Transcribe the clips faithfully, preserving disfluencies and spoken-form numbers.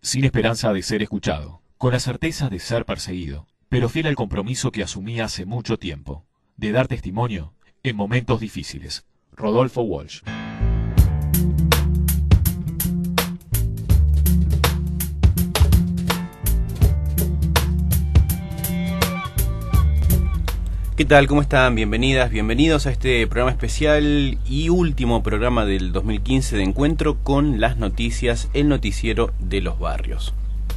sin esperanza de ser escuchado, con la certeza de ser perseguido, pero fiel al compromiso que asumí hace mucho tiempo, de dar testimonio en momentos difíciles. Rodolfo Walsh. ¿Qué tal? ¿Cómo están? Bienvenidas, bienvenidos a este programa especial y último programa del dos mil quince de Encuentro con las Noticias, el noticiero de los barrios.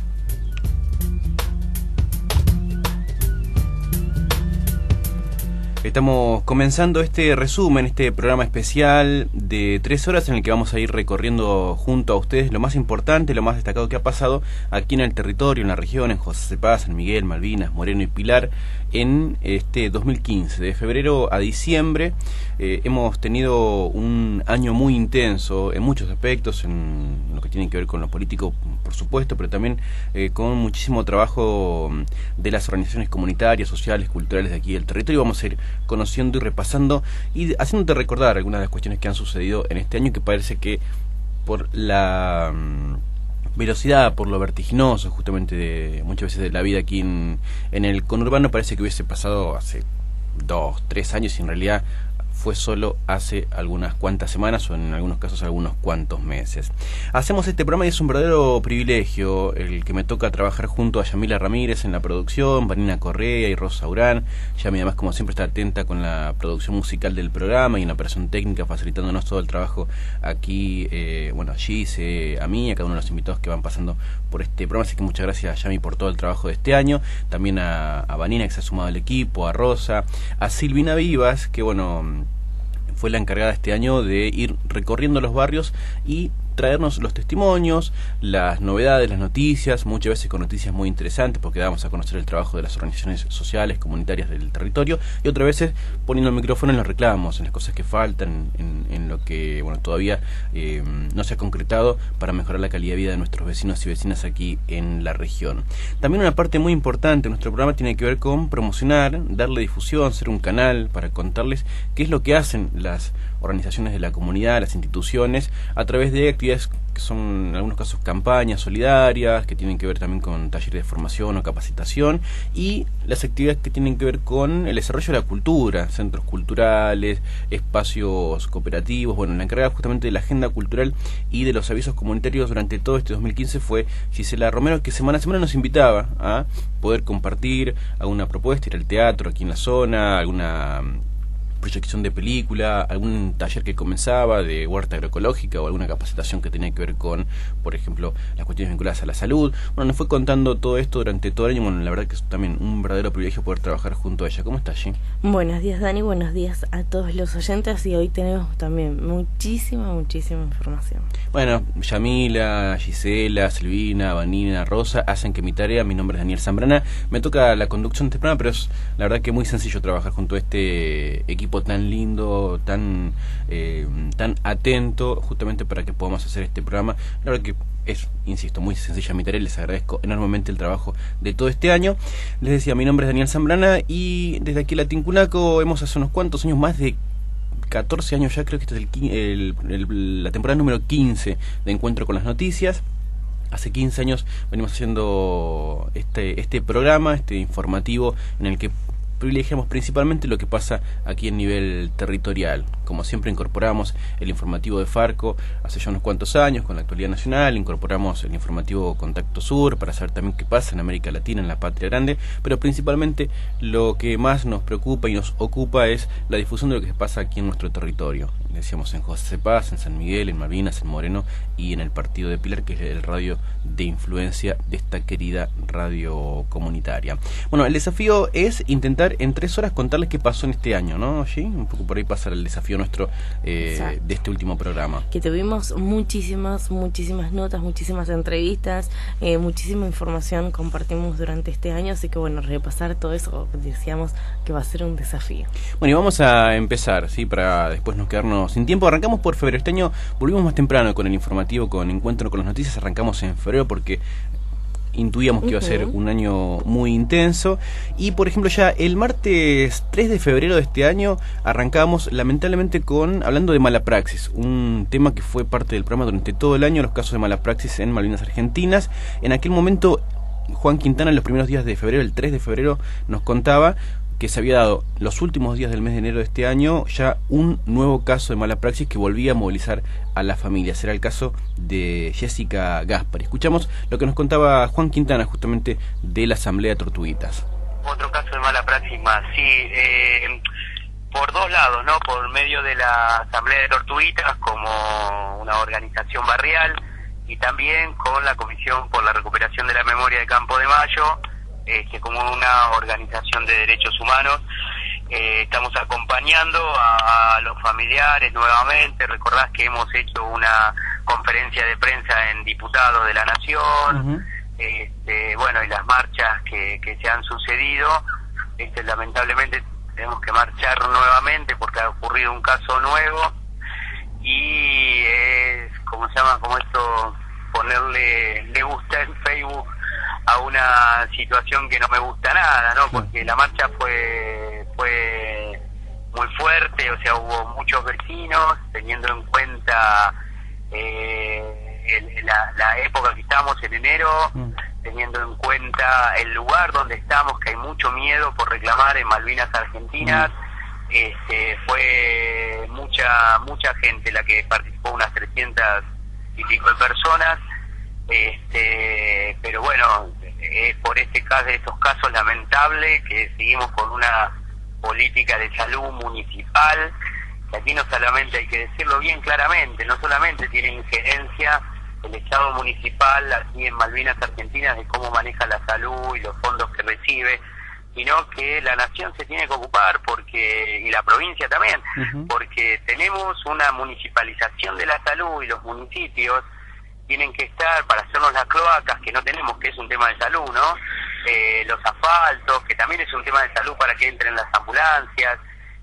Estamos comenzando este resumen, este programa especial de tres horas en el que vamos a ir recorriendo junto a ustedes lo más importante, lo más destacado que ha pasado aquí en el territorio, en la región, en José Cepaz, San Miguel, Malvinas, Moreno y Pilar, en este dos mil quince. De febrero a diciembre eh, hemos tenido un año muy intenso en muchos aspectos, en lo que tiene que ver con lo político, por supuesto, pero también eh, con muchísimo trabajo de las organizaciones comunitarias, sociales, culturales de aquí del territorio. Vamos a ir conociendo y repasando y haciéndote recordar algunas de las cuestiones que han sucedido en este año, que parece que por la um, velocidad, por lo vertiginoso justamente de muchas veces de la vida aquí en, en el conurbano, parece que hubiese pasado hace dos, tres años y en realidad fue solo hace algunas cuantas semanas o en algunos casos algunos cuantos meses. Hacemos este programa y es un verdadero privilegio el que me toca trabajar junto a Yamila Ramírez en la producción, Vanina Correa y Rosa Urán. Yami además, como siempre, está atenta con la producción musical del programa y en la operación técnica, facilitándonos todo el trabajo aquí, eh, bueno, allí, se, a mí, a cada uno de los invitados que van pasando por este programa. Así que muchas gracias, Yami, por todo el trabajo de este año. También a, a Vanina, que se ha sumado al equipo, a Rosa, a Silvina Vivas, que bueno, fue la encargada este año de ir recorriendo los barrios y traernos los testimonios, las novedades, las noticias, muchas veces con noticias muy interesantes porque dábamos a conocer el trabajo de las organizaciones sociales, comunitarias del territorio, y otras veces poniendo el micrófono en los reclamos, en las cosas que faltan, en, en lo que bueno todavía eh, no se ha concretado para mejorar la calidad de vida de nuestros vecinos y vecinas aquí en la región. También una parte muy importante de nuestro programa tiene que ver con promocionar, darle difusión, ser un canal para contarles qué es lo que hacen las organizaciones de la comunidad, las instituciones, a través de actividades que son en algunos casos campañas solidarias, que tienen que ver también con talleres de formación o capacitación, y las actividades que tienen que ver con el desarrollo de la cultura, centros culturales, espacios cooperativos. Bueno, la encargada justamente de la agenda cultural y de los avisos comunitarios durante todo este dos mil quince fue Gisela Romero, que semana a semana nos invitaba a poder compartir alguna propuesta, ir al teatro aquí en la zona, alguna proyección de película, algún taller que comenzaba de huerta agroecológica o alguna capacitación que tenía que ver con, por ejemplo, las cuestiones vinculadas a la salud. Bueno, nos fue contando todo esto durante todo el año. Bueno, la verdad que es también un verdadero privilegio poder trabajar junto a ella. ¿Cómo estás, Gi? Buenos días, Dani, buenos días a todos los oyentes, y hoy tenemos también muchísima, muchísima información. Bueno, Yamila, Gisela, Silvina, Vanina, Rosa hacen que mi tarea. Mi nombre es Daniel Zambrana, me toca la conducción de este programa, pero es la verdad que muy sencillo trabajar junto a este equipo tan lindo, tan eh, tan atento, justamente para que podamos hacer este programa. La verdad que es, insisto, muy sencilla mi tarea. Les agradezco enormemente el trabajo de todo este año. Les decía, mi nombre es Daniel Zambrana y desde aquí la Tincunaco hemos hace unos cuantos años, más de catorce años ya, creo que este es el, el, el, la temporada número quince de Encuentro con las Noticias. Hace quince años venimos haciendo este, este programa, este informativo, en el que privilegiamos principalmente lo que pasa aquí en nivel territorial. Como siempre, incorporamos el informativo de Farco hace ya unos cuantos años con la actualidad nacional, incorporamos el informativo Contacto Sur para saber también qué pasa en América Latina, en la patria grande, pero principalmente lo que más nos preocupa y nos ocupa es la difusión de lo que pasa aquí en nuestro territorio. Decíamos en José Cepaz, en San Miguel, en Malvinas, en Moreno y en el partido de Pilar, que es el radio de influencia de esta querida radio comunitaria. Bueno, el desafío es intentar en tres horas contarles qué pasó en este año, ¿no? ¿Sí? Un poco por ahí pasa el desafío nuestro eh, de este último programa. Que tuvimos muchísimas, muchísimas notas, muchísimas entrevistas, eh, muchísima información compartimos durante este año, así que bueno, repasar todo eso decíamos que va a ser un desafío. Bueno, y vamos a empezar, ¿sí? Para después no quedarnos sin tiempo. Arrancamos por febrero. Este año volvimos más temprano con el informativo, con Encuentro con las Noticias. Arrancamos en febrero porque intuíamos que iba a ser un año muy intenso. Y por ejemplo ya el martes tres de febrero de este año arrancábamos lamentablemente con, hablando de mala praxis, un tema que fue parte del programa durante todo el año, los casos de mala praxis en Malvinas Argentinas. En aquel momento Juan Quintana, en los primeros días de febrero, el tres de febrero, nos contaba que se había dado los últimos días del mes de enero de este año ya un nuevo caso de mala praxis que volvía a movilizar a la familia. Será el caso de Jessica Gaspari. Escuchamos lo que nos contaba Juan Quintana justamente de la Asamblea de Tortuguitas. Otro caso de mala praxis más, sí, eh, por dos lados, ¿no? Por medio de la Asamblea de Tortuguitas como una organización barrial y también con la Comisión por la Recuperación de la Memoria de Campo de Mayo, Este, como una organización de derechos humanos. Eh, estamos acompañando a, a los familiares nuevamente. Recordás que hemos hecho una conferencia de prensa en Diputados de la Nación, uh-huh. este, bueno, y las marchas que, que se han sucedido. Este, lamentablemente tenemos que marchar nuevamente porque ha ocurrido un caso nuevo y es, ¿cómo se llama? Como esto, ponerle le gusta en Facebook a una situación que no me gusta nada, ¿no? Porque la marcha fue fue muy fuerte, o sea, hubo muchos vecinos, teniendo en cuenta eh, el, la, la época que estamos en enero, mm. teniendo en cuenta el lugar donde estamos, que hay mucho miedo por reclamar en Malvinas Argentinas. Mm. Este, fue mucha mucha gente la que participó, unas trescientas y pico de personas. Este, pero bueno, es por este caso, estos casos lamentables que seguimos con una política de salud municipal, que aquí no solamente, hay que decirlo bien claramente, no solamente tiene injerencia el Estado municipal aquí en Malvinas Argentinas de cómo maneja la salud y los fondos que recibe, sino que la nación se tiene que ocupar, porque y la provincia también, uh-huh. porque tenemos una municipalización de la salud y los municipios tienen que estar para hacernos las cloacas, que no tenemos, que es un tema de salud, ¿no? Eh, los asfaltos, que también es un tema de salud para que entren las ambulancias,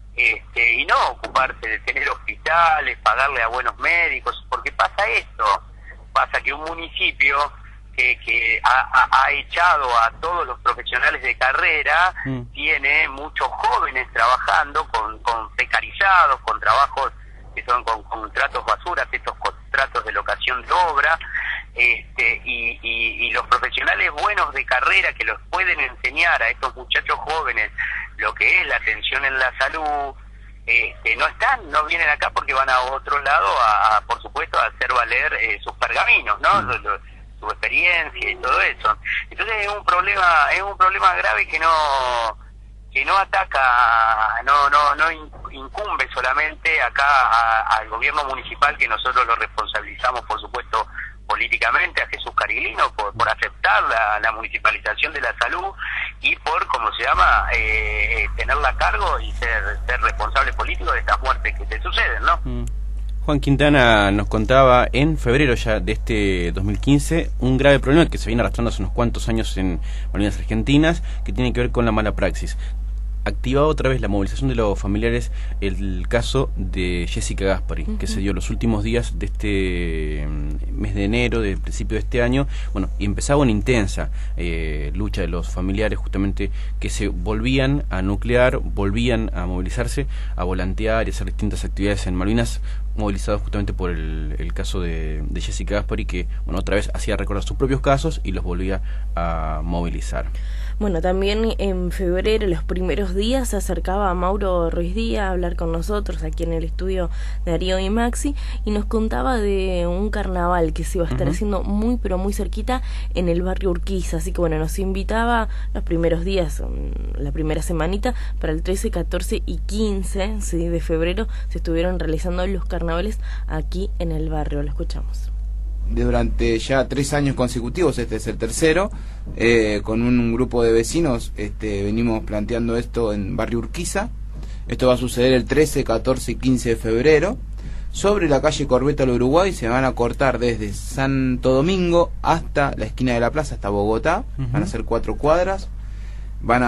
este, y no ocuparse de tener hospitales, pagarle a buenos médicos, porque pasa esto, pasa que un municipio que, que ha, ha, ha echado a todos los profesionales de carrera, mm. tiene muchos jóvenes trabajando con, con precarizados, con trabajos que son con contratos basuras, estos contratos de locación de obra, este, y, y, y los profesionales buenos de carrera que los pueden enseñar a estos muchachos jóvenes lo que es la atención en la salud, este, no están, no vienen acá porque van a otro lado a, a por supuesto, a hacer valer eh, sus pergaminos, ¿no? Lo, lo, su experiencia y todo eso. Entonces es un problema, es un problema grave que no que no ataca, no no no incumbe solamente acá a, al gobierno municipal, que nosotros lo responsabilizamos, por supuesto, políticamente, a Jesús Cariglino por, por aceptar la, la municipalización de la salud y por, como se llama, eh, tenerla a cargo y ser, ser responsable político de estas muertes que se suceden, ¿no? Mm. Juan Quintana nos contaba en febrero ya de este dos mil quince un grave problema que se viene arrastrando hace unos cuantos años en Malvinas Argentinas, que tiene que ver con la mala praxis. Activado otra vez la movilización de los familiares el caso de Jessica Gaspari, uh-huh. que se dio los últimos días de este mes de enero, del principio de este año. Bueno, y empezaba una intensa eh, lucha de los familiares, justamente, que se volvían a nuclear, volvían a movilizarse, a volantear y hacer distintas actividades en Malvinas, movilizados justamente por el, el caso de, de Jessica Gaspari, que bueno, otra vez hacía recordar sus propios casos y los volvía a movilizar. Bueno, también en febrero, los primeros días, se acercaba a Mauro Ruiz Díaz a hablar con nosotros aquí en el estudio de Darío y Maxi, y nos contaba de un carnaval que se iba a estar uh-huh. haciendo muy pero muy cerquita en el barrio Urquiza. Así que bueno, nos invitaba los primeros días, la primera semanita, para el trece, catorce y quince ¿sí? de febrero se estuvieron realizando los carnavales aquí en el barrio. Lo escuchamos. Durante ya tres años consecutivos, este es el tercero, eh, con un grupo de vecinos este, venimos planteando esto en Barrio Urquiza. Esto va a suceder el trece, catorce y quince de febrero. Sobre la calle Corbeta del Uruguay se van a cortar desde Santo Domingo hasta la esquina de la plaza, hasta Bogotá. Uh-huh. Van a ser cuatro cuadras. Van a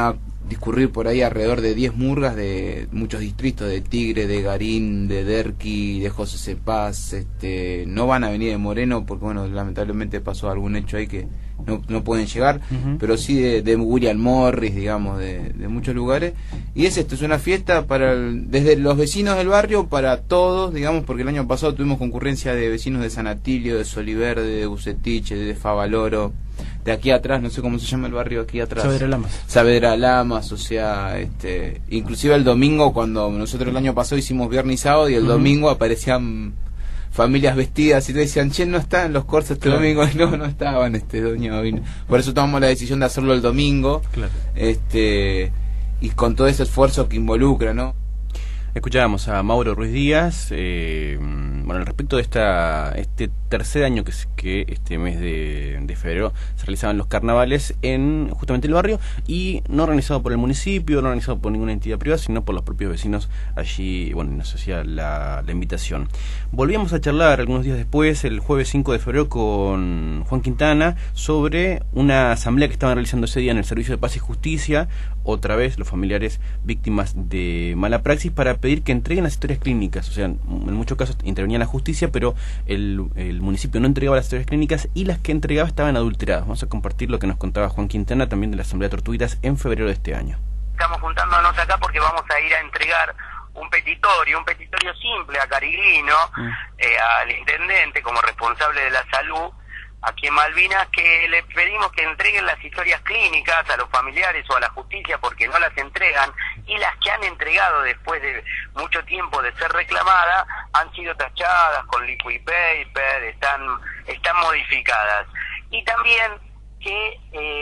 discurrir por ahí alrededor de diez murgas de muchos distritos, de Tigre, de Garín, de Derqui, de José Cepaz. Este, no van a venir de Moreno porque, bueno, lamentablemente pasó algún hecho ahí que no, no pueden llegar, uh-huh. pero sí de, de William Morris, digamos, de, de muchos lugares. Y es esto, es una fiesta para el, desde los vecinos del barrio para todos, digamos, porque el año pasado tuvimos concurrencia de vecinos de San Atilio, de Soliverde, de Bucetiche, de Favaloro, de aquí atrás, no sé cómo se llama el barrio aquí atrás. Saavedra Lamas. Saavedra Lamas, o sea, este, inclusive el domingo, cuando nosotros el año pasado hicimos viernes y sábado, y el uh-huh. domingo aparecían familias vestidas y te decían, che, no están los corsos este claro. domingo, y no, no estaban, este, doña Ovina. Por eso tomamos la decisión de hacerlo el domingo, claro. este, y con todo ese esfuerzo que involucra, ¿no? Escuchábamos a Mauro Ruiz Díaz, eh, bueno, al respecto de esta este tercer año que, que este mes de, de febrero se realizaban los carnavales en justamente el barrio, y no organizado por el municipio, no organizado por ninguna entidad privada, sino por los propios vecinos allí, bueno, nos hacía la, la invitación. Volvíamos a charlar algunos días después, el jueves cinco de febrero, con Juan Quintana sobre una asamblea que estaban realizando ese día en el Servicio de Paz y Justicia, otra vez los familiares víctimas de mala praxis, para pedir que entreguen las historias clínicas. O sea, en muchos casos intervenía la justicia, pero el, el municipio no entregaba las historias clínicas, y las que entregaba estaban adulteradas. Vamos a compartir lo que nos contaba Juan Quintana, también de la Asamblea de Tortuguitas, en febrero de este año. Estamos juntándonos acá porque vamos a ir a entregar un petitorio, un petitorio simple a Cariglino, mm. eh, al intendente como responsable de la salud aquí en Malvinas, que le pedimos que entreguen las historias clínicas a los familiares o a la justicia porque no las entregan, y las que han entregado después de mucho tiempo de ser reclamadas han sido tachadas con liquid paper, están, están modificadas. Y también que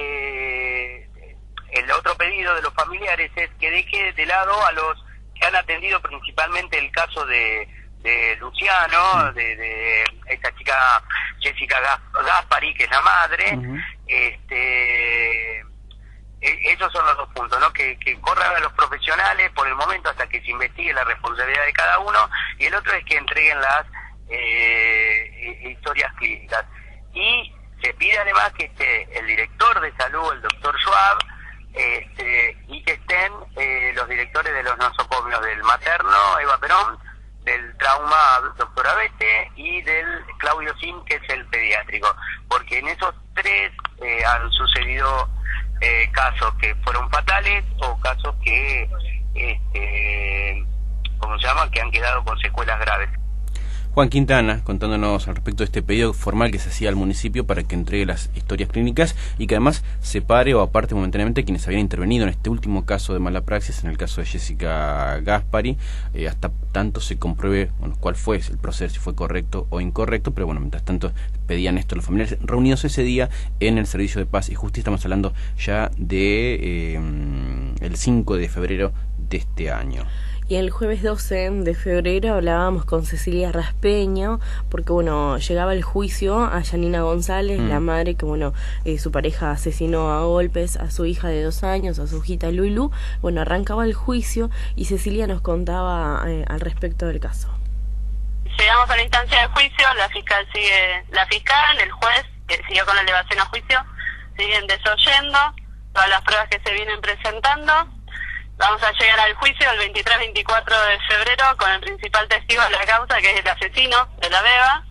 eh, el otro pedido de los familiares es que deje de lado a los que han atendido principalmente el caso de de Luciano, de, de esta chica Jessica Gaspari, que es la madre. Uh-huh. este esos son los dos puntos, ¿no? Que, que corran a los profesionales por el momento hasta que se investigue la responsabilidad de cada uno, y el otro es que entreguen las eh, historias clínicas. Y se pide además que esté el director de salud, el doctor Schwab, este, y que estén eh, los directores de los nosocomios del materno, Eva Perón, del trauma, doctor Abete, y del Claudio Sim, que es el pediátrico, porque en esos tres eh, han sucedido eh, casos que fueron fatales o casos que, este, ¿cómo se llama?, que han quedado con secuelas graves. Juan Quintana contándonos al respecto de este pedido formal que se hacía al municipio para que entregue las historias clínicas y que además separe o aparte momentáneamente quienes habían intervenido en este último caso de mala praxis, en el caso de Jessica Gaspari, eh, hasta tanto se compruebe, bueno, cuál fue el proceso, si fue correcto o incorrecto, pero bueno, mientras tanto pedían esto los familiares reunidos ese día en el Servicio de Paz y Justicia. Estamos hablando ya de eh, el cinco de febrero de este año. Y el jueves doce de febrero hablábamos con Cecilia Raspeño, porque bueno, llegaba el juicio a Yanina González, mm. la madre que bueno, eh, su pareja asesinó a golpes a su hija de dos años, a su hijita Lulu. Bueno, arrancaba el juicio y Cecilia nos contaba eh, al respecto del caso. Llegamos a la instancia de juicio, la fiscal sigue, la fiscal, el juez, que siguió con la elevación a juicio, siguen desoyendo todas las pruebas que se vienen presentando. Vamos a llegar al juicio el veintitrés veinticuatro de febrero con el principal testigo de la causa, que es el asesino de la beba.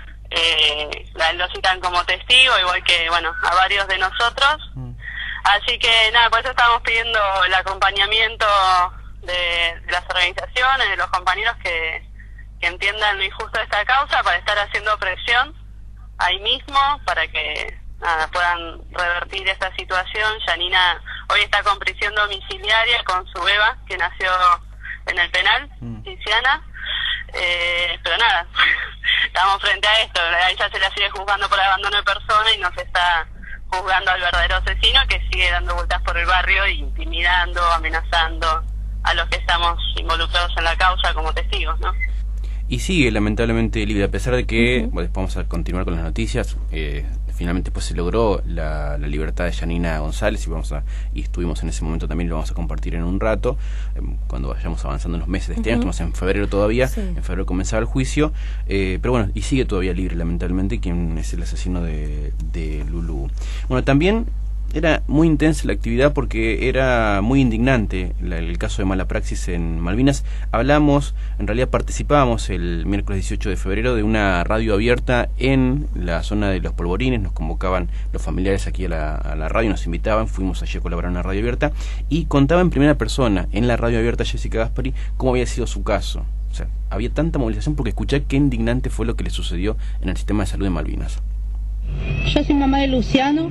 Eh, la, lo citan como testigo, igual que, bueno, a varios de nosotros. Mm. Así que, nada, por eso estamos pidiendo el acompañamiento de, de las organizaciones, de los compañeros que, que entiendan lo injusto de esta causa, para estar haciendo presión ahí mismo, para que nada, puedan revertir esta situación. Yanina hoy está con prisión domiciliaria con su beba, que nació en el penal, mm. Tiziana. Eh, pero nada, estamos frente a esto. A ella se la sigue juzgando por abandono de persona y no se está juzgando al verdadero asesino, que sigue dando vueltas por el barrio, intimidando, amenazando a los que estamos involucrados en la causa como testigos, ¿no? Y sigue lamentablemente libre, a pesar de que, uh-huh. bueno, vamos a continuar con las noticias. Eh, finalmente pues se logró la, la libertad de Yanina González y vamos a y estuvimos en ese momento también, lo vamos a compartir en un rato, eh, cuando vayamos avanzando en los meses de este uh-huh. año. Estamos en febrero todavía, sí. En febrero comenzaba el juicio, eh, pero bueno, y sigue todavía libre lamentablemente quien es el asesino de, de Lulú. Bueno, también era muy intensa la actividad porque era muy indignante la, el caso de mala praxis en Malvinas. Hablamos, en realidad participábamos el miércoles dieciocho de febrero de una radio abierta en la zona de Los Polvorines. Nos convocaban los familiares aquí a la, a la radio, nos invitaban, fuimos allí a colaborar en una radio abierta y contaba en primera persona en la radio abierta Jessica Gaspari cómo había sido su caso. O sea, había tanta movilización porque escuché qué indignante fue lo que le sucedió en el sistema de salud de Malvinas. Yo soy mamá de Luciano.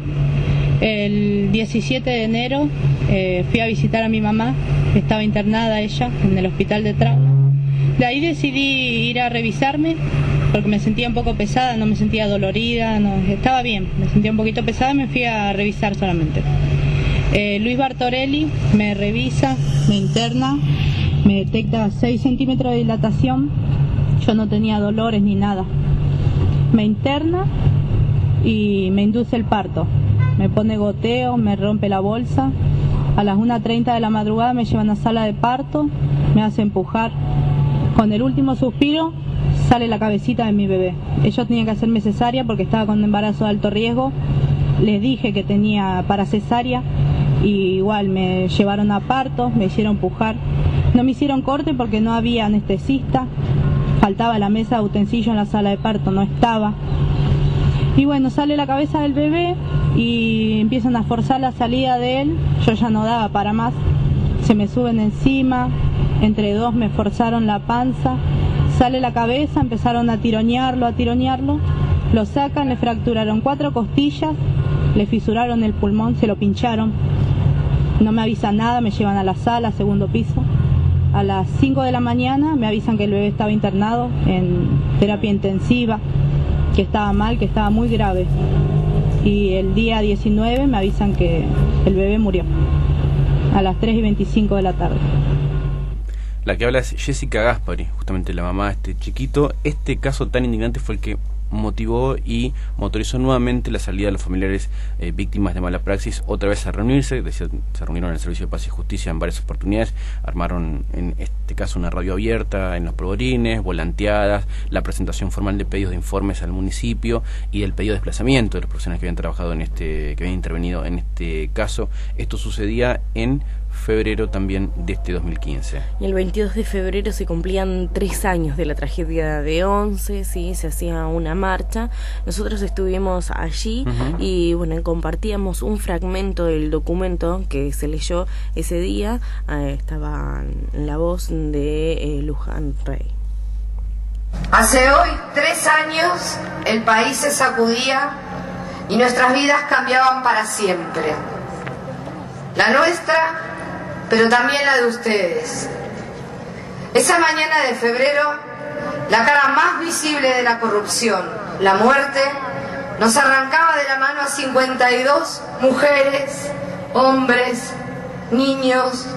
El diecisiete de enero eh, fui a visitar a mi mamá, que estaba internada ella en el hospital de trauma. De ahí decidí ir a revisarme porque me sentía un poco pesada, no me sentía dolorida, no, estaba bien, me sentía un poquito pesada y me fui a revisar solamente. Eh, Luis Bartorelli me revisa, me interna, me detecta seis centímetros de dilatación, yo no tenía dolores ni nada. Me interna y me induce el parto, me pone goteo, me rompe la bolsa. A las una treinta de la madrugada me llevan a sala de parto, me hace empujar. Con el último suspiro sale la cabecita de mi bebé. Ellos tenían que hacerme cesárea porque estaba con embarazo de alto riesgo. Les dije que tenía para cesárea y igual me llevaron a parto, me hicieron empujar. No me hicieron corte porque no había anestesista, faltaba la mesa de utensilios en la sala de parto, no estaba. Y bueno, sale la cabeza del bebé y empiezan a forzar la salida de él. Yo ya no daba para más. Se me suben encima, entre dos me forzaron la panza. Sale la cabeza, empezaron a tironearlo, a tironearlo. Lo sacan, le fracturaron cuatro costillas, le fisuraron el pulmón, se lo pincharon. No me avisan nada, me llevan a la sala, segundo piso. A las cinco de la mañana me avisan que el bebé estaba internado en terapia intensiva, que estaba mal, que estaba muy grave. Y el día diecinueve me avisan que el bebé murió a las tres y veinticinco de la tarde. La que habla es Jessica Gaspari, justamente la mamá de este chiquito. Este caso tan indignante fue el que motivó y motorizó nuevamente la salida de los familiares eh, víctimas de mala praxis otra vez a reunirse. Decía, se reunieron en el Servicio de Paz y Justicia en varias oportunidades, armaron en este caso una radio abierta en Los Polvorines, volanteadas, la presentación formal de pedidos de informes al municipio y del pedido de desplazamiento de los profesionales que habían trabajado en este, que habían intervenido en este caso. Esto sucedía en febrero también de este dos mil quince. Y el veintidós de febrero se cumplían tres años de la tragedia de Once, sí, se hacía una marcha. Nosotros estuvimos allí uh-huh. y bueno, compartíamos un fragmento del documento que se leyó ese día. Eh, estaba en la voz de eh, Luján Rey. Hace hoy tres años el país se sacudía y nuestras vidas cambiaban para siempre. La nuestra, pero también la de ustedes. Esa mañana de febrero, la cara más visible de la corrupción, la muerte, nos arrancaba de la mano a cincuenta y dos mujeres, hombres, niños,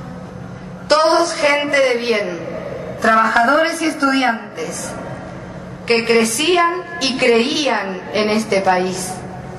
todos gente de bien, trabajadores y estudiantes, que crecían y creían en este país.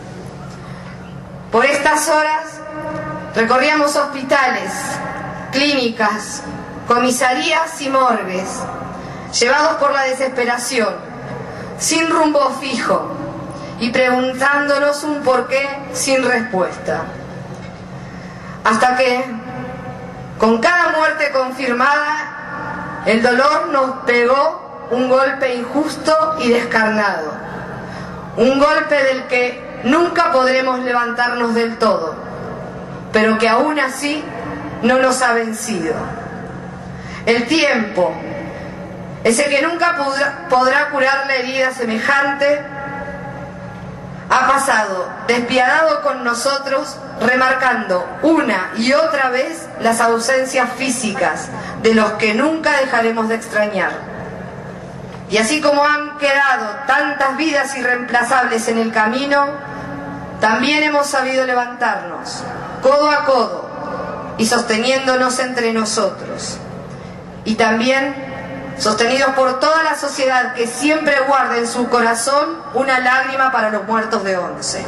Por estas horas, recorríamos hospitales, clínicas, comisarías y morgues, llevados por la desesperación, sin rumbo fijo y preguntándonos un porqué sin respuesta. Hasta que, con cada muerte confirmada, el dolor nos pegó un golpe injusto y descarnado, un golpe del que nunca podremos levantarnos del todo, pero que aún así no nos ha vencido. El tiempo, ese que nunca podrá, podrá curar la herida semejante, ha pasado despiadado con nosotros, remarcando una y otra vez las ausencias físicas de los que nunca dejaremos de extrañar. Y así como han quedado tantas vidas irreemplazables en el camino, también hemos sabido levantarnos, codo a codo, y sosteniéndonos entre nosotros. Y también sostenidos por toda la sociedad que siempre guarda en su corazón una lágrima para los muertos de Once.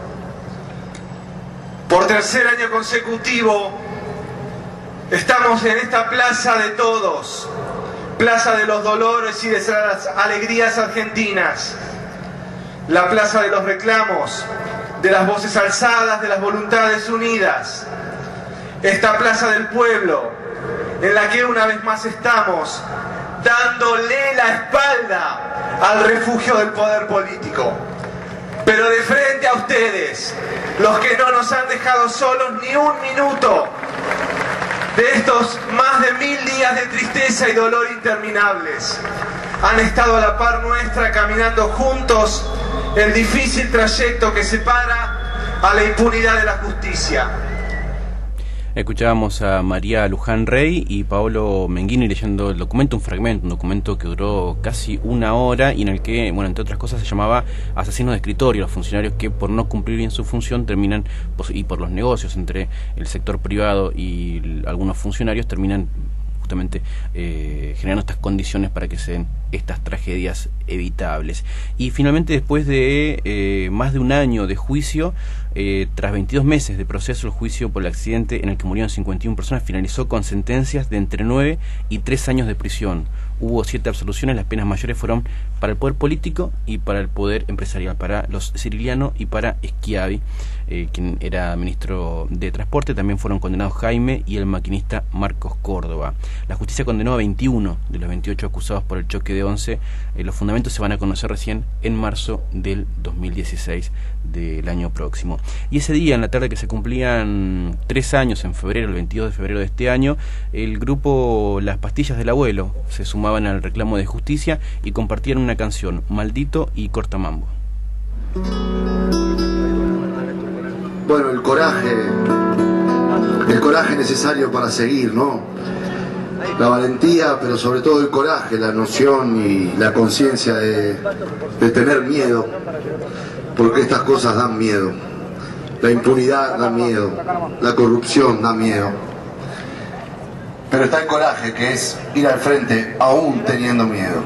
Por tercer año consecutivo estamos en esta plaza de todos, plaza de los dolores y de las alegrías argentinas, la plaza de los reclamos, de las voces alzadas, de las voluntades unidas. Esta plaza del pueblo, en la que una vez más estamos dándole la espalda al refugio del poder político. Pero de frente a ustedes, los que no nos han dejado solos ni un minuto de estos más de mil días de tristeza y dolor interminables, han estado a la par nuestra caminando juntos el difícil trayecto que separa a la impunidad de la justicia. Escuchábamos a María Luján Rey y Paolo Menghini leyendo el documento, un fragmento, un documento que duró casi una hora y en el que, bueno, entre otras cosas se llamaba asesinos de escritorio, los funcionarios que por no cumplir bien su función terminan, y por los negocios entre el sector privado y algunos funcionarios terminan justamente eh, generando estas condiciones para que se den estas tragedias evitables. Y finalmente, después de eh, más de un año de juicio, eh, tras veintidós meses de proceso, el juicio por el accidente en el que murieron cincuenta y una personas finalizó con sentencias de entre nueve y tres años de prisión. Hubo siete absoluciones, las penas mayores fueron para el poder político y para el poder empresarial, para los Cirigliano y para Schiavi, eh, quien era ministro de Transporte. También fueron condenados Jaime y el maquinista Marcos Córdoba. La justicia condenó a veintiuno de los veintiocho acusados por el choque de once. Eh, los fundamentos se van a conocer recién en marzo del dos mil dieciséis del año próximo. Y ese día, en la tarde que se cumplían tres años, en febrero, el veintidós de febrero de este año, el grupo Las Pastillas del Abuelo se sumaban al reclamo de justicia y compartían una canción, Maldito y Cortamambo. Bueno, el coraje, el coraje necesario para seguir, ¿no? La valentía, pero sobre todo el coraje, la noción y la conciencia de, de tener miedo, porque estas cosas dan miedo. La impunidad da miedo, la corrupción da miedo. Pero está el coraje, que es ir al frente aún teniendo miedo.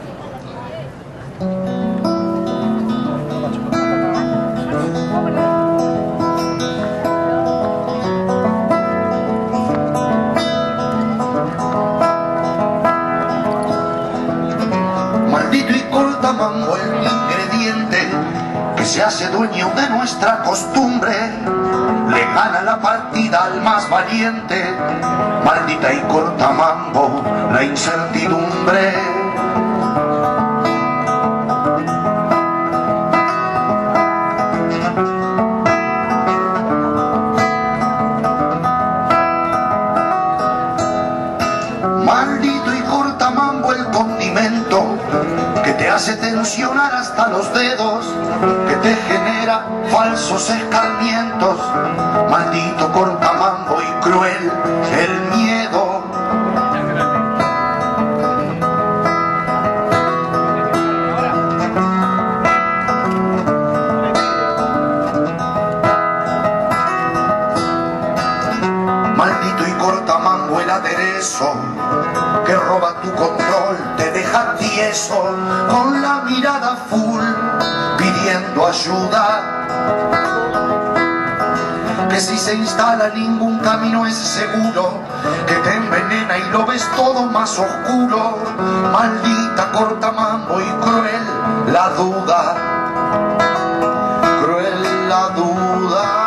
Maldito y cortamambo el ingrediente que se hace dueño de nuestra costumbre, le gana la partida al más valiente. Maldita y cortamambo la incertidumbre. Maldito y cortamambo el condimento que te hace tensionar hasta los dedos, que te genera falsos escarmientos. Maldito cortamambo y cruel el miedo. Maldito y cortamambo el aderezo que roba tu control, te deja tieso, con la mirada full, pidiendo ayuda. Que si se instala ningún camino es seguro, que te envenena y lo ves todo más oscuro. Maldita cortamambo y cruel la duda, cruel la duda.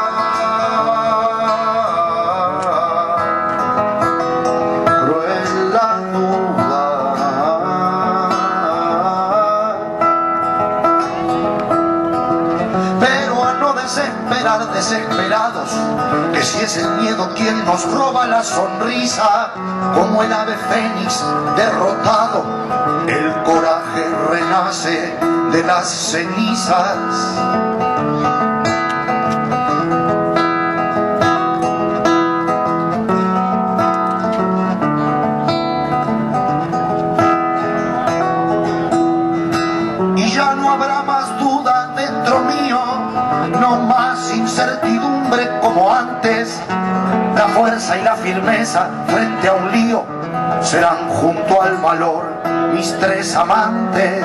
Desesperados, que si es el miedo quien nos roba la sonrisa, como el ave fénix derrotado, el coraje renace de las cenizas. Y ya no habrá más duda dentro mío, no más incertidumbre como antes. La fuerza y la firmeza frente a un lío serán junto al valor mis tres amantes.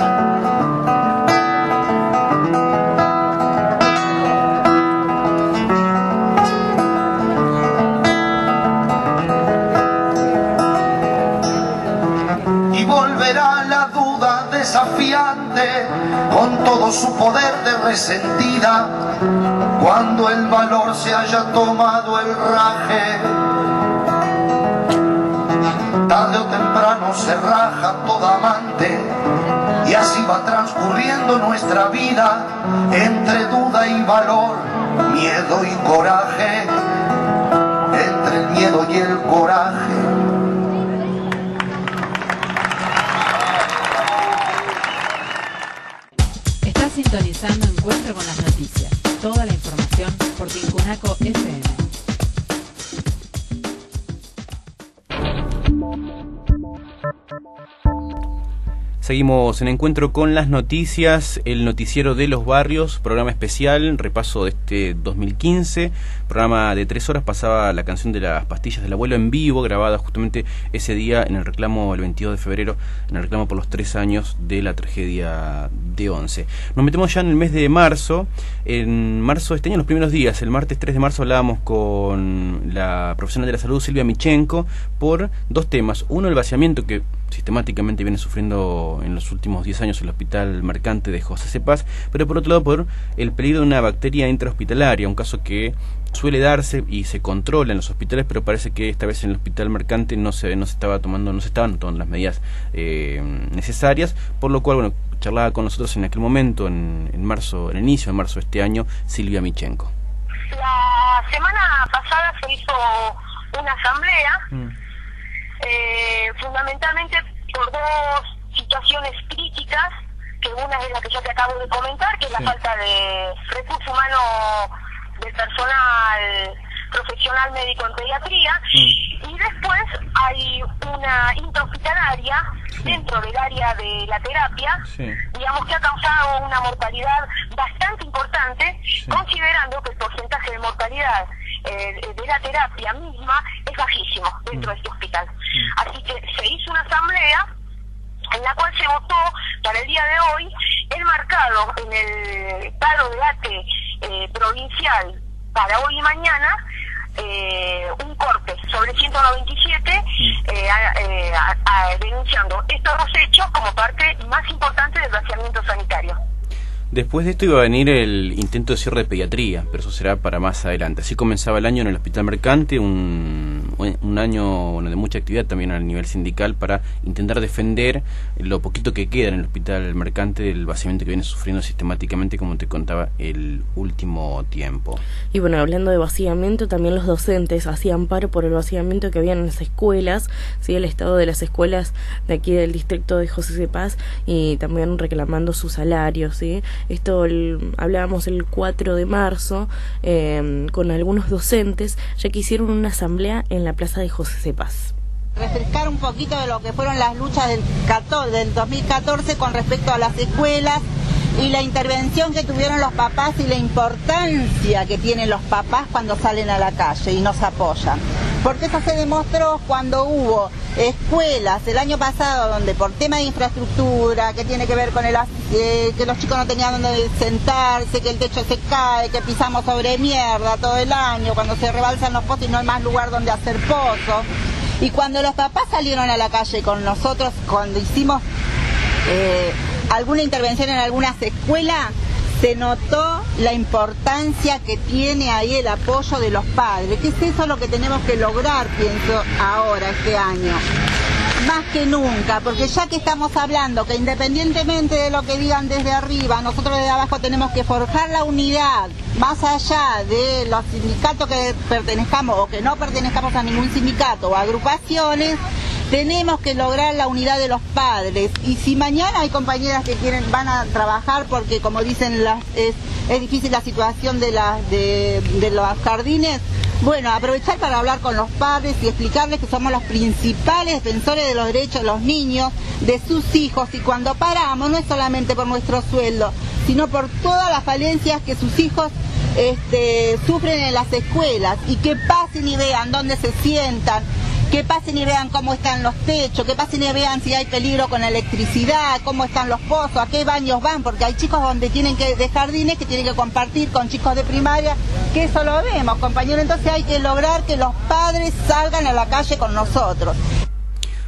Y volverá la duda desafiante con todo su poder de resentida, cuando el valor se haya tomado el raje. Tarde o temprano se raja toda amante y así va transcurriendo nuestra vida entre duda y valor, miedo y coraje, entre el miedo y el coraje. Estás sintonizando Encuentro con las Noticias. Toda la información por Tincunaco F M. Seguimos en Encuentro con las Noticias, el noticiero de los barrios, programa especial, repaso de este dos mil quince, programa de tres horas. Pasaba la canción de las pastillas del abuelo en vivo, grabada justamente ese día en el reclamo, el veintidós de febrero, en el reclamo por los tres años de la tragedia de Once. Nos metemos ya en el mes de marzo. En marzo de este año, los primeros días, el martes tres de marzo, hablábamos con la profesional de la salud, Silvia Michenko, por dos temas. Uno, el vaciamiento que sistemáticamente viene sufriendo en los últimos diez años el Hospital Mercante de José C. Paz, pero por otro lado por el peligro de una bacteria intrahospitalaria, un caso que suele darse y se controla en los hospitales, pero parece que esta vez en el Hospital Mercante no se no se estaba tomando no se estaban tomando las medidas eh, necesarias, por lo cual, bueno, charlaba con nosotros en aquel momento, en, en marzo, en el inicio de marzo de este año, Silvia Michenko. La semana pasada se hizo una asamblea, mm. eh, fundamentalmente por dos situaciones críticas, que una es la que yo te acabo de comentar, que es sí. la falta de recurso humano del personal profesional médico en pediatría, mm. y después hay una intrahospitalaria sí. dentro del área de la terapia, sí. digamos que ha causado una mortalidad bastante importante, sí. considerando que el porcentaje de mortalidad eh, de la terapia misma es bajísimo dentro mm. de este hospital. Mm. Así que se hizo una asamblea en la cual se votó para el día de hoy el marcado en el paro de A T E eh, provincial para hoy y mañana, eh, un corte sobre ciento noventa y siete, eh, a, eh, a, a, denunciando estos dos hechos como parte más importante del vaciamiento sanitario. Después de esto iba a venir el intento de cierre de pediatría, pero eso será para más adelante. Así comenzaba el año en el Hospital Mercante, un, un año bueno, de mucha actividad también a nivel sindical para intentar defender lo poquito que queda en el Hospital Mercante del vaciamiento que viene sufriendo sistemáticamente, como te contaba, el último tiempo. Y bueno, hablando de vaciamiento, también los docentes hacían paro por el vaciamiento que había en las escuelas, ¿sí? El estado de las escuelas de aquí del distrito de José C. Paz, y también reclamando su salario, ¿sí? Esto el, hablábamos el cuatro de marzo eh, con algunos docentes, ya que hicieron una asamblea en la plaza de José C. Paz. Refrescar un poquito de lo que fueron las luchas del, catorce, del dos mil catorce con respecto a las escuelas y la intervención que tuvieron los papás y la importancia que tienen los papás cuando salen a la calle y nos apoyan. Porque eso se demostró cuando hubo escuelas el año pasado donde por tema de infraestructura, que tiene que ver con el eh, que los chicos no tenían donde sentarse, que el techo se cae, que pisamos sobre mierda todo el año, cuando se rebalsan los pozos y no hay más lugar donde hacer pozos. Y cuando los papás salieron a la calle con nosotros, cuando hicimos eh, alguna intervención en algunas escuelas, se notó la importancia que tiene ahí el apoyo de los padres, que es eso lo que tenemos que lograr, pienso, ahora, este año. Más que nunca, porque ya que estamos hablando que independientemente de lo que digan desde arriba, nosotros desde abajo tenemos que forjar la unidad, más allá de los sindicatos que pertenezcamos o que no pertenezcamos a ningún sindicato o agrupaciones, tenemos que lograr la unidad de los padres. Y si mañana hay compañeras que quieren van a trabajar porque, como dicen, las, es, es difícil la situación de, la, de, de los jardines, bueno, aprovechar para hablar con los padres y explicarles que somos los principales defensores de los derechos de los niños, de sus hijos, y cuando paramos no es solamente por nuestro sueldo, sino por todas las falencias que sus hijos este, sufren en las escuelas, y que pasen y vean dónde se sientan, que pasen y vean cómo están los techos, que pasen y vean si hay peligro con la electricidad, cómo están los pozos, a qué baños van, porque hay chicos donde tienen que de jardines que tienen que compartir con chicos de primaria, que eso lo vemos, compañeros. Entonces hay que lograr que los padres salgan a la calle con nosotros.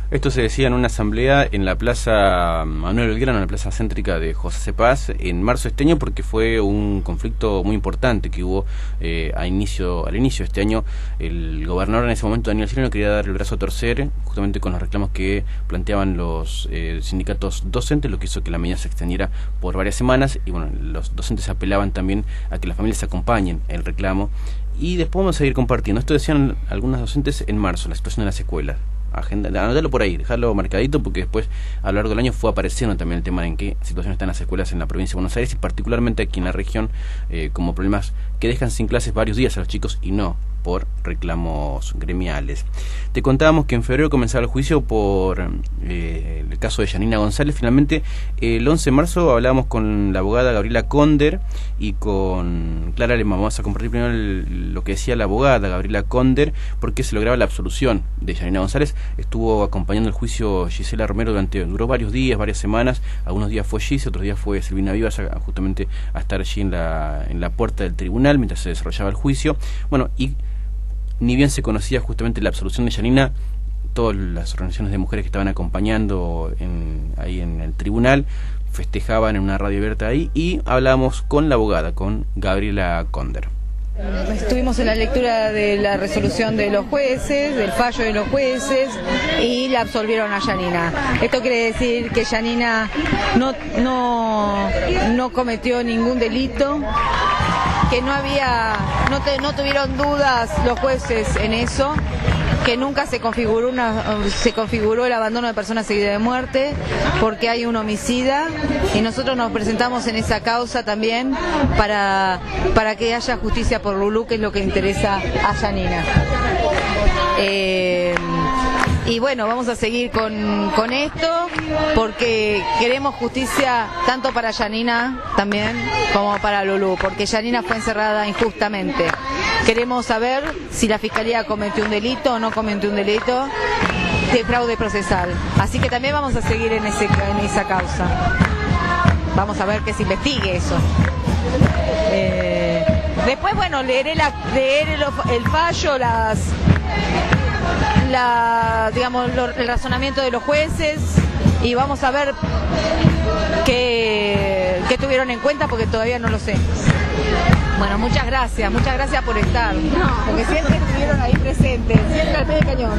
Esto se decía en una asamblea en la Plaza Manuel Belgrano, en la plaza céntrica de José Cepaz, en marzo de este año, porque fue un conflicto muy importante que hubo eh, a inicio, al inicio de este año. El gobernador en ese momento, Daniel Scioli, no quería dar el brazo a torcer, justamente con los reclamos que planteaban los eh, sindicatos docentes, lo que hizo que la medida se extendiera por varias semanas, y bueno, los docentes apelaban también a que las familias acompañen el reclamo. Y después vamos a seguir compartiendo. Esto decían algunas docentes en marzo, la situación de las escuelas. Agenda, anotalo por ahí, dejarlo marcadito, porque después a lo largo del año fue apareciendo también el tema de en qué situación están las escuelas en la provincia de Buenos Aires y particularmente aquí en la región, eh, como problemas que dejan sin clases varios días a los chicos y no por reclamos gremiales. Te contábamos que en febrero comenzaba el juicio por eh, el caso de Yanina González. Finalmente, el once de marzo hablábamos con la abogada Gabriela Conder y con Clara Alemán. Vamos a compartir primero el, lo que decía la abogada Gabriela Conder, porque se lograba la absolución de Yanina González. Estuvo acompañando el juicio Gisela Romero durante, duró varios días, varias semanas. Algunos días fue Gis, otros días fue Silvina Vivas, a, justamente a estar allí en la, en la puerta del tribunal mientras se desarrollaba el juicio. Bueno, y ni bien se conocía justamente la absolución de Yanina, todas las organizaciones de mujeres que estaban acompañando en, ahí en el tribunal festejaban en una radio abierta ahí, y hablamos con la abogada, con Gabriela Conder. Estuvimos en la lectura de la resolución de los jueces, del fallo de los jueces, y la absolvieron a Yanina. Esto quiere decir que Yanina no, no, no cometió ningún delito, que no había, no, te, no tuvieron dudas los jueces en eso, que nunca se configuró una, se configuró el abandono de persona seguida de muerte, porque hay un homicida, y nosotros nos presentamos en esa causa también para, para que haya justicia por Lulú, que es lo que interesa a Yanina. Eh, Y bueno, vamos a seguir con, con esto, porque queremos justicia tanto para Yanina también como para Lulú, porque Yanina fue encerrada injustamente. Queremos saber si la Fiscalía cometió un delito o no cometió un delito de fraude procesal. Así que también vamos a seguir en, ese, en esa causa. Vamos a ver que se investigue eso. Eh, después, bueno, leeré, la, leeré el, el fallo, las... La, digamos, lo, el razonamiento de los jueces, y vamos a ver qué, qué tuvieron en cuenta, porque todavía no lo sé. Bueno, muchas gracias, muchas gracias por estar, porque siempre estuvieron ahí presentes, siempre al pie del cañón.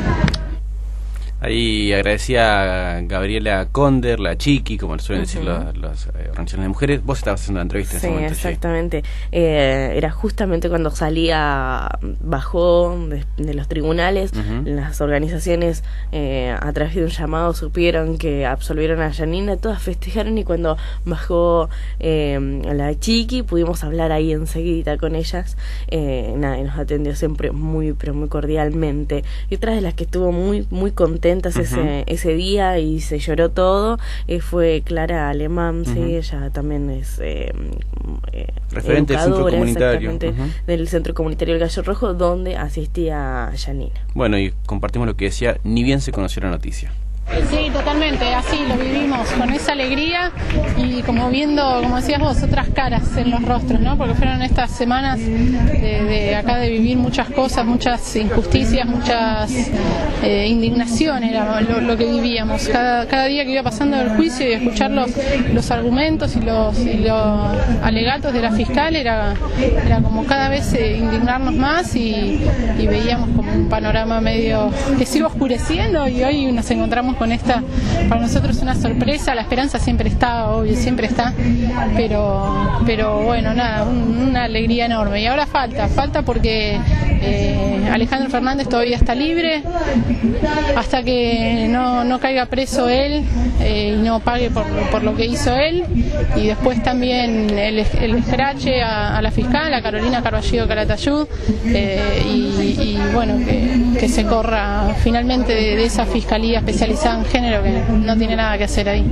Ahí agradecía a Gabriela Conder, la Chiqui, como suelen uh-huh. decir las, las eh, organizaciones de mujeres. Vos estabas haciendo la entrevista en sí, ese momento. Exactamente. Eh, era justamente cuando salía, bajó de, de los tribunales, uh-huh. las organizaciones eh, a través de un llamado supieron que absolvieron a Yanina, todas festejaron, y cuando bajó eh, la Chiqui pudimos hablar ahí enseguida con ellas. Eh, nada, y nos atendió siempre muy, pero muy cordialmente. Y otra de las que estuvo muy, muy contenta Uh-huh. ese, ese día y se lloró todo, eh, fue Clara Alemán, uh-huh. sí, ella también es eh, eh, referente del centro comunitario uh-huh. del centro comunitario El Gallo Rojo, donde asistía Yanina. Bueno, y compartimos lo que decía, ni bien se conoció la noticia. Sí, totalmente, así lo vivimos, con esa alegría y como viendo, como decías vos, otras caras en los rostros, ¿no? Porque fueron estas semanas de, de acá de vivir muchas cosas, muchas injusticias, muchas eh, indignación, era lo, lo que vivíamos. Cada, cada día que iba pasando el juicio y escuchar los, los argumentos y los, y los alegatos de la fiscal era, era como cada vez eh, indignarnos más, y, y veíamos como un panorama medio que se iba oscureciendo, y hoy nos encontramos con esta, para nosotros una sorpresa. La esperanza siempre está, obvio, siempre está, pero pero bueno, nada, un, una alegría enorme. Y ahora falta, falta porque eh, Alejandro Fernández todavía está libre, hasta que no, no caiga preso él eh, y no pague por, por lo que hizo él, y después también el, el escrache a, a la fiscal, a Carolina Carballido Calatayud, eh, y, y bueno, que, que se corra finalmente de, de esa fiscalía especializada en género, que no tiene nada que hacer ahí.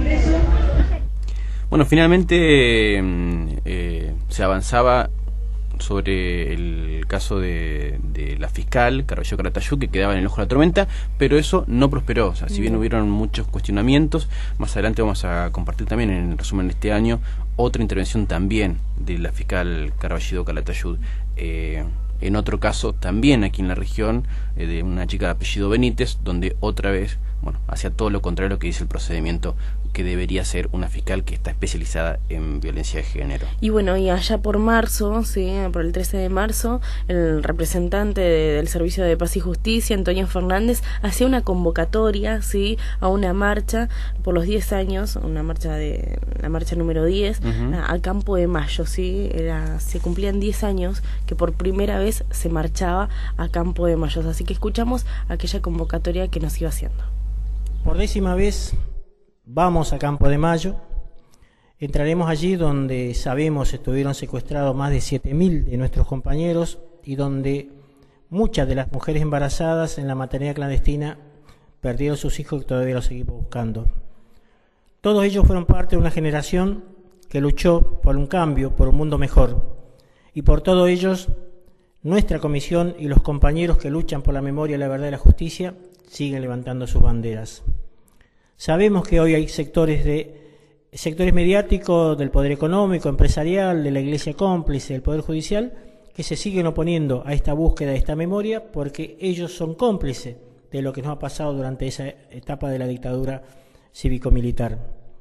Bueno, finalmente eh, se avanzaba sobre el caso de, de la fiscal Carballido Calatayud, que quedaba en el ojo de la tormenta, pero eso no prosperó. O sea, si bien hubieron muchos cuestionamientos, más adelante vamos a compartir también en el resumen de este año otra intervención también de la fiscal Carballido Calatayud. Eh, en otro caso también aquí en la región, eh, de una chica de apellido Benítez, donde otra vez, bueno, hacía todo lo contrario que dice el procedimiento que debería ser una fiscal que está especializada en violencia de género. Y bueno, y allá por marzo, sí, por el trece de marzo, el representante de, del Servicio de Paz y Justicia, Antonio Fernández, hacía una convocatoria, sí, a una marcha por los diez años, una marcha de la marcha número diez, uh-huh. a, a Campo de Mayo, sí, era, se cumplían diez años que por primera vez se marchaba a Campo de Mayo, así que escuchamos aquella convocatoria que nos iba haciendo. Por décima vez vamos a Campo de Mayo, entraremos allí donde sabemos estuvieron secuestrados más de siete mil de nuestros compañeros y donde muchas de las mujeres embarazadas en la maternidad clandestina perdieron sus hijos y todavía los seguimos buscando. Todos ellos fueron parte de una generación que luchó por un cambio, por un mundo mejor, y por todos ellos nuestra comisión y los compañeros que luchan por la memoria, la verdad y la justicia siguen levantando sus banderas. Sabemos que hoy hay sectores de sectores mediáticos del poder económico, empresarial, de la Iglesia cómplice, del Poder Judicial, que se siguen oponiendo a esta búsqueda de esta memoria porque ellos son cómplices de lo que nos ha pasado durante esa etapa de la dictadura cívico-militar.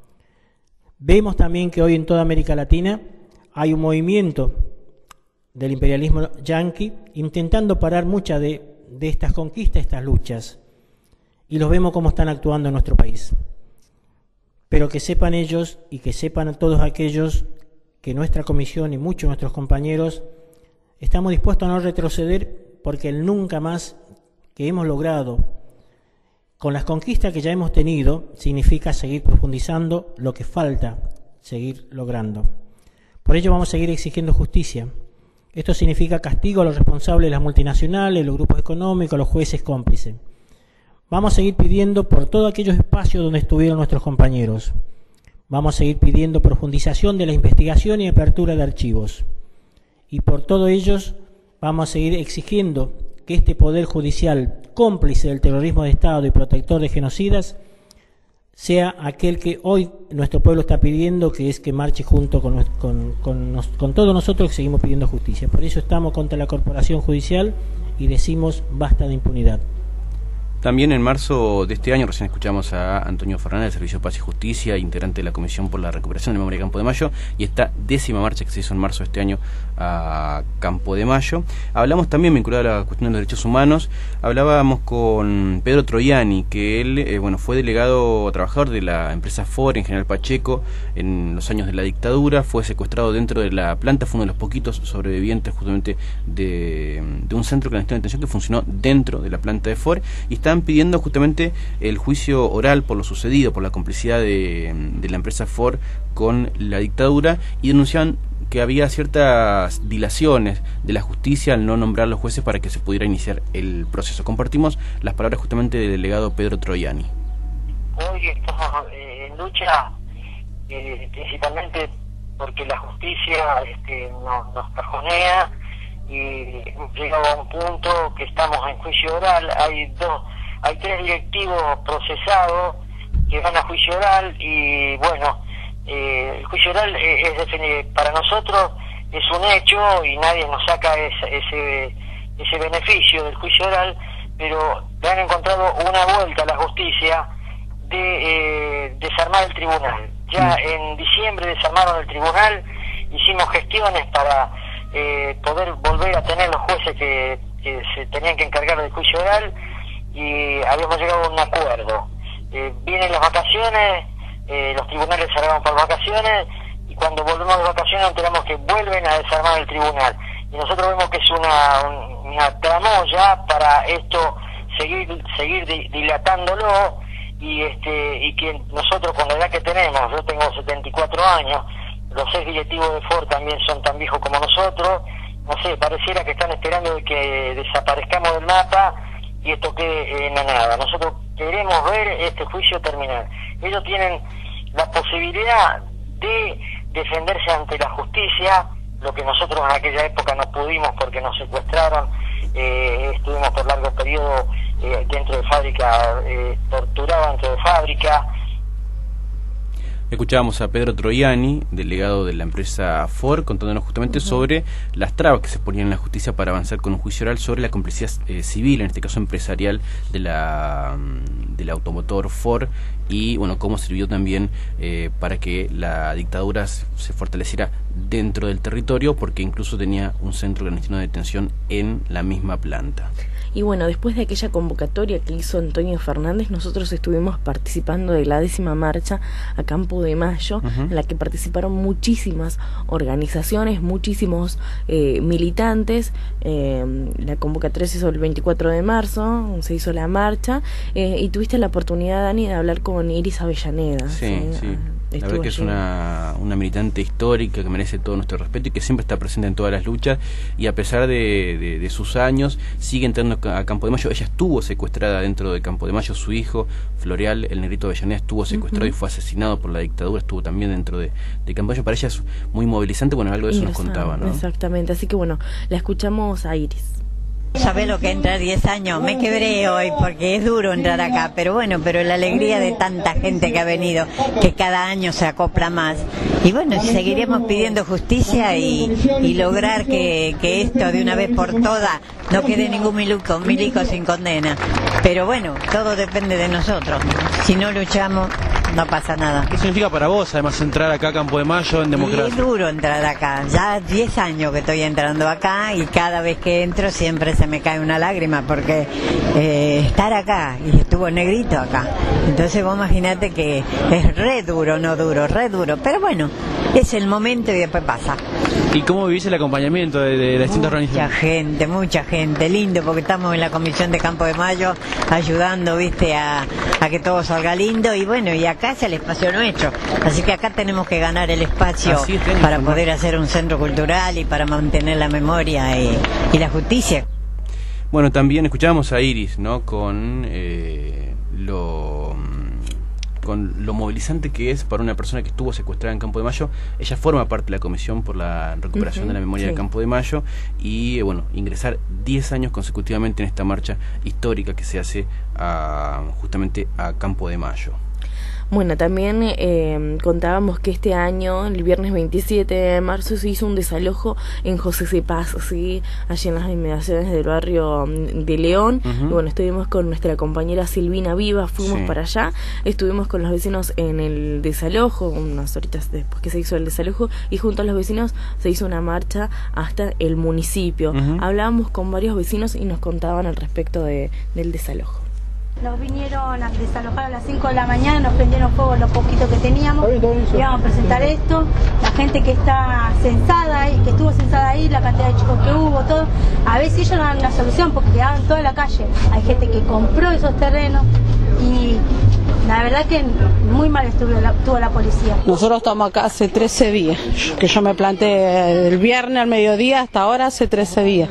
Vemos también que hoy en toda América Latina hay un movimiento del imperialismo yanqui intentando parar muchas de, de estas conquistas, estas luchas. Y los vemos cómo están actuando en nuestro país. Pero que sepan ellos y que sepan todos aquellos que nuestra comisión y muchos de nuestros compañeros estamos dispuestos a no retroceder porque el nunca más que hemos logrado con las conquistas que ya hemos tenido significa seguir profundizando lo que falta seguir logrando. Por ello vamos a seguir exigiendo justicia. Esto significa castigo a los responsables de las multinacionales, los grupos económicos, los jueces cómplices. Vamos a seguir pidiendo por todos aquellos espacios donde estuvieron nuestros compañeros. Vamos a seguir pidiendo profundización de la investigación y apertura de archivos. Y por todos ellos vamos a seguir exigiendo que este Poder Judicial, cómplice del terrorismo de Estado y protector de genocidas, sea aquel que hoy nuestro pueblo está pidiendo, que es que marche junto con, con, con, nos, con todos nosotros que seguimos pidiendo justicia. Por eso estamos contra la corporación judicial y decimos basta de impunidad. También en marzo de este año, recién escuchamos a Antonio Fernández, del Servicio de Paz y Justicia, integrante de la Comisión por la Recuperación de Memoria de Campo de Mayo, y esta décima marcha que se hizo en marzo de este año a Campo de Mayo. Hablamos también, vinculado a la cuestión de los derechos humanos, hablábamos con Pedro Troiani, que él eh, bueno, fue delegado trabajador de la empresa Ford en General Pacheco en los años de la dictadura, fue secuestrado dentro de la planta, fue uno de los poquitos sobrevivientes justamente de, de un centro clandestino de detención que funcionó dentro de la planta de Ford, y está pidiendo justamente el juicio oral por lo sucedido, por la complicidad de, de la empresa Ford con la dictadura, y denunciaban que había ciertas dilaciones de la justicia al no nombrar a los jueces para que se pudiera iniciar el proceso. Compartimos las palabras justamente del delegado Pedro Troiani. Hoy estamos eh, en lucha eh, principalmente porque la justicia este, nos, nos cajonea y hemos llegado a un punto que estamos en juicio oral. Hay dos Hay tres directivos procesados que van a juicio oral y bueno, eh, el juicio oral es, es para nosotros es un hecho y nadie nos saca ese, ese ese beneficio del juicio oral, pero le han encontrado una vuelta a la justicia de eh, desarmar el tribunal. Ya en diciembre desarmaron el tribunal, hicimos gestiones para eh, poder volver a tener los jueces que, que se tenían que encargar del juicio oral, y habíamos llegado a un acuerdo. Eh, vienen las vacaciones, eh, los tribunales cerraron por vacaciones, y cuando volvemos de vacaciones nos enteramos que vuelven a desarmar el tribunal. Y nosotros vemos que es una, una tramoya para esto, seguir seguir dilatándolo, y este y que nosotros con la edad que tenemos, yo tengo setenta y cuatro años, los seis directivos de Ford también son tan viejos como nosotros, no sé, pareciera que están esperando de que desaparezcamos del mapa y esto quede en la nada. Nosotros queremos ver este juicio terminar. Ellos tienen la posibilidad de defenderse ante la justicia, lo que nosotros en aquella época no pudimos porque nos secuestraron, eh, estuvimos por largo periodo eh, dentro de fábrica, eh, torturados dentro de fábrica. Escuchábamos a Pedro Troiani, delegado de la empresa Ford, contándonos justamente uh-huh. sobre las trabas que se ponían en la justicia para avanzar con un juicio oral sobre la complicidad eh, civil, en este caso empresarial, de la del automotor Ford, y bueno, cómo sirvió también eh, para que la dictadura se fortaleciera dentro del territorio, porque incluso tenía un centro clandestino de detención en la misma planta. Y bueno, después de aquella convocatoria que hizo Antonio Fernández, nosotros estuvimos participando de la décima marcha a Campo de Mayo, uh-huh. en la que participaron muchísimas organizaciones, muchísimos eh, militantes. Eh, la convocatoria se hizo el veinticuatro de marzo, se hizo la marcha, eh, y tuviste la oportunidad, Dani, de hablar con Iris Avellaneda. Sí, sí. sí. La verdad que es una, una militante histórica que merece todo nuestro respeto y que siempre está presente en todas las luchas, y a pesar de, de, de sus años sigue entrando a Campo de Mayo. Ella estuvo secuestrada dentro de Campo de Mayo, su hijo Floreal, el negrito Avellaneda, estuvo secuestrado uh-huh. y fue asesinado por la dictadura, estuvo también dentro de, de Campo de Mayo. Para ella es muy movilizante, bueno, algo de eso nos contaba, ¿no? Exactamente, así que bueno, la escuchamos a Iris. ¿Sabés lo que entra diez años? Me quebré hoy porque es duro entrar acá, pero bueno, pero la alegría de tanta gente que ha venido, que cada año se acopla más. Y bueno, seguiremos pidiendo justicia y, y lograr que, que esto de una vez por todas no quede ningún milico, milico sin condena. Pero bueno, todo depende de nosotros. Si no luchamos, no pasa nada. ¿Qué significa para vos, además, entrar acá a Campo de Mayo en democracia? Y es duro entrar acá. Ya diez años que estoy entrando acá y cada vez que entro siempre se me cae una lágrima porque eh, estar acá, y estuvo negrito acá. Entonces vos imaginate que es re duro, no duro, re duro. Pero bueno, es el momento y después pasa. ¿Y cómo vivís el acompañamiento de, de las distintas organizaciones? Mucha gente, mucha gente, lindo, porque estamos en la comisión de Campo de Mayo ayudando, viste, a, a que todo salga lindo, y bueno, y acá es el espacio nuestro, así que acá tenemos que ganar el espacio es, para poder hacer un centro cultural y para mantener la memoria y, y la justicia. Bueno, también escuchábamos a Iris, ¿no? Con eh, lo... con lo movilizante que es para una persona que estuvo secuestrada en Campo de Mayo. Ella forma parte de la Comisión por la Recuperación uh-huh, de la Memoria sí. de Campo de Mayo, y eh, bueno, ingresar diez años consecutivamente en esta marcha histórica que se hace a, justamente a Campo de Mayo. Bueno, también eh, contábamos que este año, el viernes veintisiete de marzo, se hizo un desalojo en José Cepaz, ¿sí? Allí en las inmediaciones del barrio de León. Uh-huh. Y bueno, estuvimos con nuestra compañera Silvina Viva, fuimos sí. para allá, estuvimos con los vecinos en el desalojo, unas horitas después que se hizo el desalojo, y junto a los vecinos se hizo una marcha hasta el municipio. Uh-huh. Hablábamos con varios vecinos y nos contaban al respecto de, del desalojo. Nos vinieron a desalojar a las cinco de la mañana, nos prendieron fuego lo poquito que teníamos, y vamos a presentar esto, la gente que está censada ahí, que estuvo censada ahí, la cantidad de chicos que hubo, todo, a ver si ellos no dan una solución porque quedaban toda la calle. Hay gente que compró esos terrenos y la verdad que muy mal estuvo la, estuvo la policía. Nosotros estamos acá hace trece días, que yo me planté el viernes al mediodía hasta ahora hace trece días.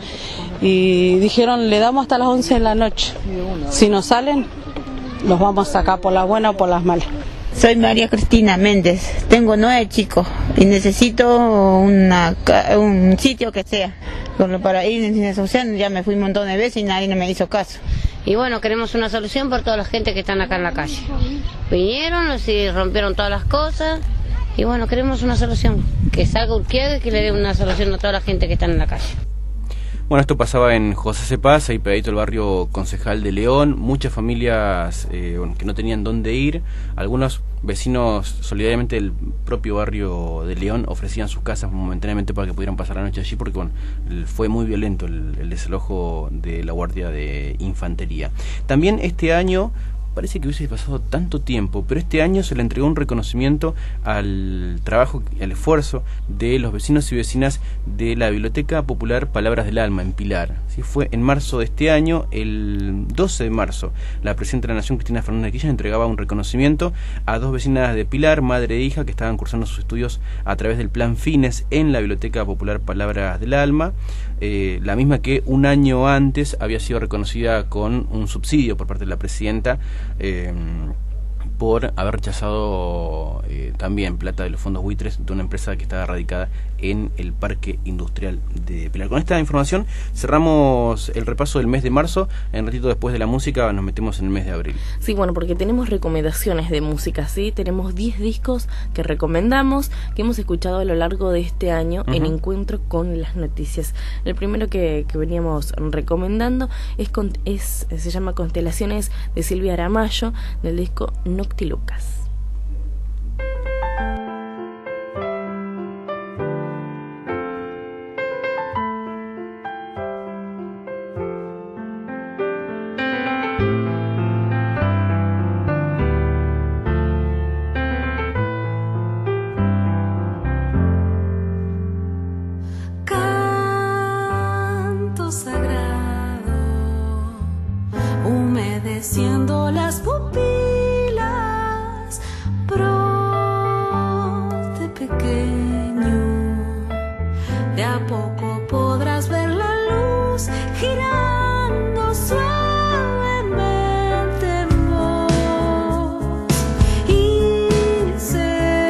Y dijeron, le damos hasta las once de la noche. Si no salen, los vamos a sacar por las buenas o por las malas. Soy María Cristina Méndez, tengo nueve chicos y necesito una, un sitio que sea. Para ir en cine social ya me fui un montón de veces y nadie no me hizo caso. Y bueno, queremos una solución por toda la gente que están acá en la calle. Vinieron, y rompieron todas las cosas, y bueno, queremos una solución. Que salga Urquiaga y que le dé una solución a toda la gente que está en la calle. Bueno, esto pasaba en José Cepaz, ahí pegadito el barrio Concejal de León. Muchas familias eh, bueno, que no tenían dónde ir. Algunos vecinos, solidariamente del propio barrio de León, ofrecían sus casas momentáneamente para que pudieran pasar la noche allí, porque bueno, fue muy violento el, el desalojo de la Guardia de Infantería. También este año, parece que hubiese pasado tanto tiempo, pero este año se le entregó un reconocimiento al trabajo y al esfuerzo de los vecinos y vecinas de la Biblioteca Popular Palabras del Alma en Pilar. ¿Sí? Fue en marzo de este año, el doce de marzo, la Presidenta de la Nación, Cristina Fernández de Kirchner, entregaba un reconocimiento a dos vecinas de Pilar, madre e hija, que estaban cursando sus estudios a través del Plan Fines en la Biblioteca Popular Palabras del Alma, eh, la misma que un año antes había sido reconocida con un subsidio por parte de la Presidenta, Eh, por haber rechazado eh, también plata de los fondos buitres de una empresa que está radicada en el Parque Industrial de Pilar. Con esta información cerramos el repaso del mes de marzo. En ratito después de la música nos metemos en el mes de abril. Sí, bueno, porque tenemos recomendaciones de música, ¿sí? Tenemos diez discos que recomendamos, que hemos escuchado a lo largo de este año uh-huh. en Encuentro con las Noticias. El primero que, que veníamos recomendando es, con, es se llama Constelaciones de Silvia Aramayo, del disco Noctilucas. Humedeciendo las pupilas, pro de pequeño, de a poco podrás ver la luz girando suavemente en vos y se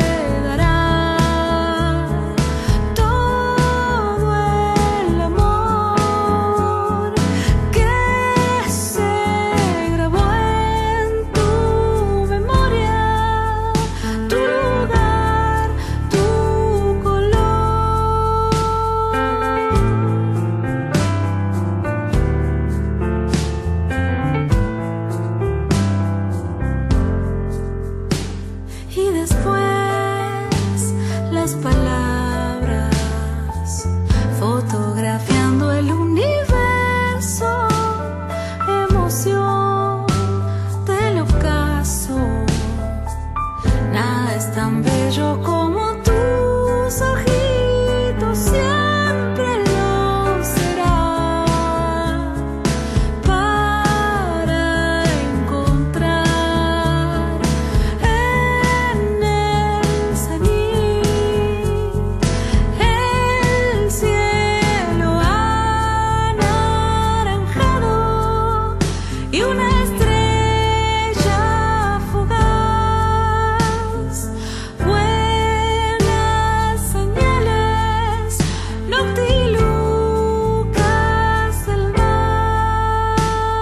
dará todo el amor que se fotografiando el universo, emoción del ocaso. Nada es tan bello como tus ojitos, siempre lo será, para encontrar en el cenit el cielo anaranjado y una estrella fugaz. Buenas señales, noctilucas del mar.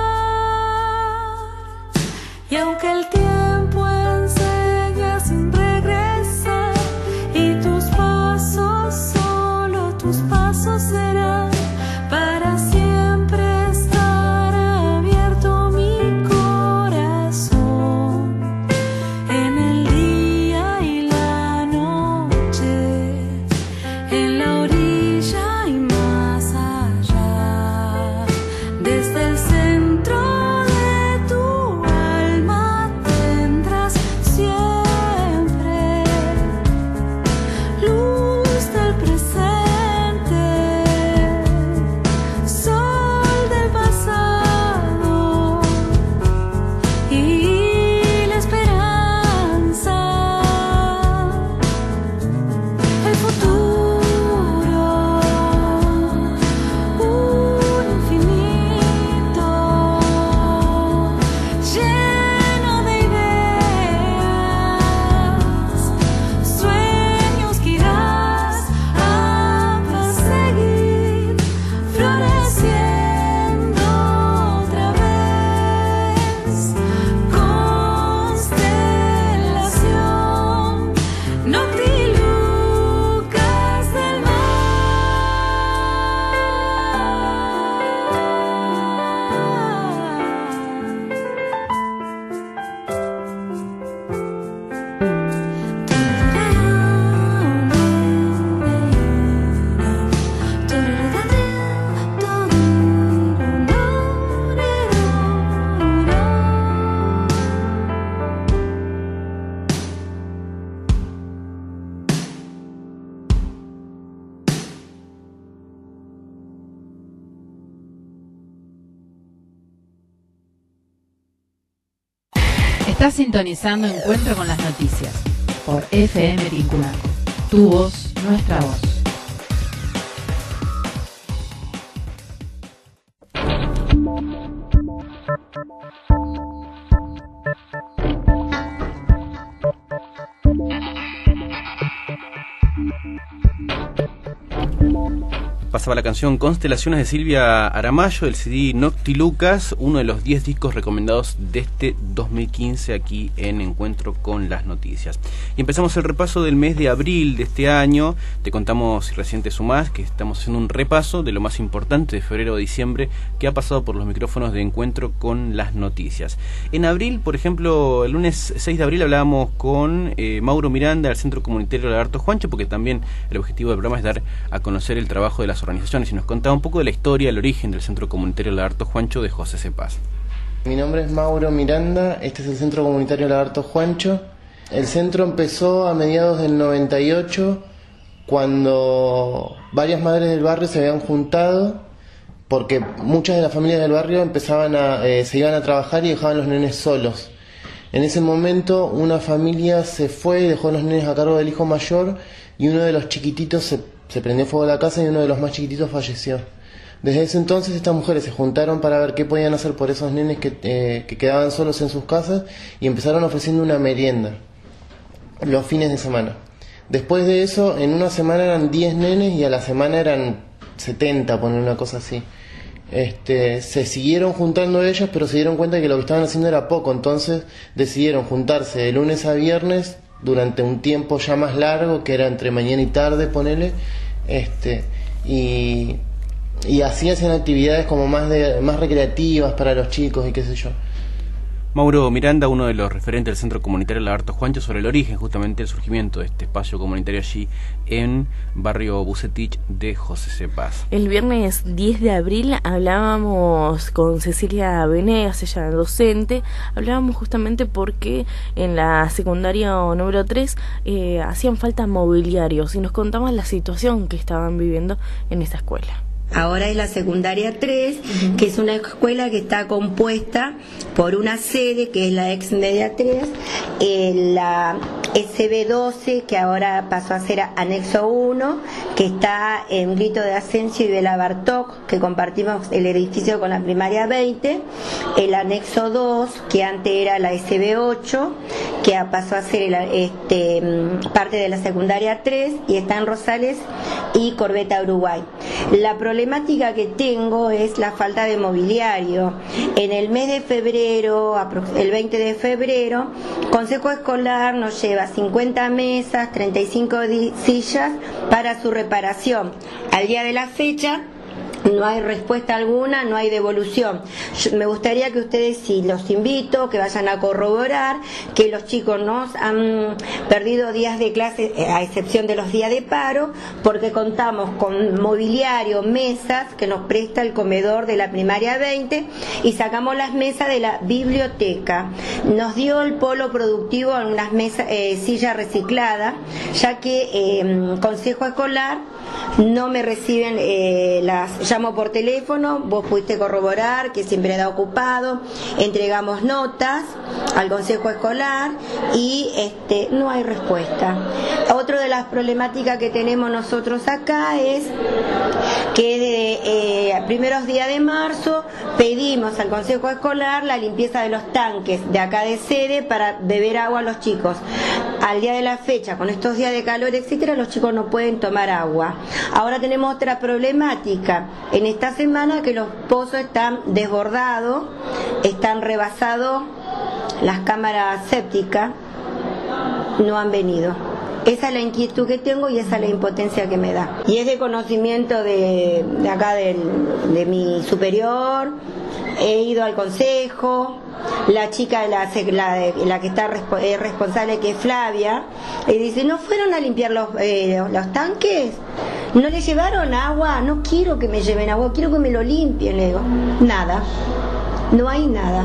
Y aunque el tiempo enseña sin regresar y tus pasos, solo tus pasos serán, para siempre estar abierto mi corazón en el día y la noche, en la orilla y más allá. Desde el centro de tu alma tendrás siempre luz del presente, sol del pasado y la esperanza, el futuro, un infinito lleno de ideas, sueños que irás a perseguir, floreciendo otra vez. Constelación, noctilucas del mar. Estás sintonizando Encuentro con las Noticias por F M Tincunaco. Tu voz, nuestra voz. Pasaba la canción Constelaciones de Silvia Aramayo, del C D Noctilucas, uno de los diez discos recomendados de este dos mil quince aquí en Encuentro con las Noticias. Y empezamos el repaso del mes de abril de este año. Te contamos, si recién te sumás, que estamos haciendo un repaso de lo más importante de febrero a diciembre que ha pasado por los micrófonos de Encuentro con las Noticias. En abril, por ejemplo, el lunes seis de abril hablábamos con eh, Mauro Miranda del Centro Comunitario Lagarto Juancho, porque también el objetivo del programa es dar a conocer el trabajo de las organizaciones, y nos contaba un poco de la historia, el origen del Centro Comunitario Lagarto Juancho de José Cepaz. Mi nombre es Mauro Miranda, este es el Centro Comunitario Lagarto Juancho. El centro empezó a mediados del noventa y ocho, cuando varias madres del barrio se habían juntado, porque muchas de las familias del barrio empezaban a, eh, se iban a trabajar y dejaban los nenes solos. En ese momento una familia se fue y dejó a los nenes a cargo del hijo mayor, y uno de los chiquititos se Se prendió fuego a la casa y uno de los más chiquititos falleció. Desde ese entonces estas mujeres se juntaron para ver qué podían hacer por esos nenes que, eh, que quedaban solos en sus casas, y empezaron ofreciendo una merienda los fines de semana. Después de eso, en una semana eran diez nenes y a la semana eran setenta, poner una cosa así. Este, se siguieron juntando ellos, pero se dieron cuenta que lo que estaban haciendo era poco, entonces decidieron juntarse de lunes a viernes durante un tiempo ya más largo, que era entre mañana y tarde, ponele, este, y, y así hacían actividades como más de más recreativas para los chicos y qué sé yo. Mauro Miranda, uno de los referentes del Centro Comunitario Lagarto Juancho, sobre el origen, justamente el surgimiento de este espacio comunitario allí en barrio Bucetich de José Cepaz. El viernes diez de abril hablábamos con Cecilia Venegas, ella es docente, hablábamos justamente porque en la secundaria número tres eh, hacían falta mobiliarios, y nos contaban la situación que estaban viviendo en esa escuela. Ahora es la secundaria tres, uh-huh. que es una escuela que está compuesta por una sede, que es la ex media tres, eh, la S B doce, que ahora pasó a ser anexo uno, que está en Grito de Asensio y Bela Bartók, que compartimos el edificio con la primaria veinte, el anexo dos, que antes era la S B ocho, que pasó a ser el, este, parte de la secundaria tres, y está en Rosales y Corbeta, Uruguay. La problemática que tengo es la falta de mobiliario. En el mes de febrero, el veinte de febrero, Consejo Escolar nos lleva cincuenta mesas, treinta y cinco sillas para su reparación. Al día de la fecha no hay respuesta alguna, no hay devolución. Yo, me gustaría que ustedes, sí, los invito, que vayan a corroborar que los chicos no han perdido días de clase, a excepción de los días de paro, porque contamos con mobiliario, mesas que nos presta el comedor de la primaria veinte, y sacamos las mesas de la biblioteca. Nos dio el polo productivo en unas mesas, eh, sillas recicladas, ya que eh, Consejo Escolar no me reciben eh, las... Llamo por teléfono, vos pudiste corroborar que siempre está ocupado, entregamos notas al Consejo Escolar y este no hay respuesta. Otra de las problemáticas que tenemos nosotros acá es que de eh, primeros días de marzo pedimos al Consejo Escolar la limpieza de los tanques de acá de sede para beber agua a los chicos. Al día de la fecha, con estos días de calor, etcétera, los chicos no pueden tomar agua. Ahora tenemos otra problemática. En esta semana que los pozos están desbordados, están rebasados, las cámaras sépticas no han venido. Esa es la inquietud que tengo y esa es la impotencia que me da. Y es de conocimiento de, de acá del, de mi superior, he ido al consejo, la chica, la, la, la que está respo, es responsable, que es Flavia, y dice, ¿no fueron a limpiar los, eh, los tanques? ¿No le llevaron agua? No quiero que me lleven agua, quiero que me lo limpien, le digo. Nada, no hay nada.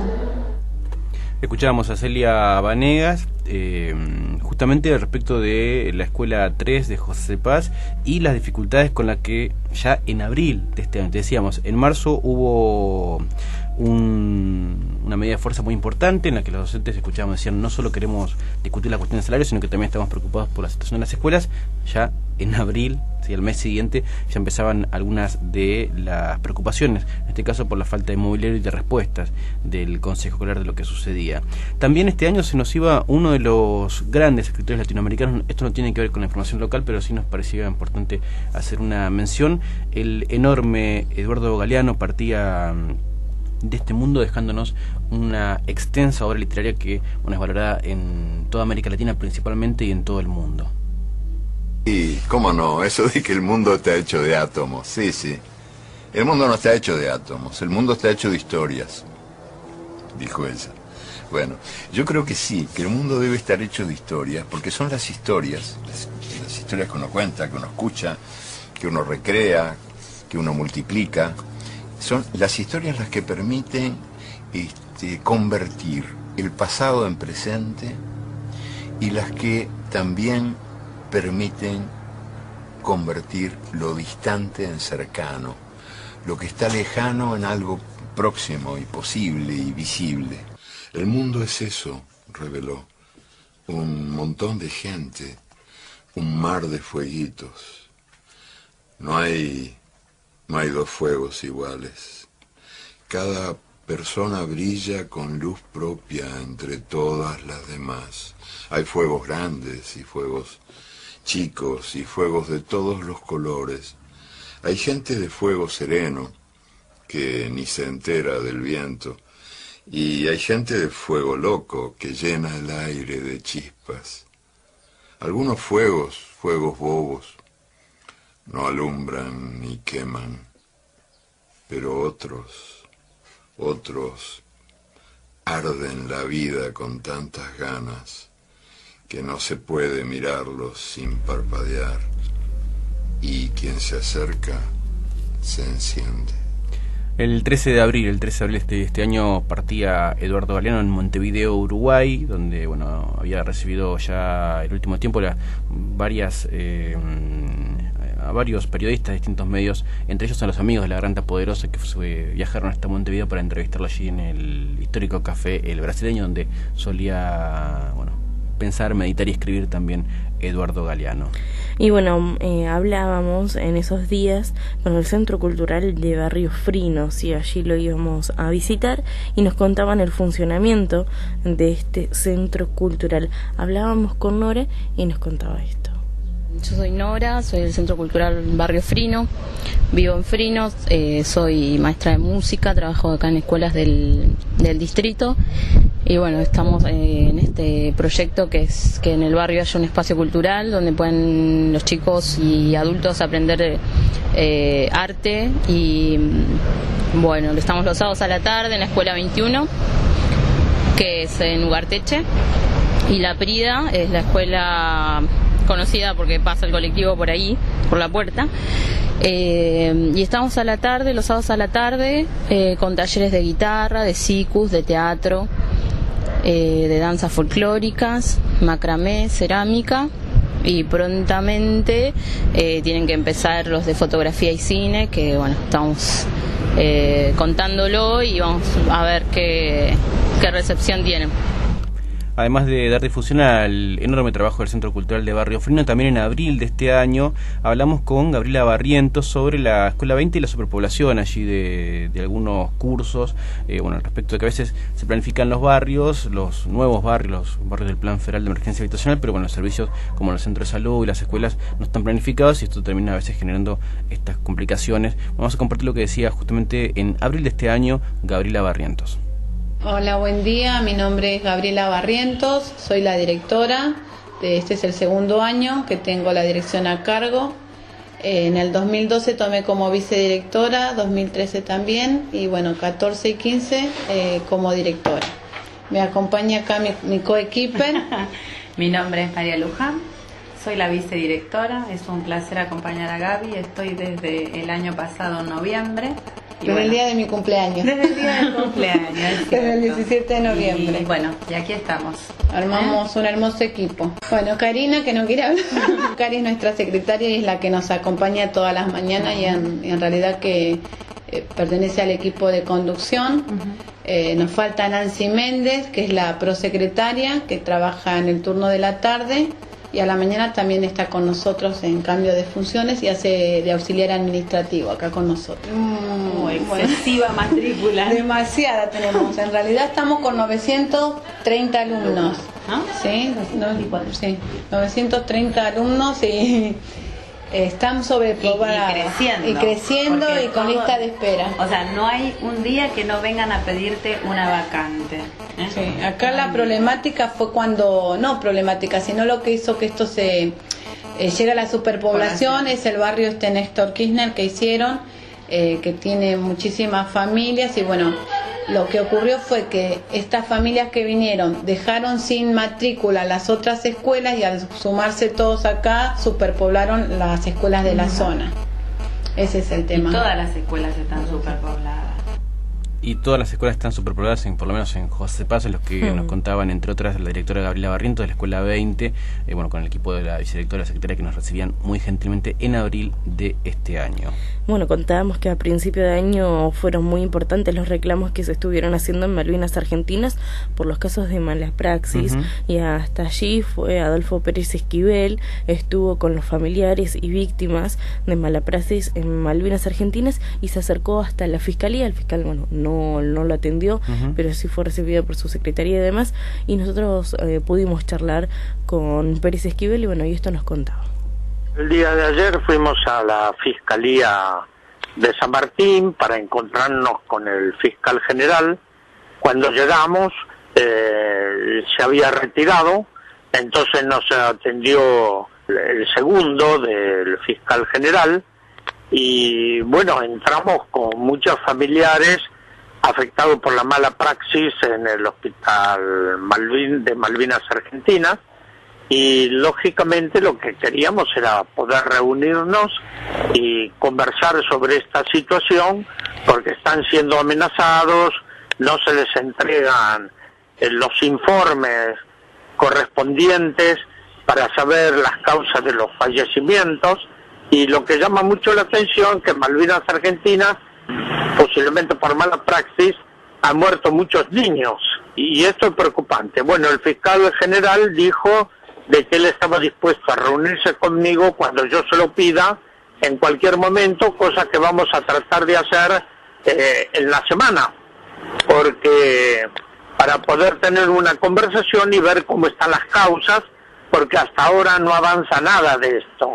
Escuchábamos a Celia Vanegas, eh, justamente respecto de la escuela tres de José Cepaz y las dificultades con las que ya en abril de este año, decíamos, en marzo hubo un, una medida de fuerza muy importante en la que los docentes escuchábamos, decían, no solo queremos discutir la cuestión del salario, sino que también estamos preocupados por la situación de las escuelas. Ya en abril, ¿sí?, al mes siguiente, ya empezaban algunas de las preocupaciones, en este caso por la falta de mobiliario y de respuestas del Consejo Escolar de lo que sucedía. También este año se nos iba uno de los grandes escritores latinoamericanos. Esto no tiene que ver con la información local, pero sí nos parecía importante hacer una mención. El enorme Eduardo Galeano partía de este mundo dejándonos una extensa obra literaria que, bueno, es valorada en toda América Latina principalmente y en todo el mundo. Y cómo no, eso de que el mundo está hecho de átomos, sí, sí. El mundo no está hecho de átomos, el mundo está hecho de historias, dijo ella. Bueno, yo creo que sí, que el mundo debe estar hecho de historias, porque son las historias, las, las historias que uno cuenta, que uno escucha, que uno recrea, que uno multiplica. Son las historias las que permiten este, convertir el pasado en presente y las que también permiten convertir lo distante en cercano, lo que está lejano en algo próximo y posible y visible. El mundo es eso, reveló, un montón de gente, un mar de fueguitos. No hay, no hay dos fuegos iguales. Cada persona brilla con luz propia entre todas las demás. Hay fuegos grandes y fuegos chicos y fuegos de todos los colores. Hay gente de fuego sereno que ni se entera del viento, y hay gente de fuego loco que llena el aire de chispas. Algunos fuegos, fuegos bobos, no alumbran ni queman, pero otros, otros arden la vida con tantas ganas que no se puede mirarlos sin parpadear, y quien se acerca se enciende. El trece de abril, el trece de abril este, este año partía Eduardo Galeano en Montevideo, Uruguay, donde bueno había recibido ya el último tiempo la, varias eh, a varios periodistas de distintos medios, entre ellos a los amigos de la Granta Poderosa, que fue, viajaron hasta Montevideo para entrevistarlo allí en el histórico café El Brasileño, donde solía bueno pensar, meditar y escribir también Eduardo Galeano. Y bueno, eh, hablábamos en esos días con el Centro Cultural de Barrio Frinos, y allí lo íbamos a visitar y nos contaban el funcionamiento de este centro cultural. Hablábamos con Nora y nos contaba esto. Yo soy Nora, soy del Centro Cultural Barrio Frino, vivo en Frinos, eh, soy maestra de música, trabajo acá en escuelas del, del distrito, y bueno, estamos eh, en este proyecto que es que en el barrio haya un espacio cultural donde pueden los chicos y adultos aprender eh, arte, y bueno, estamos los sábados a la tarde en la Escuela veintiuno, que es en Ugarteche, y la Prida es la escuela conocida porque pasa el colectivo por ahí, por la puerta, eh, y estamos a la tarde, los sábados a la tarde, eh, con talleres de guitarra, de sicus, de teatro, eh, de danzas folclóricas, macramé, cerámica, y prontamente eh, tienen que empezar los de fotografía y cine, que bueno, estamos eh, contándolo y vamos a ver qué, qué recepción tienen. Además de dar difusión al enorme trabajo del Centro Cultural de Barrio Frino, también en abril de este año hablamos con Gabriela Barrientos sobre la Escuela veinte y la superpoblación allí de, de algunos cursos, eh, bueno, respecto de que a veces se planifican los barrios, los nuevos barrios, los barrios del Plan Federal de Emergencia Habitacional, pero bueno, los servicios como los centros de salud y las escuelas no están planificados, y esto termina a veces generando estas complicaciones. Vamos a compartir lo que decía justamente en abril de este año Gabriela Barrientos. Hola, buen día. Mi nombre es Gabriela Barrientos, soy la directora. Este es el segundo año que tengo la dirección a cargo. En el dos mil doce tomé como vicedirectora, dos mil trece también, y bueno, catorce y quince eh, como directora. Me acompaña acá mi, mi coequiper. Mi nombre es María Luján, soy la vicedirectora. Es un placer acompañar a Gaby. Estoy desde el año pasado, en noviembre. Y desde bueno, el día de mi cumpleaños. Desde el día del cumpleaños. Desde el diecisiete de noviembre. Y bueno, y aquí estamos. Armamos ¿Eh? un hermoso equipo. Bueno, Karina, que no quiere hablar. Cari es nuestra secretaria y es la que nos acompaña todas las mañanas, y en, en realidad que eh, pertenece al equipo de conducción. Eh, nos falta Nancy Méndez, que es la prosecretaria, que trabaja en el turno de la tarde, y a la mañana también está con nosotros en cambio de funciones y hace de auxiliar administrativo acá con nosotros. Mm, excesiva bueno. matrícula. Demasiada tenemos. En realidad estamos con novecientos treinta alumnos. ¿Ah? Sí, no, sí, novecientos treinta alumnos y están sobreprobados. Y, y creciendo. Y creciendo y con todo, lista de espera. O sea, no hay un día que no vengan a pedirte una vacante. ¿eh? Sí, acá la problemática fue cuando, no problemática, sino lo que hizo que esto se eh, llegue a la superpoblación, es el barrio este Néstor Kirchner que hicieron, eh, que tiene muchísimas familias y bueno, lo que ocurrió fue que estas familias que vinieron dejaron sin matrícula las otras escuelas y al sumarse todos acá superpoblaron las escuelas de la zona. Ese es el tema. Y todas las escuelas están superpobladas. Y todas las escuelas están superpobladas, en, por lo menos en José Paz, en los que hmm. nos contaban, entre otras, la directora Gabriela Barrientos de la Escuela veinte, eh, bueno, con el equipo de la vicedirectora y la secretaria que nos recibían muy gentilmente en abril de este año. Bueno, contábamos que a principio de año fueron muy importantes los reclamos que se estuvieron haciendo en Malvinas Argentinas por los casos de mala praxis, uh-huh. y hasta allí fue Adolfo Pérez Esquivel, estuvo con los familiares y víctimas de mala praxis en Malvinas Argentinas y se acercó hasta la fiscalía. El fiscal, bueno, no No, no lo atendió, uh-huh. pero sí fue recibido por su secretaría y demás, y nosotros eh, pudimos charlar con Pérez Esquivel y bueno, y esto nos contaba. El día de ayer fuimos a la Fiscalía de San Martín para encontrarnos con el fiscal general. Cuando llegamos eh, se había retirado, entonces nos atendió el segundo del fiscal general y bueno, entramos con muchos familiares afectado por la mala praxis en el hospital Malvin, de Malvinas Argentinas, y lógicamente lo que queríamos era poder reunirnos y conversar sobre esta situación porque están siendo amenazados, no se les entregan eh, los informes correspondientes para saber las causas de los fallecimientos, y lo que llama mucho la atención que en Malvinas Argentinas, posiblemente por mala praxis, han muerto muchos niños, y esto es preocupante. Bueno, el fiscal general dijo de que él estaba dispuesto a reunirse conmigo cuando yo se lo pida, en cualquier momento, cosa que vamos a tratar de hacer eh, en la semana, porque para poder tener una conversación y ver cómo están las causas, porque hasta ahora no avanza nada de esto.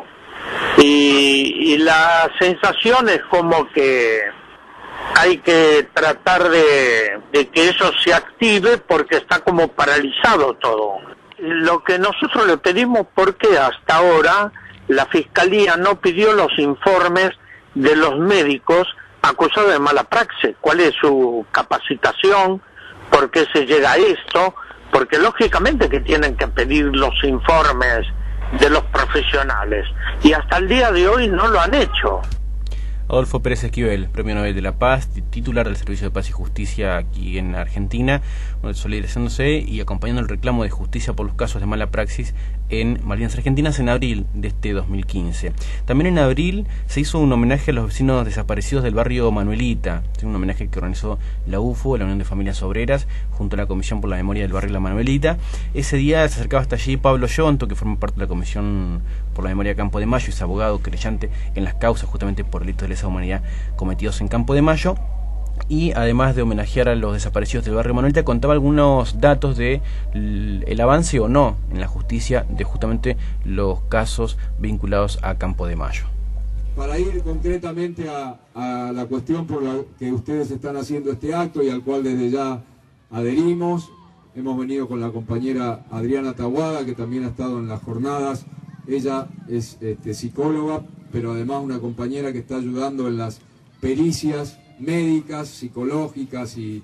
Y, y la sensación es como que hay que tratar de, de que eso se active porque está como paralizado todo. Lo que nosotros le pedimos, porque hasta ahora la Fiscalía no pidió los informes de los médicos acusados de mala praxis, cuál es su capacitación, por qué se llega a esto, porque lógicamente que tienen que pedir los informes de los profesionales, y hasta el día de hoy no lo han hecho. Adolfo Pérez Esquivel, Premio Nobel de la Paz, titular del Servicio de Paz y Justicia aquí en Argentina, bueno, solidarizándose y acompañando el reclamo de justicia por los casos de mala praxis en Malvinas Argentinas en abril de este dos mil quince. También en abril se hizo un homenaje a los vecinos desaparecidos del barrio Manuelita, un homenaje que organizó la U F O, la Unión de Familias Obreras, junto a la Comisión por la Memoria del Barrio La Manuelita. Ese día se acercaba hasta allí Pablo Yonto, que forma parte de la Comisión por la Memoria de Campo de Mayo, y es abogado querellante en las causas justamente por delitos de lesa humanidad cometidos en Campo de Mayo. Y además de homenajear a los desaparecidos del barrio Manuelita, contaba algunos datos de el avance o no en la justicia de justamente los casos vinculados a Campo de Mayo. Para ir concretamente a, a la cuestión por la que ustedes están haciendo este acto y al cual desde ya adherimos, hemos venido con la compañera Adriana Tahuada, que también ha estado en las jornadas. Ella es este, psicóloga, pero además una compañera que está ayudando en las pericias médicas, psicológicas y,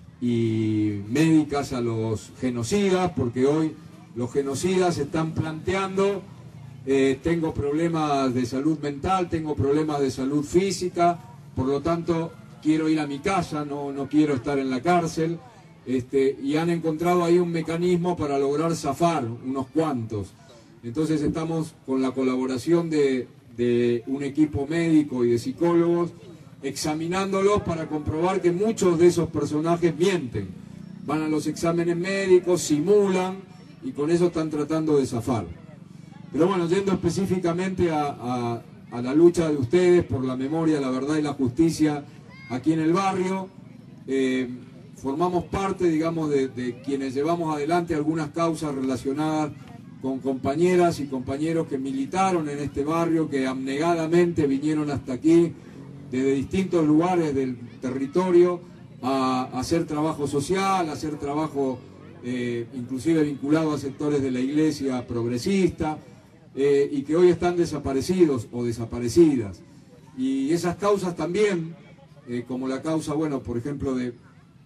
y médicas a los genocidas, porque hoy los genocidas están planteando, eh, tengo problemas de salud mental, tengo problemas de salud física, por lo tanto quiero ir a mi casa, no, no quiero estar en la cárcel, este, y han encontrado ahí un mecanismo para lograr zafar unos cuantos. Entonces estamos con la colaboración de, de un equipo médico y de psicólogos examinándolos para comprobar que muchos de esos personajes mienten. Van a los exámenes médicos, simulan y con eso están tratando de zafar. Pero bueno, yendo específicamente a, a, a la lucha de ustedes por la memoria, la verdad y la justicia aquí en el barrio, eh, formamos parte, digamos, de, de quienes llevamos adelante algunas causas relacionadas con compañeras y compañeros que militaron en este barrio, que abnegadamente vinieron hasta aquí desde distintos lugares del territorio a, a hacer trabajo social, a hacer trabajo eh, inclusive vinculado a sectores de la iglesia progresista, eh, y que hoy están desaparecidos o desaparecidas. Y esas causas también, eh, como la causa, bueno, por ejemplo, de,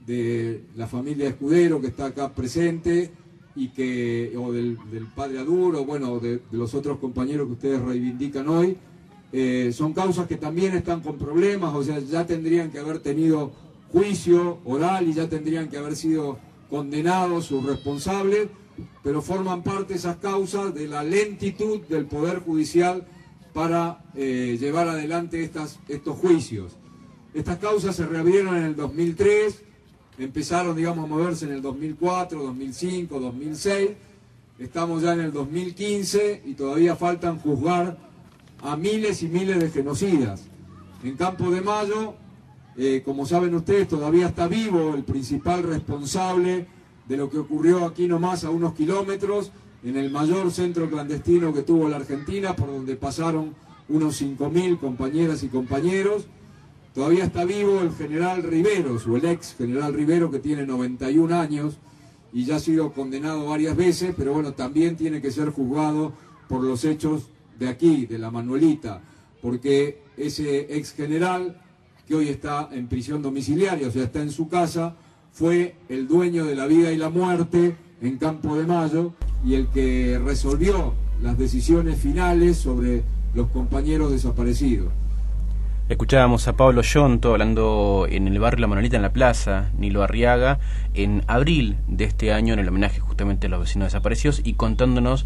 de la familia Escudero, que está acá presente, y que, o del, del padre Aduro, bueno, de, de los otros compañeros que ustedes reivindican hoy, eh, son causas que también están con problemas, o sea, ya tendrían que haber tenido juicio oral y ya tendrían que haber sido condenados sus responsables, pero forman parte esas causas de la lentitud del Poder Judicial para eh, llevar adelante estas, estos juicios. Estas causas se reabrieron en el dos mil tres, empezaron, digamos, a moverse en el dos mil cuatro, dos mil cinco, dos mil seis, estamos ya en el dos mil quince y todavía faltan juzgar a miles y miles de genocidas. En Campo de Mayo, eh, como saben ustedes, todavía está vivo el principal responsable de lo que ocurrió aquí nomás a unos kilómetros, en el mayor centro clandestino que tuvo la Argentina, por donde pasaron unos cinco mil compañeras y compañeros. Todavía está vivo el general Riveros, o el ex general Rivero, que tiene noventa y un años y ya ha sido condenado varias veces, pero bueno, también tiene que ser juzgado por los hechos de aquí, de la Manuelita, porque ese ex general, que hoy está en prisión domiciliaria, o sea, está en su casa, fue el dueño de la vida y la muerte en Campo de Mayo y el que resolvió las decisiones finales sobre los compañeros desaparecidos. Escuchábamos a Pablo Yonto hablando en el barrio La Manuelita, en la plaza Nilo Arriaga, en abril de este año, en el homenaje justamente a los vecinos desaparecidos, y contándonos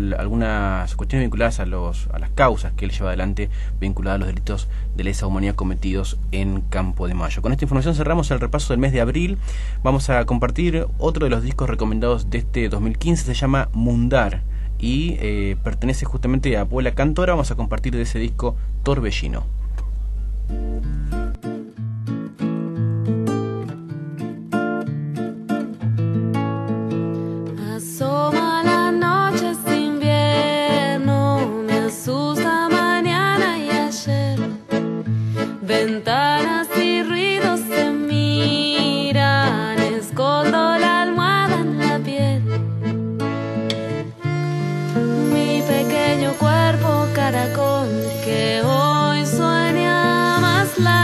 algunas cuestiones vinculadas a los a las causas que él lleva adelante vinculadas a los delitos de lesa humanidad cometidos en Campo de Mayo. Con esta información cerramos el repaso del mes de abril. Vamos a compartir otro de los discos recomendados de este dos mil quince, se llama Mundar, y eh, pertenece justamente a Puebla Cantora. Vamos a compartir de ese disco Torbellino. Asoma la noche sin invierno, me asusta mañana y ayer. Ventanas y ruidos se miran, escondo la almohada en la piel. Mi pequeño cuerpo caracol que hoy sueña más largo.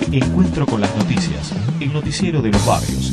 Encuentro con las noticias, el noticiero de los barrios.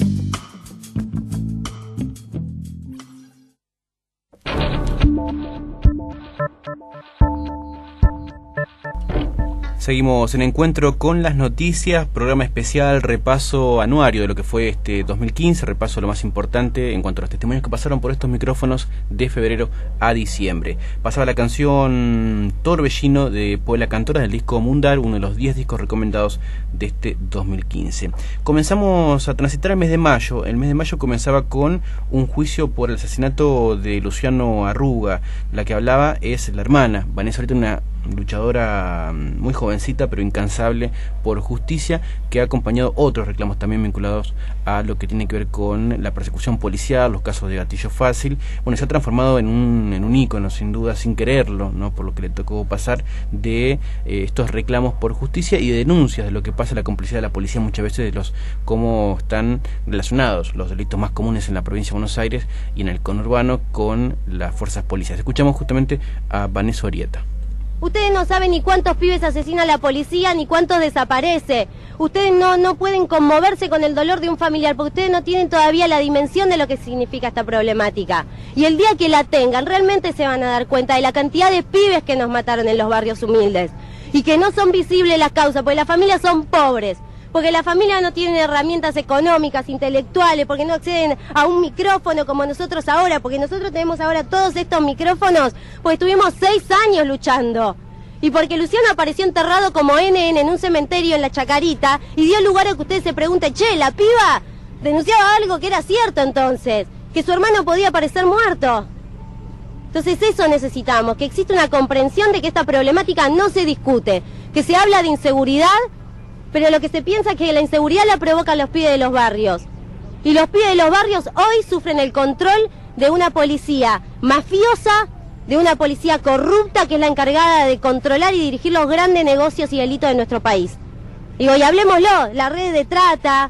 Seguimos en Encuentro con las noticias, programa especial, repaso anuario de lo que fue este dos mil quince, repaso lo más importante en cuanto a los testimonios que pasaron por estos micrófonos de febrero a diciembre. Pasaba la canción Torbellino de Puebla Cantora del disco Mundar, uno de los diez discos recomendados de este dos mil quince. Comenzamos a transitar el mes de mayo. El mes de mayo comenzaba con un juicio por el asesinato de Luciano Arruga. La que hablaba es la hermana, Vanessa Orieta, una luchadora muy jovencita pero incansable por justicia, que ha acompañado otros reclamos también vinculados a lo que tiene que ver con la persecución policial, los casos de gatillo fácil. Bueno, se ha transformado en un en un ícono, sin duda, sin quererlo, no por lo que le tocó pasar, de eh, estos reclamos por justicia y de denuncias de lo que pasa, la complicidad de la policía muchas veces, de los cómo están relacionados los delitos más comunes en la provincia de Buenos Aires y en el conurbano con las fuerzas policiales. Escuchamos justamente a Vanessa Orieta. Ustedes no saben ni cuántos pibes asesina la policía, ni cuántos desaparece. Ustedes no, no pueden conmoverse con el dolor de un familiar, porque ustedes no tienen todavía la dimensión de lo que significa esta problemática. Y el día que la tengan, realmente se van a dar cuenta de la cantidad de pibes que nos mataron en los barrios humildes. Y que no son visibles las causas, porque las familias son pobres. Porque la familia no tiene herramientas económicas, intelectuales, porque no acceden a un micrófono como nosotros ahora, porque nosotros tenemos ahora todos estos micrófonos, porque estuvimos seis años luchando. Y porque Luciano apareció enterrado como N N en un cementerio en La Chacarita y dio lugar a que ustedes se pregunten, che, la piba denunciaba algo que era cierto entonces, que su hermano podía aparecer muerto. Entonces eso necesitamos, que exista una comprensión de que esta problemática no se discute, que se habla de inseguridad, pero lo que se piensa es que la inseguridad la provocan los pibes de los barrios. Y los pibes de los barrios hoy sufren el control de una policía mafiosa, de una policía corrupta que es la encargada de controlar y dirigir los grandes negocios y delitos de nuestro país. Y hoy hablemoslo, la red de trata,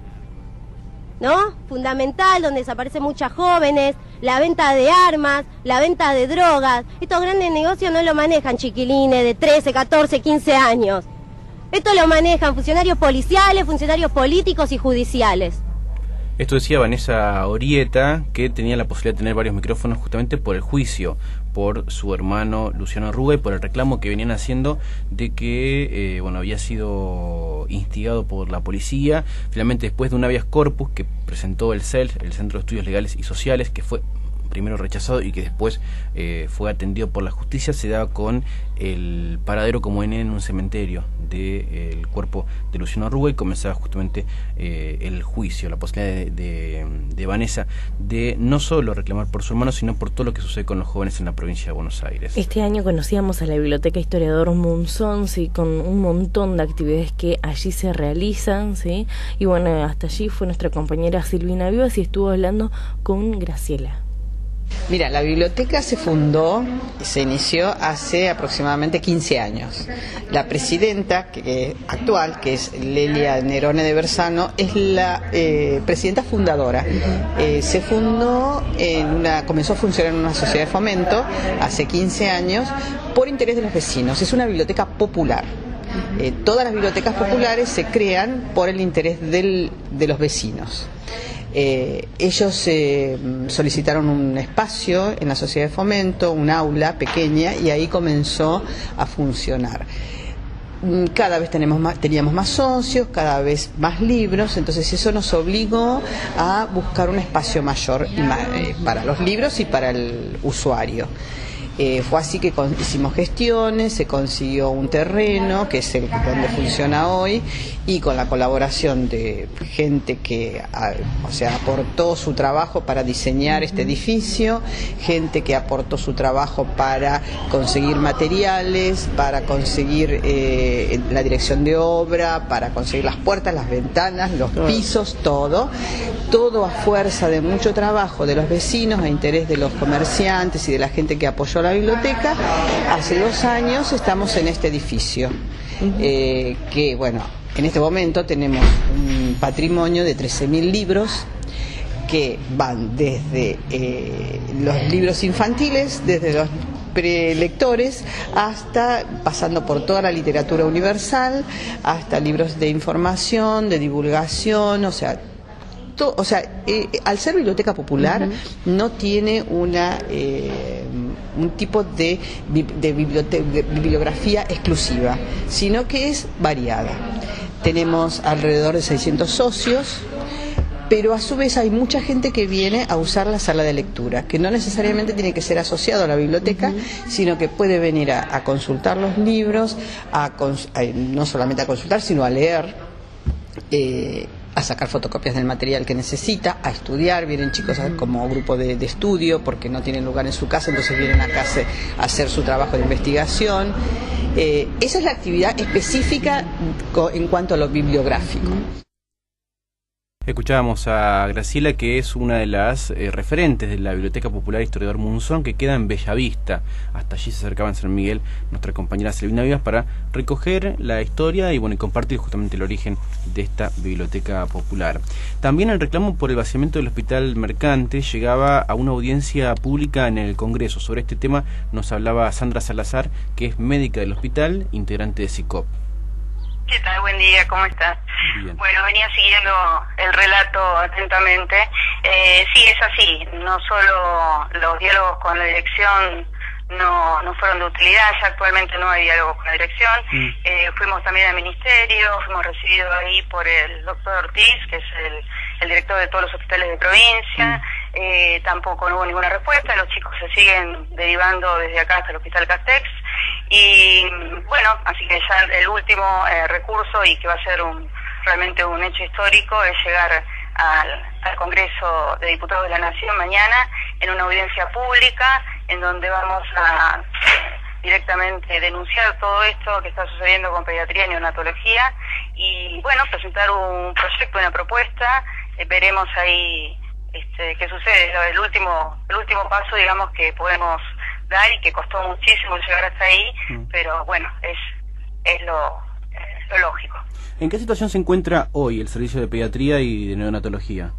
¿no? Fundamental, donde desaparecen muchas jóvenes, la venta de armas, la venta de drogas. Estos grandes negocios no lo manejan chiquilines de trece, catorce, quince años. Esto lo manejan funcionarios policiales, funcionarios políticos y judiciales. Esto decía Vanessa Orieta, que tenía la posibilidad de tener varios micrófonos justamente por el juicio por su hermano Luciano Arruga y por el reclamo que venían haciendo de que eh, bueno, había sido instigado por la policía. Finalmente, después de un habeas corpus que presentó el C E L, el Centro de Estudios Legales y Sociales, que fue primero rechazado y que después eh, fue atendido por la justicia, se daba con el paradero como N en un cementerio del de, eh, cuerpo de Luciano Arruga, y comenzaba justamente eh, el juicio, la posibilidad de, de, de Vanessa de no solo reclamar por su hermano, sino por todo lo que sucede con los jóvenes en la provincia de Buenos Aires. Este año conocíamos a la Biblioteca Historiador Monzón, sí, con un montón de actividades que allí se realizan, sí, y bueno, hasta allí fue nuestra compañera Silvina Vivas y estuvo hablando con Graciela. Mira, la biblioteca se fundó, se inició hace aproximadamente quince años. La presidenta que, actual, que es Lelia Nerone de Bersano, es la eh, presidenta fundadora. Eh, se fundó, en una, comenzó a funcionar en una sociedad de fomento hace quince años por interés de los vecinos. Es una biblioteca popular. Eh, todas las bibliotecas populares se crean por el interés del, de los vecinos. Eh, ellos eh, solicitaron un espacio en la sociedad de fomento, un aula pequeña, y ahí comenzó a funcionar. Cada vez tenemos más, teníamos más socios, cada vez más libros, entonces eso nos obligó a buscar un espacio mayor y más, eh, para los libros y para el usuario. Eh, fue así que con, hicimos gestiones, se consiguió un terreno, que es el donde funciona hoy, y con la colaboración de gente que a, o sea, aportó su trabajo para diseñar este edificio, gente que aportó su trabajo para conseguir materiales, para conseguir eh, la dirección de obra, para conseguir las puertas, las ventanas, los pisos, todo, todo a fuerza de mucho trabajo de los vecinos, a interés de los comerciantes y de la gente que apoyó la biblioteca. Hace dos años estamos en este edificio, eh, que bueno, en este momento tenemos un patrimonio de trece mil libros que van desde eh, los libros infantiles, desde los prelectores hasta pasando por toda la literatura universal, hasta libros de información, de divulgación, o sea, to, o sea, eh, al ser biblioteca popular uh-huh. no tiene una eh, un tipo de, de, bibliote- de bibliografía exclusiva, sino que es variada. Tenemos alrededor de seiscientos socios, pero a su vez hay mucha gente que viene a usar la sala de lectura, que no necesariamente tiene que ser asociado a la biblioteca, uh-huh. sino que puede venir a, a consultar los libros, a cons- a, no solamente a consultar, sino a leer, eh, a sacar fotocopias del material que necesita, a estudiar. Vienen chicos a, como grupo de, de estudio porque no tienen lugar en su casa, entonces vienen acá a hacer su trabajo de investigación. Eh, esa es la actividad específica en cuanto a lo bibliográfico. Escuchábamos a Graciela, que es una de las eh, referentes de la Biblioteca Popular Historiador Monzón, que queda en Bellavista. Hasta allí se acercaba en San Miguel nuestra compañera Silvina Vivas para recoger la historia y bueno y compartir justamente el origen de esta Biblioteca Popular. También el reclamo por el vaciamiento del Hospital Mercante llegaba a una audiencia pública en el Congreso. Sobre este tema nos hablaba Sandra Salazar, que es médica del hospital, integrante de SICOP. ¿Qué tal? Buen día, ¿cómo estás? Bien. Bueno, venía siguiendo el relato atentamente. Eh, sí, es así, no solo los diálogos con la dirección no no fueron de utilidad, ya actualmente no hay diálogos con la dirección. Mm. Eh, fuimos también al ministerio, fuimos recibidos ahí por el doctor Ortiz, que es el, el director de todos los hospitales de provincia. Mm. Eh, tampoco no hubo ninguna respuesta, los chicos se siguen derivando desde acá hasta el hospital Castex. Y bueno, así que ya el último eh, recurso, y que va a ser un realmente un hecho histórico, es llegar al, al Congreso de Diputados de la Nación mañana en una audiencia pública en donde vamos a directamente denunciar todo esto que está sucediendo con pediatría y neonatología y bueno, presentar un proyecto, una propuesta. Eh, veremos ahí este, qué sucede. El último, el último paso, digamos, que podemos dar y que costó muchísimo llegar hasta ahí, mm. pero bueno, es es lo, eh, lo lógico. ¿En qué situación se encuentra hoy el servicio de pediatría y de neonatología?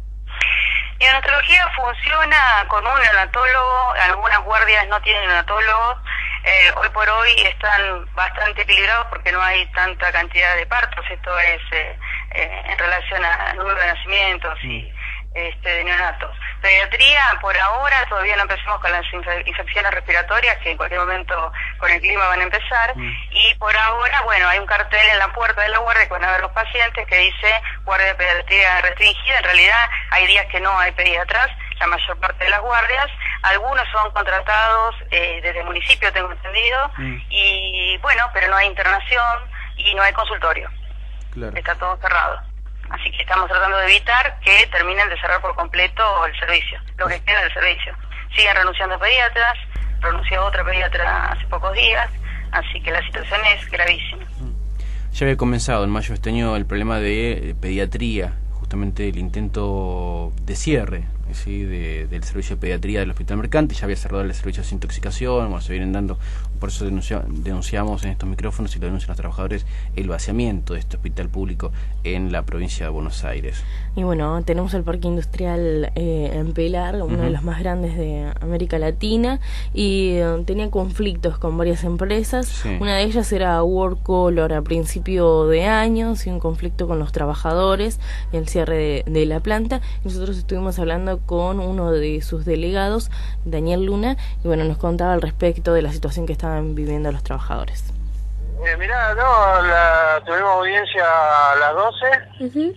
Neonatología funciona con un neonatólogo, algunas guardias no tienen neonatólogos, eh, hoy por hoy están bastante equilibrados porque no hay tanta cantidad de partos, esto es eh, eh, en relación a número de nacimientos y este, de neonatos. Pediatría, por ahora, todavía no empezamos con las inf- infecciones respiratorias, que en cualquier momento con el clima van a empezar, mm. y por ahora, bueno, hay un cartel en la puerta de la guardia que van a ver los pacientes que dice guardia de pediatría restringida. En realidad hay días que no hay pediatras, la mayor parte de las guardias, algunos son contratados eh, desde el municipio, tengo entendido, mm. y bueno, pero no hay internación y no hay consultorio, claro. Está todo cerrado. Así que estamos tratando de evitar que terminen de cerrar por completo el servicio, lo que queda del servicio. Siguen renunciando pediatras, renunció otra pediatra hace pocos días, así que la situación es gravísima. Ya había comenzado en mayo de este año el problema de pediatría, justamente el intento de cierre, ¿sí? de, del servicio de pediatría del Hospital Mercante. Ya había cerrado el servicio de desintoxicación, bueno, se vienen dando, por eso denuncia, denunciamos en estos micrófonos y lo denuncian los trabajadores, el vaciamiento de este hospital público en la provincia de Buenos Aires. Y bueno, tenemos el parque industrial eh, en Pelar, uno uh-huh. de los más grandes de América Latina, y eh, tenía conflictos con varias empresas. Sí. Una de ellas era Workcolor a principio de año, y un conflicto con los trabajadores y el cierre de, de la planta. Nosotros estuvimos hablando con uno de sus delegados, Daniel Luna, y bueno, nos contaba al respecto de la situación que estaban viviendo los trabajadores. Eh, mirá, no, la, tuvimos audiencia a las doce. Uh-huh.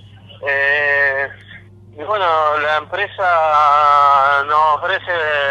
Eh, y bueno, la empresa nos ofrece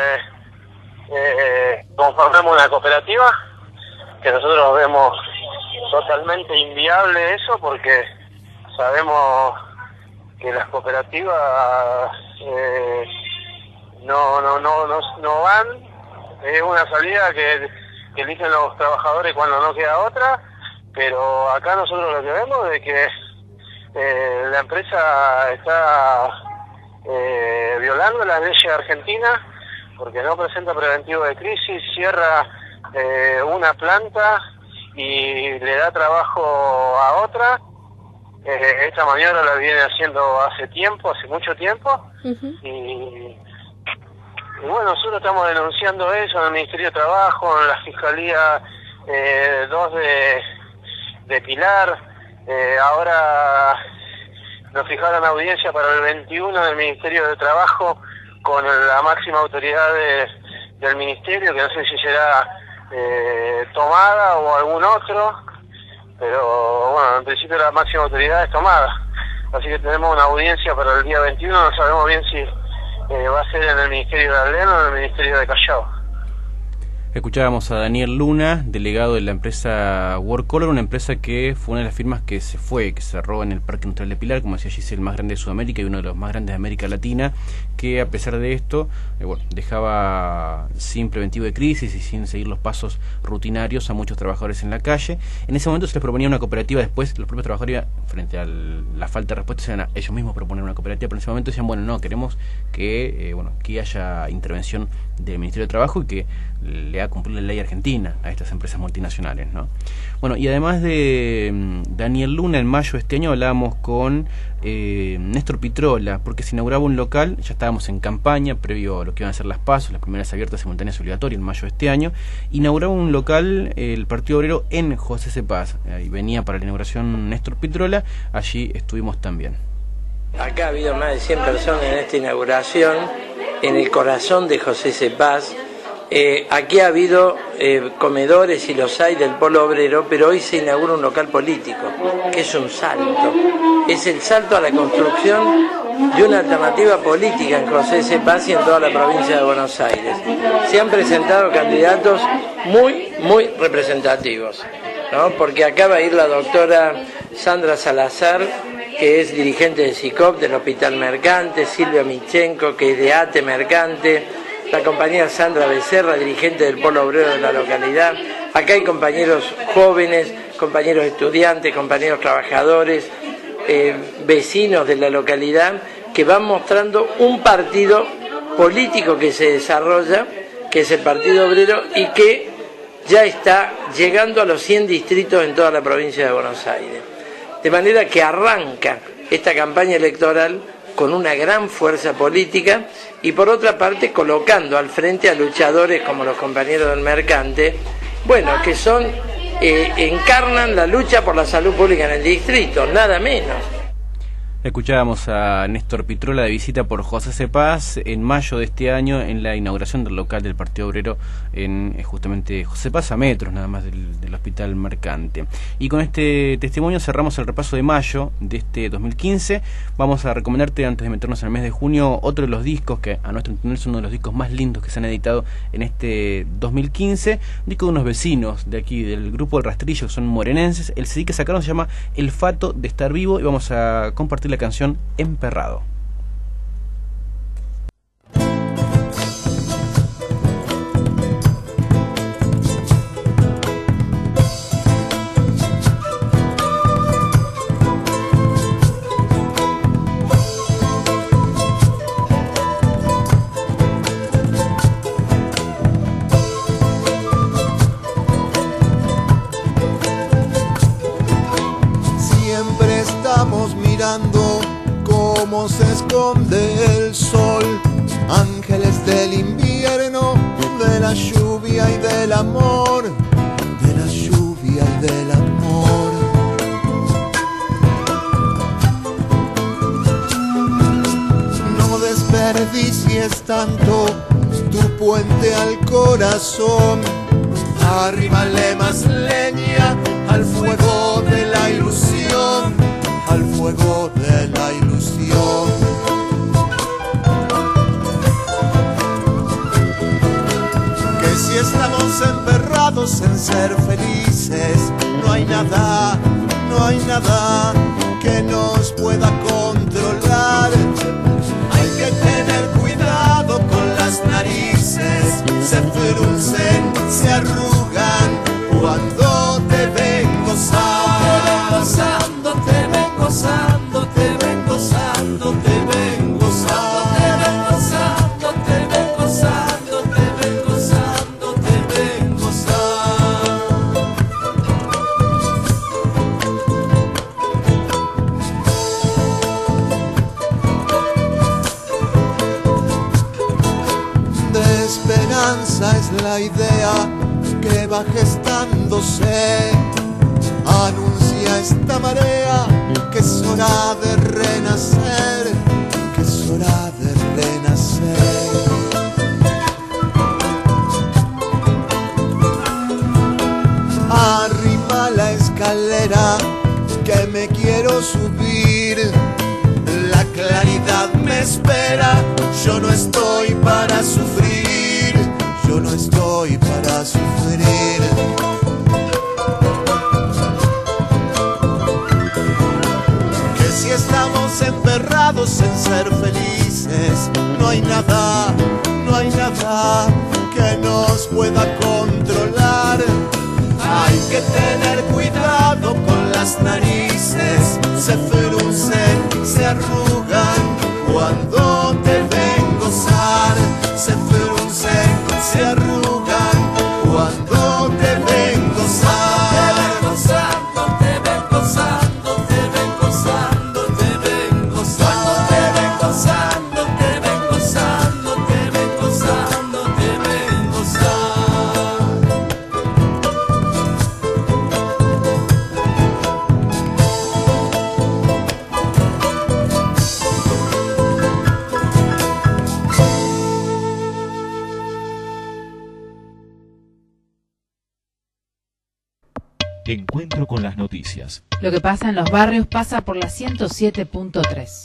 eh, conformemos una cooperativa, que nosotros vemos totalmente inviable eso, porque sabemos que las cooperativas eh, no, no, no, no, no van, es una salida que, que eligen los trabajadores cuando no queda otra, pero acá nosotros lo que vemos es que eh, la empresa está eh, violando las leyes argentinas porque no presenta preventivo de crisis, cierra eh, una planta y le da trabajo a otra. Eh, esta maniobra la viene haciendo hace tiempo, hace mucho tiempo, uh-huh. y, Y bueno, nosotros estamos denunciando eso en el Ministerio de Trabajo, en la Fiscalía eh, dos de, de Pilar. Eh, ahora nos fijaron audiencia para el veintiuno del Ministerio de Trabajo con la máxima autoridad de, del Ministerio, que no sé si será eh, Tomada o algún otro, pero bueno, en principio la máxima autoridad es Tomada. Así que tenemos una audiencia para el día veintiuno, no sabemos bien si eh, va a ser en el Ministerio de Alén o en el Ministerio de Callao. Escuchábamos a Daniel Luna, delegado de la empresa Workcolor, una empresa que fue una de las firmas que se fue, que cerró en el Parque Industrial de Pilar, como decía Giselle, el más grande de Sudamérica y uno de los más grandes de América Latina, que a pesar de esto, eh, bueno, dejaba sin preventivo de crisis y sin seguir los pasos rutinarios a muchos trabajadores en la calle. En ese momento se les proponía una cooperativa, después los propios trabajadores, frente a la falta de respuesta, se iban a ellos mismos proponer una cooperativa, pero en ese momento decían, bueno, no, queremos que, eh, bueno, que haya intervención del Ministerio de Trabajo y que le haga cumplir la ley argentina a estas empresas multinacionales, ¿no? Bueno, y además de um, Daniel Luna, en mayo de este año hablábamos con eh, Néstor Pitrola, porque se inauguraba un local, ya estábamos en campaña, previo a lo que iban a ser las pasos, las primeras abiertas simultáneas obligatorias en mayo de este año, inauguraba un local eh, el Partido Obrero en José Cepaz, y venía para la inauguración Néstor Pitrola, allí estuvimos también. Acá ha habido más de cien personas en esta inauguración, en el corazón de José Cepaz. Eh, aquí ha habido eh, comedores, y los hay, del polo obrero, pero hoy se inaugura un local político, que es un salto. Es el salto a la construcción de una alternativa política en José Cepaz y en toda la provincia de Buenos Aires. Se han presentado candidatos muy, muy representativos, ¿no? Porque acá va a ir la doctora Sandra Salazar, que es dirigente de SICOP, del Hospital Mercante, Silvia Michenko, que es de ATE Mercante, la compañera Sandra Becerra, dirigente del Polo Obrero de la localidad. Acá hay compañeros jóvenes, compañeros estudiantes, compañeros trabajadores, eh, vecinos de la localidad, que van mostrando un partido político que se desarrolla, que es el Partido Obrero, y que ya está llegando a los cien distritos en toda la provincia de Buenos Aires. De manera que arranca esta campaña electoral con una gran fuerza política y por otra parte colocando al frente a luchadores como los compañeros del Mercante, bueno, que son, eh, encarnan la lucha por la salud pública en el distrito, nada menos. Escuchábamos a Néstor Pitrola de visita por José Cepaz en mayo de este año en la inauguración del local del Partido Obrero en eh, justamente José Cepaz, a metros nada más del, del Hospital Mercante. Y con este testimonio cerramos el repaso de mayo de este dos mil quince. Vamos a recomendarte, antes de meternos en el mes de junio, otro de los discos que a nuestro entender son uno de los discos más lindos que se han editado en este dos mil quince. Un disco de unos vecinos de aquí, del grupo El Rastrillo, que son morenenses. El C D que sacaron se llama El Fato de Estar Vivo y vamos a compartir la canción Emperrado. Siempre estamos mirando cómo se esconde el sol, ángeles del invierno, de la lluvia y del amor, de la lluvia y del amor. No desperdicies tanto tu puente al corazón, arrímale más leña al fuego de la ilusión, al fuego de la ilusión. Que si estamos emperrados en ser felices, no hay nada, no hay nada que nos pueda controlar. Hay que tener cuidado con las narices, se fruncen, se arrugan cuando te ven gozar. Te ven gozando, te ven gozando, te ven gozando, te ven gozando, te ven gozando, te ven gozando, te ven gozando. la idea que va gestándose. Anuncia esta marea que es hora de renacer, que es hora de renacer. Arriba la escalera que me quiero subir, la claridad me espera, yo no estoy para sufrir, yo no estoy para sufrir. Que si estamos emperrados en ser felices, no hay nada, no hay nada que nos pueda controlar. Hay que tener cuidado con las narices, se fruncen, se arrugan cuando te ven gozar. Se fruncen, se arrugan cuando te ven gozar. Te ven gozando, te ven gozando, te ven gozando, te ven gozando, te ven gozando, te ven gozando, te ven gozando. Encuentro con las noticias. Lo que pasa en los barrios pasa por la ciento siete punto tres.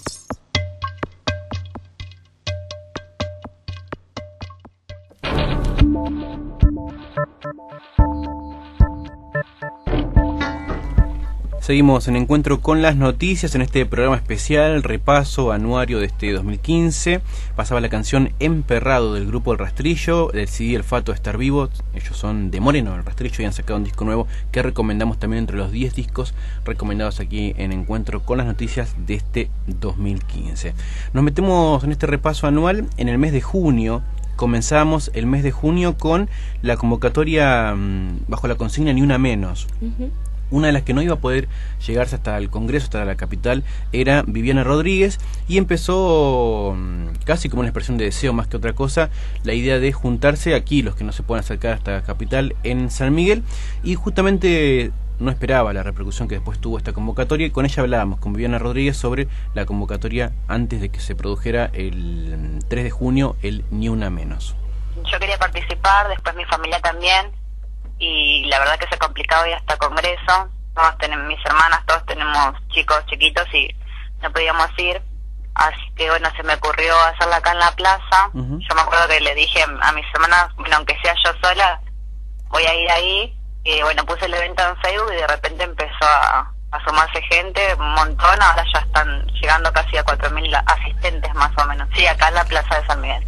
Seguimos en Encuentro con las noticias en este programa especial, repaso anuario de este dos mil quince. Pasaba la canción Emperrado del grupo El Rastrillo, del C D El Fato Estar Vivo. Ellos son de Moreno, El Rastrillo, y han sacado un disco nuevo que recomendamos también entre los diez discos recomendados aquí en Encuentro con las noticias de este dos mil quince. Nos metemos en este repaso anual en el mes de junio. Comenzamos el mes de junio con la convocatoria mmm, bajo la consigna Ni Una Menos. Uh-huh. Una de las que no iba a poder llegarse hasta el Congreso, hasta la capital, era Viviana Rodríguez, y empezó casi como una expresión de deseo más que otra cosa, la idea de juntarse aquí, los que no se pueden acercar hasta la capital, en San Miguel, y justamente no esperaba la repercusión que después tuvo esta convocatoria, y con ella hablábamos, con Viviana Rodríguez, sobre la convocatoria antes de que se produjera el tres de junio, el Ni Una Menos. Yo quería participar, después mi familia también, y la verdad que se ha complicado ir hasta Congreso. Todos tenemos, mis hermanas, todos tenemos chicos chiquitos y no podíamos ir, así que bueno, se me ocurrió hacerla acá en la plaza. Uh-huh. Yo me acuerdo que le dije a mis hermanas, bueno, aunque sea yo sola, voy a ir ahí, y bueno, puse el evento en Facebook y de repente empezó a, a sumarse gente, un montón, ahora ya están llegando casi a cuatro mil asistentes más o menos, sí, acá en la plaza de San Miguel.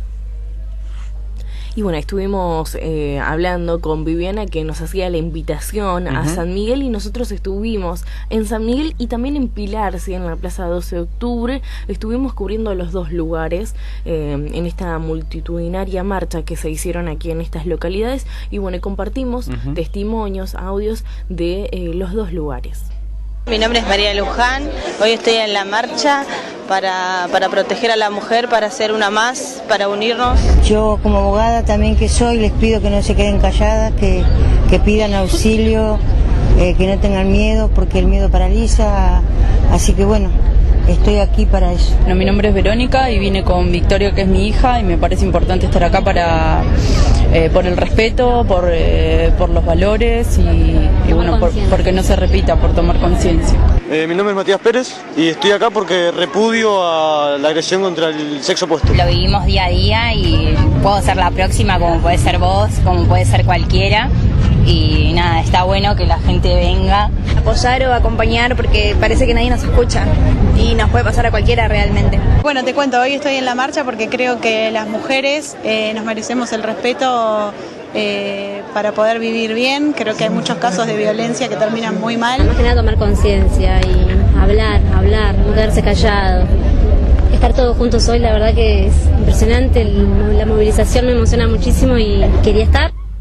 Y bueno, estuvimos eh, hablando con Viviana, que nos hacía la invitación uh-huh. a San Miguel, y nosotros estuvimos en San Miguel y también en Pilar, ¿sí? En la Plaza doce de octubre, estuvimos cubriendo los dos lugares eh, en esta multitudinaria marcha que se hicieron aquí en estas localidades, y bueno, compartimos uh-huh. testimonios, audios de eh, los dos lugares. Mi nombre es María Luján, hoy estoy en la marcha para, para proteger a la mujer, para ser una más, para unirnos. Yo como abogada también que soy, les pido que no se queden calladas, que, que pidan auxilio, eh, que no tengan miedo, porque el miedo paraliza, así que bueno, estoy aquí para eso. Bueno, mi nombre es Verónica y vine con Victoria, que es mi hija, y me parece importante estar acá para eh, por el respeto, por, eh, por los valores y, y bueno, por, porque no se repita, por tomar conciencia. Eh, mi nombre es Matías Pérez y estoy acá porque repudio a la agresión contra el sexo opuesto. Lo vivimos día a día y puedo ser la próxima, como puede ser vos, como puede ser cualquiera. Y nada, está bueno que la gente venga. Apoyar o acompañar, porque parece que nadie nos escucha y nos puede pasar a cualquiera realmente. Bueno, te cuento, hoy estoy en la marcha porque creo que las mujeres eh, nos merecemos el respeto eh, para poder vivir bien. Creo que hay muchos casos de violencia que terminan muy mal. Más que nada tomar conciencia y hablar, hablar, no quedarse callado. Estar todos juntos hoy, la verdad que es impresionante, la movilización me emociona muchísimo y quería estar.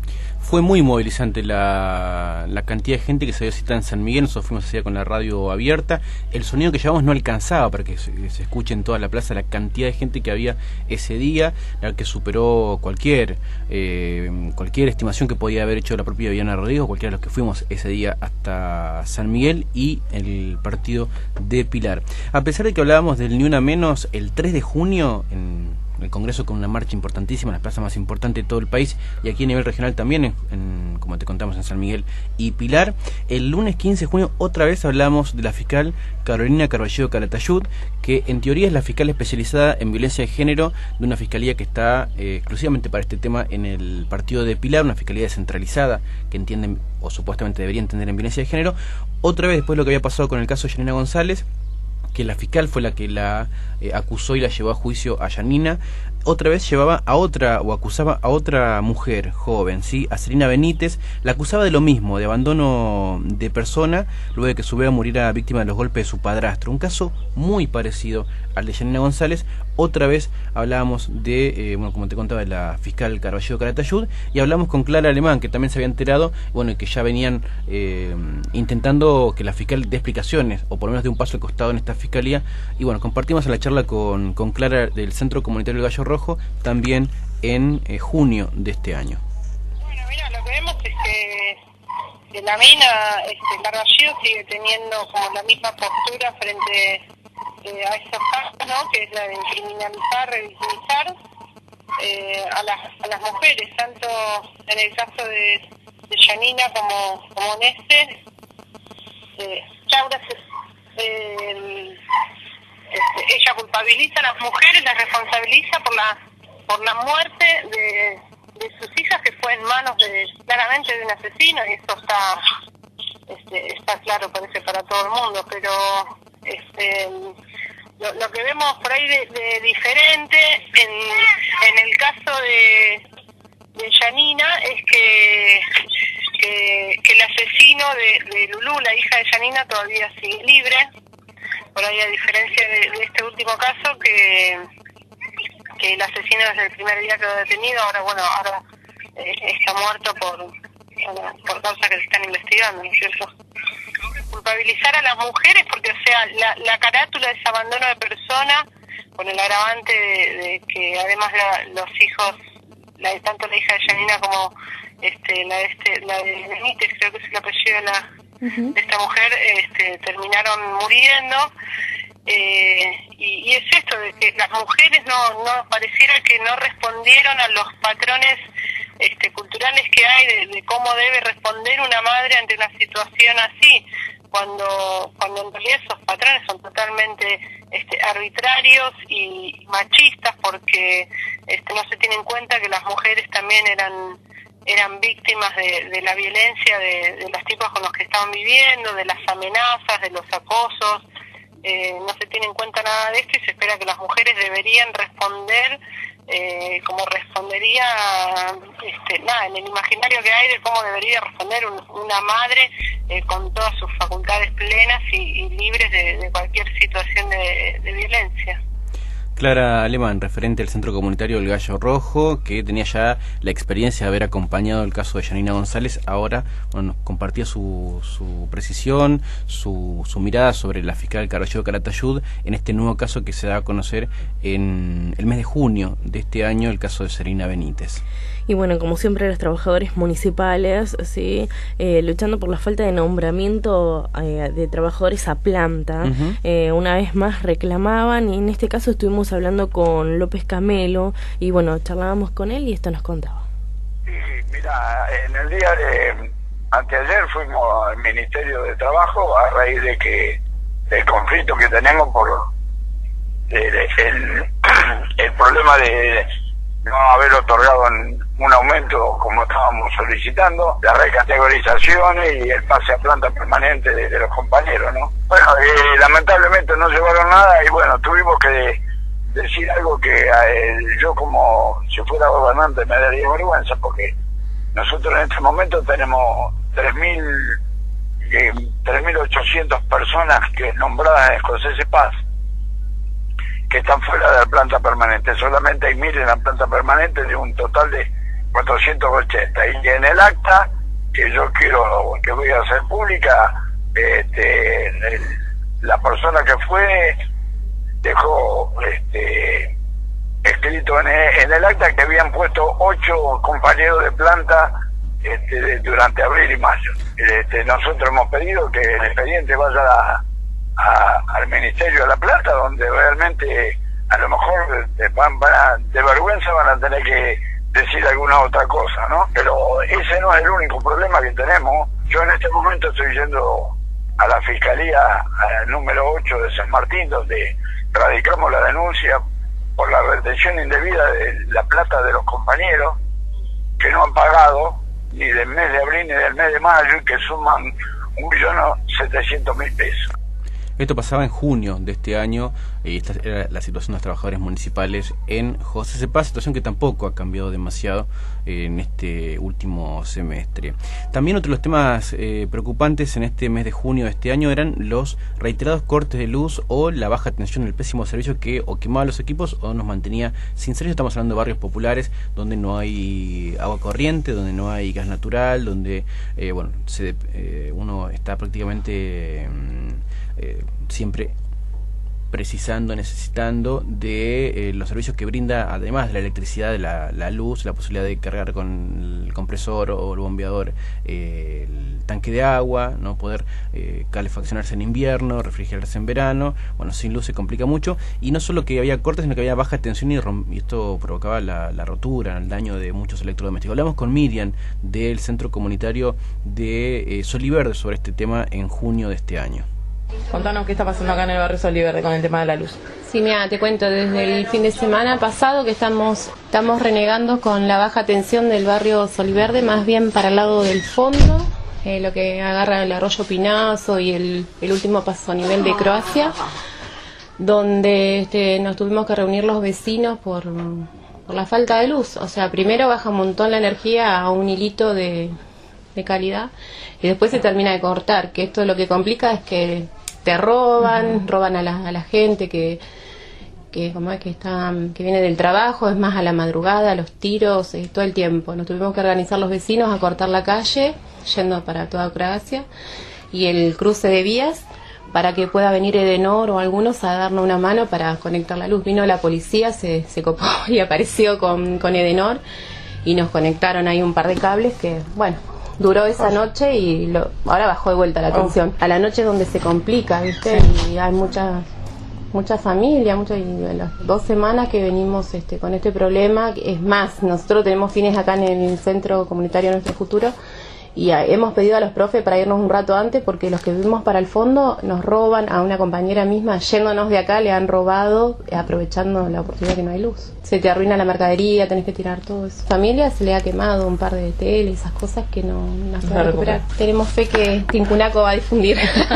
Fue muy movilizante la, la cantidad de gente que se dio cita en San Miguel. Nosotros fuimos hacia con la radio abierta. El sonido que llevamos no alcanzaba para que se, se escuche en toda la plaza la cantidad de gente que había ese día, la que superó cualquier eh, cualquier estimación que podía haber hecho la propia Viviana Rodríguez, cualquiera de los que fuimos ese día hasta San Miguel y el partido de Pilar. A pesar de que hablábamos del Ni Una Menos, el tres de junio en el Congreso, con una marcha importantísima, la plaza más importante de todo el país, y aquí a nivel regional también, en, en, como te contamos, en San Miguel y Pilar. El lunes quince de junio otra vez hablamos de la fiscal Carolina Carballido Calatayud, que en teoría es la fiscal especializada en violencia de género de una fiscalía que está eh, exclusivamente para este tema en el partido de Pilar, una fiscalía descentralizada que entienden, o supuestamente debería entender, en violencia de género. Otra vez, después de lo que había pasado con el caso de Yanina González, que la fiscal fue la que la eh, acusó y la llevó a juicio a Yanina, otra vez llevaba a otra, o acusaba a otra mujer joven, ¿sí? A Celina Benítez, la acusaba de lo mismo, de abandono de persona, luego de que su bebé muriera víctima de los golpes de su padrastro. Un caso muy parecido al de Yanina González. Otra vez hablábamos de, eh, bueno, como te contaba, de la fiscal Carballido Calatayud, y hablamos con Clara Alemán, que también se había enterado, bueno, que ya venían eh, intentando que la fiscal dé explicaciones, o por lo menos de un paso al costado en esta fiscalía. Y bueno, compartimos la charla con, con Clara del Centro Comunitario del Gallo Rojo, también en eh, junio de este año. Bueno, mira, lo que vemos es que, que la mina, este, Carballido sigue teniendo como la misma postura frente eh, a estos casos, ¿no? Que es la de criminalizar, revictimizar eh, a, las, a las mujeres, tanto en el caso de, de Yanina como, como en este. Eh, Laura se, eh, este, ella culpabiliza a las mujeres, las responsabiliza por la por la muerte de, de sus hijas, que fue en manos de claramente de un asesino, y eso está este, está claro, parece, para todo el mundo, pero este lo, lo que vemos por ahí de, de diferente en, en el caso de de Yanina es que que, que el asesino de, de Lulú, la hija de Yanina, todavía sigue libre. Por ahí, a diferencia de, de este último caso, que que el asesino desde el primer día quedó detenido, ahora bueno, ahora eh, está muerto por bueno, por causas que se están investigando, ¿no es cierto? Culpabilizar a las mujeres, porque, o sea, la, la carátula de ese abandono de persona, con el agravante de, de que además la, los hijos, la de tanto la hija de Yanina como este la de este la de Benítez, creo que es el apellido de la uh-huh. de esta mujer, este terminaron muriendo. Eh, y, y es esto de que las mujeres no no pareciera que no respondieron a los patrones este culturales que hay de, de cómo debe responder una madre ante una situación así, cuando cuando en realidad esos patrones son totalmente este arbitrarios y machistas, porque este no se tiene en cuenta que las mujeres también eran eran víctimas de, de la violencia de, de los tipos con los que estaban viviendo, de las amenazas, de los acosos. Eh, no se tiene en cuenta nada de esto, y se espera que las mujeres deberían responder eh, como respondería este, nada, en el imaginario que hay de cómo debería responder un, una madre eh, con todas sus facultades plenas y, y libres de, de cualquier situación de, de violencia. Clara Alemán, referente del Centro Comunitario del Gallo Rojo, que tenía ya la experiencia de haber acompañado el caso de Yanina González, ahora bueno, compartía su, su precisión, su, su mirada sobre la fiscal Carballido Calatayud en este nuevo caso que se da a conocer en el mes de junio de este año, el caso de Celina Benítez. Y bueno, como siempre, los trabajadores municipales, sí, eh, luchando por la falta de nombramiento eh, de trabajadores a planta, uh-huh. eh, una vez más reclamaban, y en este caso estuvimos hablando con López Camelo, y bueno, charlábamos con él y esto nos contaba. Sí, mira, en el día de anteayer fuimos al Ministerio de Trabajo a raíz de que el conflicto que tenemos por el, el, el problema de no haber otorgado un aumento como estábamos solicitando, la recategorización y el pase a planta permanente de, de los compañeros, ¿no? Bueno, eh, lamentablemente no llevaron nada, y bueno, tuvimos que decir algo que eh, yo, como si fuera gobernante, me daría vergüenza, porque nosotros en este momento tenemos tres mil ochocientas personas que nombradas en Escocese Paz, que están fuera de la planta permanente. Solamente hay mil en la planta permanente de un total de cuatrocientos ochenta. Y en el acta que yo quiero, que voy a hacer pública, este, el, la persona que fue dejó este, escrito en el, en el acta que habían puesto ocho compañeros de planta este, durante abril y mayo. Este, nosotros hemos pedido que el expediente vaya a, a, al Ministerio de la Plata, donde realmente a lo mejor de, van, van a, de vergüenza van a tener que decir alguna otra cosa, ¿no? Pero ese no es el único problema que tenemos. Yo en este momento estoy yendo a la Fiscalía al número ocho de San Martín, donde radicamos la denuncia por la retención indebida de la plata de los compañeros que no han pagado ni del mes de abril ni del mes de mayo, y que suman un millón setecientos mil pesos. Esto pasaba en junio de este año, y esta era la situación de los trabajadores municipales en José Cepaz, situación que tampoco ha cambiado demasiado en este último semestre. También otro de los temas eh, preocupantes en este mes de junio de este año eran los reiterados cortes de luz o la baja tensión, el pésimo servicio que o quemaba los equipos o nos mantenía sin servicio. Estamos hablando de barrios populares donde no hay agua corriente, donde no hay gas natural, donde eh, bueno se, eh, uno está prácticamente eh, siempre precisando, necesitando de eh, los servicios que brinda, además de la electricidad, de la, la luz, la posibilidad de cargar con el compresor o el bombeador eh, el tanque de agua, no poder eh, calefaccionarse en invierno, refrigerarse en verano. Bueno, sin luz se complica mucho, y no solo que había cortes, sino que había baja tensión, y, y esto provocaba la, la rotura, el daño de muchos electrodomésticos. Hablamos con Miriam del Centro Comunitario de eh, Soliverde sobre este tema en junio de este año. Contanos qué está pasando acá en el barrio Soliverde con el tema de la luz. Sí, mira, te cuento, desde el fin de semana pasado que estamos estamos renegando con la baja tensión del barrio Soliverde, más bien para el lado del fondo, eh, lo que agarra el arroyo Pinazo y el, el último paso a nivel de Croacia, donde este, nos tuvimos que reunir los vecinos por, por la falta de luz. O sea, primero baja un montón la energía a un hilito de, de calidad, y después se termina de cortar, que esto lo que complica es que te roban, uh-huh. roban a la, a la gente que que como es que está que viene del trabajo, es más a la madrugada, los tiros, eh, todo el tiempo. Nos tuvimos que organizar los vecinos a cortar la calle, yendo para toda Croacia, y el cruce de vías, para que pueda venir Edenor o algunos a darnos una mano para conectar la luz. Vino la policía, se, se copó y apareció con, con Edenor, y nos conectaron ahí un par de cables que, bueno, duró esa noche, y lo, ahora bajó de vuelta la tensión. A la noche es donde se complica, ¿viste? Y hay muchas mucha familia, mucha, y las dos semanas que venimos este, con este problema. Es más, nosotros tenemos fines acá en el Centro Comunitario Nuestro Futuro, y a, hemos pedido a los profes para irnos un rato antes, porque los que vivimos para el fondo nos roban. A una compañera misma, yéndonos de acá, le han robado, aprovechando la oportunidad que no hay luz. Se te arruina la mercadería, tenés que tirar todo eso. Familia se le ha quemado un par de tele, esas cosas que no, no se van a recuperar. Tenemos fe que Tincunaco va a difundir.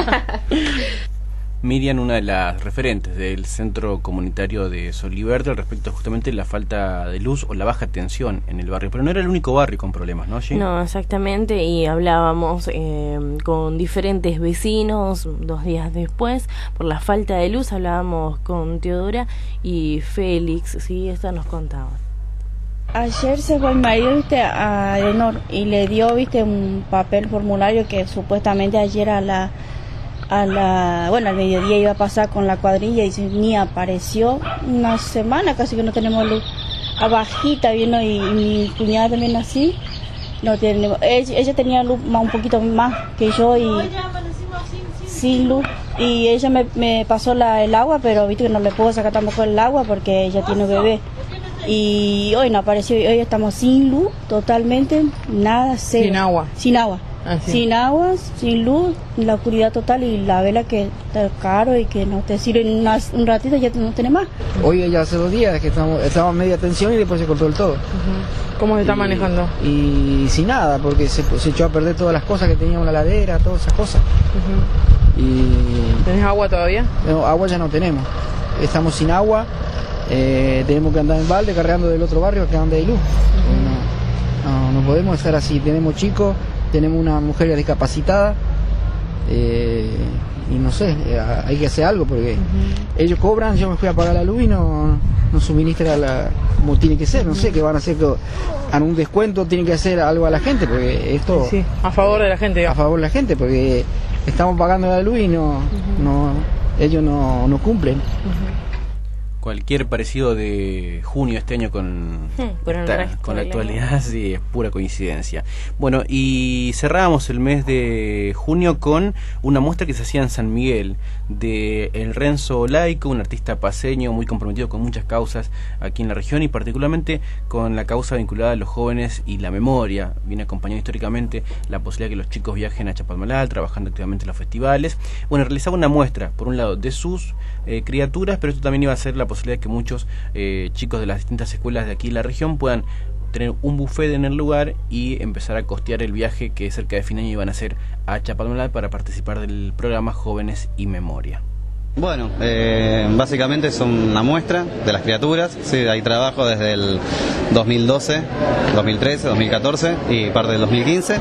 Miriam, una de las referentes del Centro Comunitario de Soliverde, al respecto justamente de la falta de luz o la baja tensión en el barrio. Pero no era el único barrio con problemas, ¿no, G? No, exactamente, y hablábamos eh, con diferentes vecinos dos días después por la falta de luz. Hablábamos con Teodora y Félix, sí, esta nos contaba. Ayer se fue el marido, viste, a Edenor, y le dio, viste, un papel formulario que supuestamente ayer a la a la, bueno, al mediodía iba a pasar con la cuadrilla, y ni apareció. Una semana casi que no tenemos luz. Abajita vino, y, y mi cuñada también así. No tenemos, ella, ella tenía luz más, un poquito más que yo, y sin luz. Y ella me, me pasó la, el agua, pero viste que no le puedo sacar tampoco el agua porque ella tiene bebé. Y hoy no apareció, hoy estamos sin luz totalmente, nada, cero. Sin agua. Sin agua. Ah, sí. Sin agua, sin luz, la oscuridad total, y la vela que está caro y que no te sirve una, un ratito, ya no tiene más. Hoy ya hace dos días que estamos, estamos a media tensión y después se cortó el todo. Uh-huh. ¿Cómo se está y, manejando? Y sin nada, porque se, se echó a perder todas las cosas que teníamos, la ladera, todas esas cosas. Uh-huh. Y ¿tenés agua todavía? No, agua ya no tenemos. Estamos sin agua, eh, tenemos que andar en balde cargando del otro barrio que donde hay luz. Uh-huh. no, no, no podemos estar así, tenemos chicos. Tenemos una mujer discapacitada, eh, y no sé, eh, hay que hacer algo porque uh-huh. ellos cobran, yo me fui a pagar la luz y no, no suministra la, como tiene que ser, no uh-huh. sé, que van a hacer que a un descuento tienen que hacer algo a la gente, porque esto... Sí, a favor de la gente. Digamos. A favor de la gente, porque estamos pagando la luz y no, uh-huh. no ellos no, no cumplen. Uh-huh. Cualquier parecido de junio este año con, hmm, con, ta, con la actualidad sí, es pura coincidencia. Bueno, y cerramos el mes de junio con una muestra que se hacía en San Miguel de el Renzo Laico, un artista paceño muy comprometido con muchas causas aquí en la región y particularmente con la causa vinculada a los jóvenes y la memoria. Viene acompañando históricamente la posibilidad de que los chicos viajen a Chapadmalal, trabajando activamente en los festivales. Bueno, realizaba una muestra, por un lado, de sus eh, criaturas, pero esto también iba a ser la posibilidad de que muchos eh, chicos de las distintas escuelas de aquí en la región puedan tener un buffet en el lugar y empezar a costear el viaje que cerca de fin de año iban a hacer a Chapadmalal para participar del programa Jóvenes y Memoria. Bueno, eh, básicamente es una muestra de las criaturas, sí, hay trabajo desde el dos mil doce, dos mil trece, dos mil catorce y parte del dos mil quince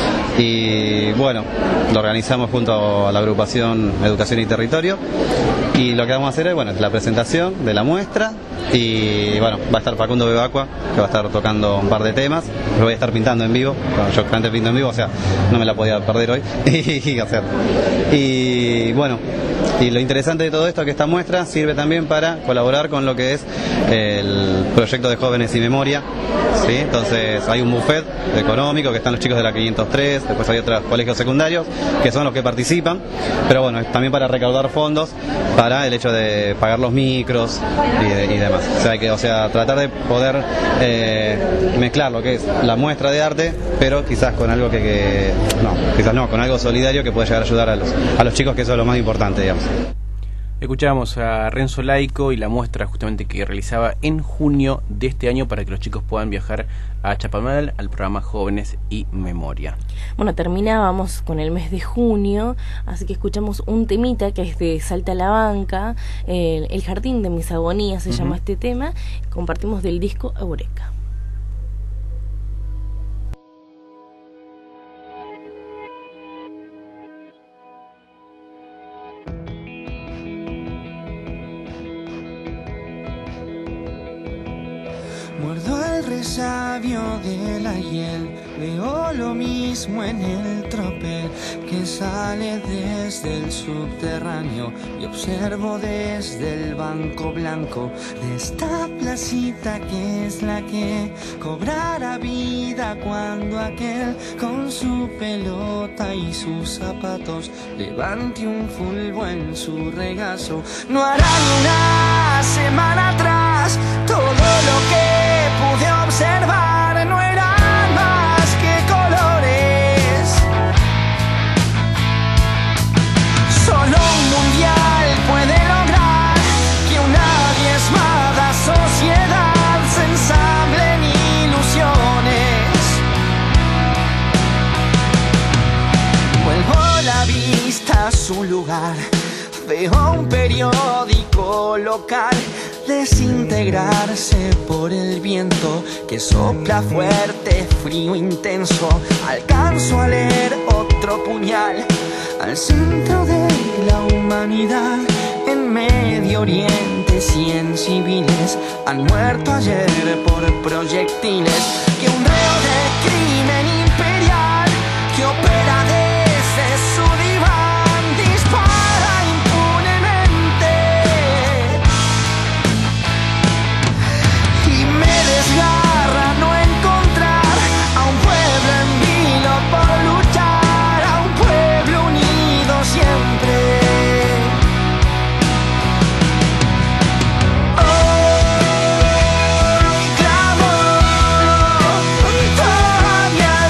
y bueno, lo organizamos junto a la agrupación Educación y Territorio y lo que vamos a hacer es, bueno, es la presentación de la muestra y bueno, va a estar Facundo Bebacua que va a estar tocando un par de temas, lo voy a estar pintando en vivo, bueno, yo antes pinto en vivo, o sea, no me la podía perder hoy y, o sea, y bueno, y lo interesante de todo esto es que esta muestra sirve también para colaborar con lo que es el proyecto de Jóvenes y Memoria, ¿sí? Entonces hay un buffet económico que están los chicos de la quinientos tres, después hay otros colegios secundarios que son los que participan, pero bueno, es también para recaudar fondos para el hecho de pagar los micros y, de, y demás. O sea, hay que, o sea, tratar de poder eh, mezclar lo que es la muestra de arte, pero quizás con algo que, que no, quizás no, con algo solidario que puede llegar a ayudar a los, a los chicos, que eso es lo más importante, digamos. Escuchábamos a Renzo Laico y la muestra justamente que realizaba en junio de este año para que los chicos puedan viajar a Chapadmalal al programa Jóvenes y Memoria. Bueno, terminábamos con el mes de junio, así que escuchamos un temita que es de Salta a la Banca, el, el Jardín de mis Agonías se uh-huh. llama este tema, compartimos del disco Eureka. Muerdo el resabio de la hiel, veo lo mismo en el tropel que sale desde el subterráneo y observo desde el banco blanco de esta placita que es la que cobrará vida cuando aquel con su pelota y sus zapatos levante un fulbo en su regazo. No hará ni una semana atrás todo lo que pude observar no eran más que colores. Solo un mundial puede lograr que una diezmada sociedad se ensamble en ilusiones. Vuelvo la vista a su lugar, veo un periódico local desintegrarse por el viento que sopla fuerte, frío, intenso. Alcanzo a leer otro puñal al centro de la humanidad. En Medio Oriente cien civiles han muerto ayer por proyectiles que un reo de crimen imperial que opera desde su diván dispara impunemente. Y me desgarra no encontrar a un pueblo en vilo por luchar, a un pueblo unido siempre. Hoy clamo, todavía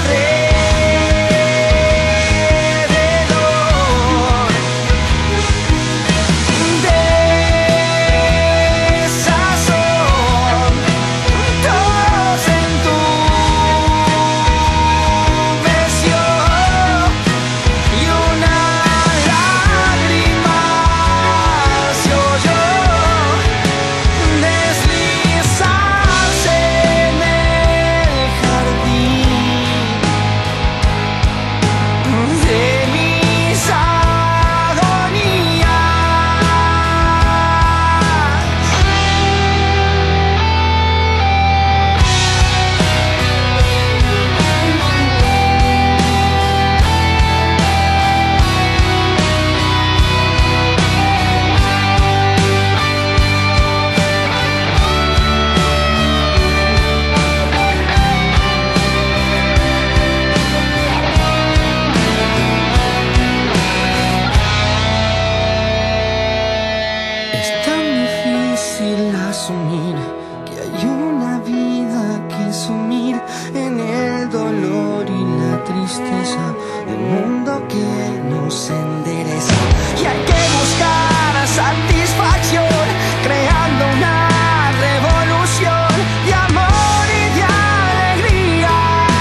tristeza del mundo que nos endereza. Y hay que buscar satisfacción creando una revolución de amor y de alegría,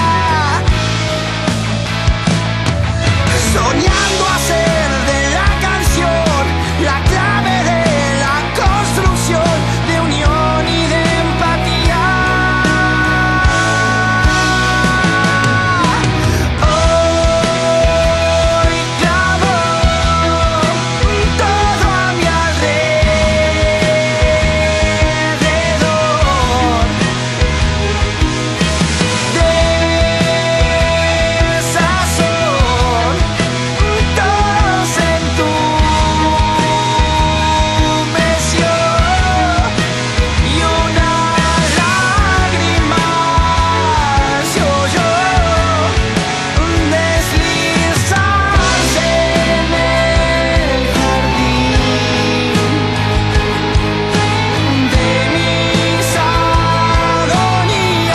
soñando hacer de la canción la clave de la construcción de unión y de empatía. Hoy clamo todo a mi alrededor, de sazón, todos en tu presión y una lágrima se oyó deslizarse en el jardín de mis agonías,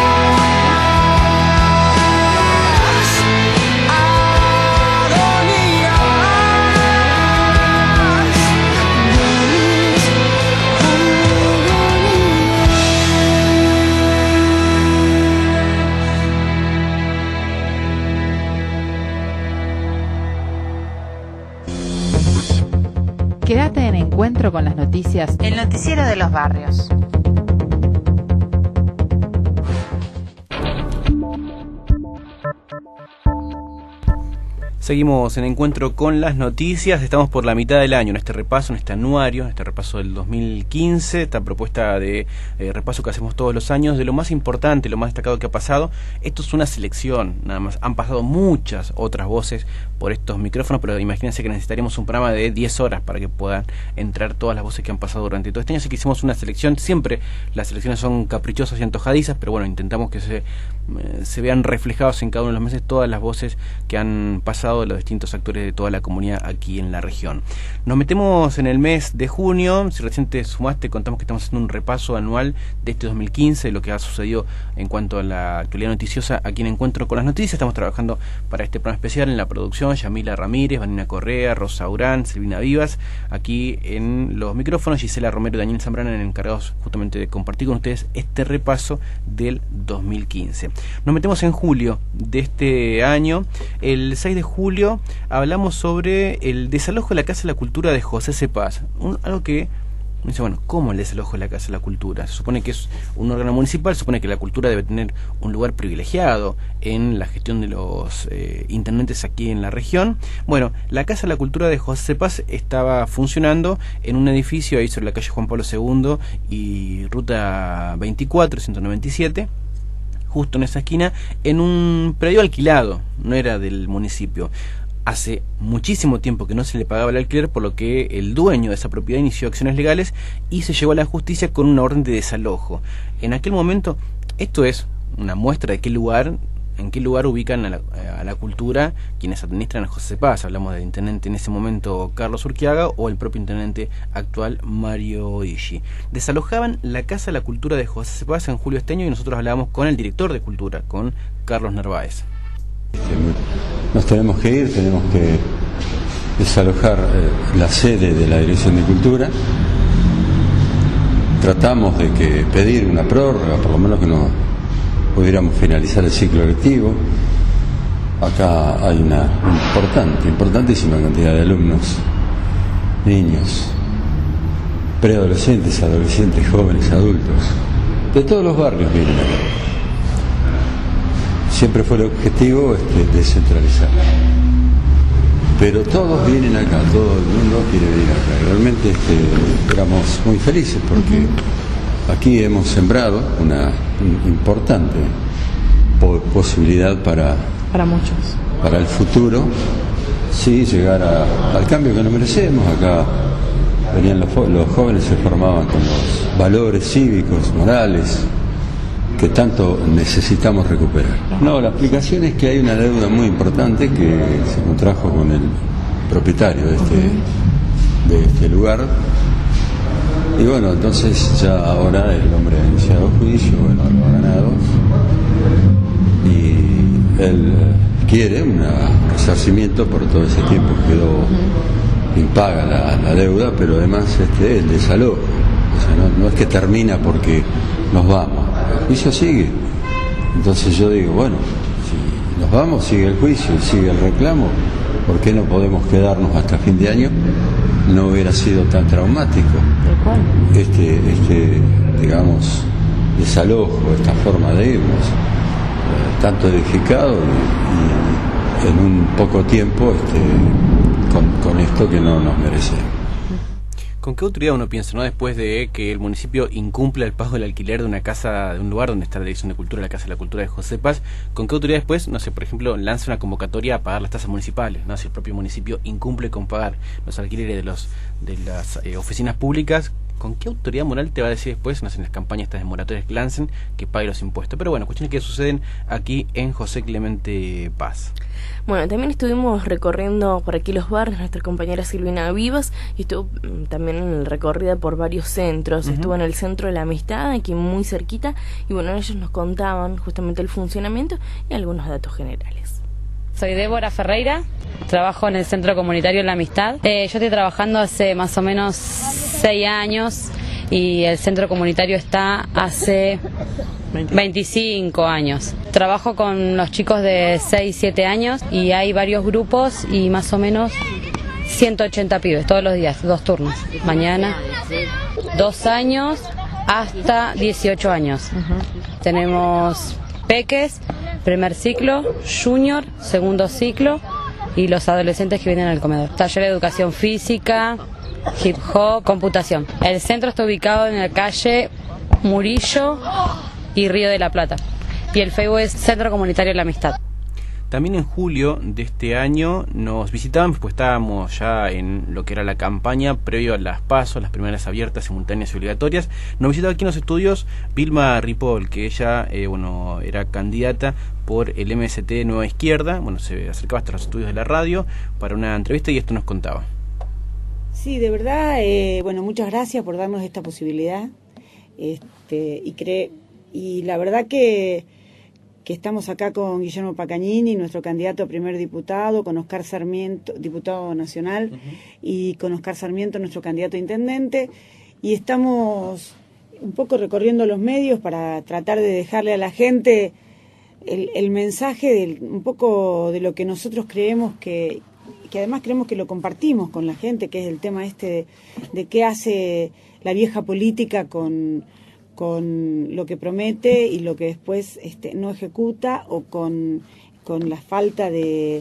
Quédate en Encuentro con las Noticias, el noticiero de los barrios. Seguimos en Encuentro con las Noticias, estamos por la mitad del año en este repaso, en este anuario, en este repaso del dos mil quince, esta propuesta de eh, repaso que hacemos todos los años, de lo más importante, lo más destacado que ha pasado. Esto es una selección, nada más. Han pasado muchas otras voces por estos micrófonos, pero imagínense que necesitaríamos un programa de diez horas para que puedan entrar todas las voces que han pasado durante todo este año, así que hicimos una selección. Siempre las selecciones son caprichosas y antojadizas, pero bueno, intentamos que se, eh, se vean reflejados en cada uno de los meses todas las voces que han pasado de los distintos actores de toda la comunidad aquí en la región. Nos metemos en el mes de junio. Si recién te sumaste, contamos que estamos haciendo un repaso anual de este dos mil quince, de lo que ha sucedido en cuanto a la actualidad noticiosa aquí en Encuentro con las Noticias. Estamos trabajando para este programa especial en la producción, Yamila Ramírez, Vanina Correa, Rosa Urán, Silvina Vivas, aquí en los micrófonos, Gisela Romero y Daniel Zambrana, encargados justamente de compartir con ustedes este repaso del dos mil quince. Nos metemos en julio de este año. El seis de julio hablamos sobre el desalojo de la Casa de la Cultura de José Cepaz, un, algo que dice, bueno, ¿cómo el desalojo de la Casa de la Cultura? Se supone que es un órgano municipal, se supone que la cultura debe tener un lugar privilegiado en la gestión de los eh, intendentes aquí en la región. Bueno, la Casa de la Cultura de José Cepaz estaba funcionando en un edificio ahí sobre la calle Juan Pablo segundo y ruta veinticuatro, ciento noventa y siete, justo en esa esquina, en un predio alquilado, no era del municipio. Hace muchísimo tiempo que no se le pagaba el alquiler, por lo que el dueño de esa propiedad inició acciones legales y se llevó a la justicia con una orden de desalojo. En aquel momento, esto es una muestra de qué lugar, en qué lugar ubican a la, a la cultura quienes administran a José Cepaz. Hablamos del intendente en ese momento Carlos Urquiaga o el propio intendente actual Mario Ishi. Desalojaban la Casa de la Cultura de José Cepaz en julio de este año y nosotros hablábamos con el director de Cultura, con Carlos Narváez. Nos tenemos que ir, tenemos que desalojar eh, la sede de la Dirección de Cultura. Tratamos de que pedir una prórroga, por lo menos que no pudiéramos finalizar el ciclo lectivo. Acá hay una importante, importantísima cantidad de alumnos, niños, preadolescentes, adolescentes, jóvenes, adultos, de todos los barrios vienen acá. Siempre fue el objetivo este, descentralizar. Pero todos vienen acá, todo el mundo quiere venir acá. Realmente este, éramos muy felices porque uh-huh. aquí hemos sembrado una un, importante po posibilidad para, para muchos. Para el futuro, sí, llegar a, al cambio que nos merecemos. Acá venían los, los jóvenes, se formaban con los valores cívicos, morales, que tanto necesitamos recuperar. No, la explicación es que hay una deuda muy importante que se contrajo con el propietario de este, de este lugar. Y bueno, entonces ya ahora el hombre ha iniciado juicio, bueno, lo ha ganado. Y él requiere un resarcimiento por todo ese tiempo que quedó uh-huh. impaga la, la deuda, pero además este el desalojo. O sea, no, no es que termina porque nos vamos, el juicio sigue. Entonces yo digo, bueno, si nos vamos, sigue el juicio, sigue el reclamo, ¿por qué no podemos quedarnos hasta fin de año? No hubiera sido tan traumático este, este digamos, desalojo, esta forma de irnos, eh, tanto edificado y, y en un poco tiempo este, con, con esto que no nos merecemos. ¿Con qué autoridad uno piensa, no, después de que el municipio incumple el pago del alquiler de una casa, de un lugar donde está la Dirección de Cultura, la Casa de la Cultura de José Paz? ¿Con qué autoridad después, no sé, por ejemplo, lanza una convocatoria a pagar las tasas municipales? ¿No? Si el propio municipio incumple con pagar los alquileres de los de las eh, oficinas públicas, ¿con qué autoridad moral te va a decir después, no sé, en las campañas estas de moratorias que lancen, que pague los impuestos? Pero bueno, cuestiones que suceden aquí en José Clemente Paz. Bueno, también estuvimos recorriendo por aquí los barrios, nuestra compañera Silvina Vivas, y estuvo también en el recorrido por varios centros. Uh-huh. Estuvo en el Centro de la Amistad, aquí muy cerquita, y bueno, ellos nos contaban justamente el funcionamiento y algunos datos generales. Soy Débora Ferreira, trabajo en el Centro Comunitario La Amistad. Eh, yo estoy trabajando hace más o menos seis años y el Centro Comunitario está hace veinticinco años. Trabajo con los chicos de seis, siete años y hay varios grupos y más o menos ciento ochenta pibes todos los días, dos turnos. Mañana, dos años hasta dieciocho años. Uh-huh. Tenemos peques, primer ciclo, junior, segundo ciclo y los adolescentes que vienen al comedor. Taller de educación física, hip hop, computación. El centro está ubicado en la calle Murillo y Río de la Plata. Y el Facebook es Centro Comunitario La Amistad. También en julio de este año nos visitaban, pues estábamos ya en lo que era la campaña previo a las PASO, las primeras abiertas, simultáneas y obligatorias. Nos visitaba aquí en los estudios Vilma Ripoll, que ella eh, bueno era candidata por el M S T Nueva Izquierda. Bueno, se acercaba hasta los estudios de la radio para una entrevista y esto nos contaba. Sí, de verdad, eh, bueno, muchas gracias por darnos esta posibilidad. Este, y, cre y la verdad que... que estamos acá con Guillermo Pacagnini, nuestro candidato a primer diputado, con Oscar Sarmiento, diputado nacional, uh-huh. y con Oscar Sarmiento, nuestro candidato a intendente, y estamos un poco recorriendo los medios para tratar de dejarle a la gente el, el mensaje de, un poco de lo que nosotros creemos que, que además creemos que lo compartimos con la gente, que es el tema este de, de qué hace la vieja política con... con lo que promete y lo que después este, no ejecuta, o con, con la falta de,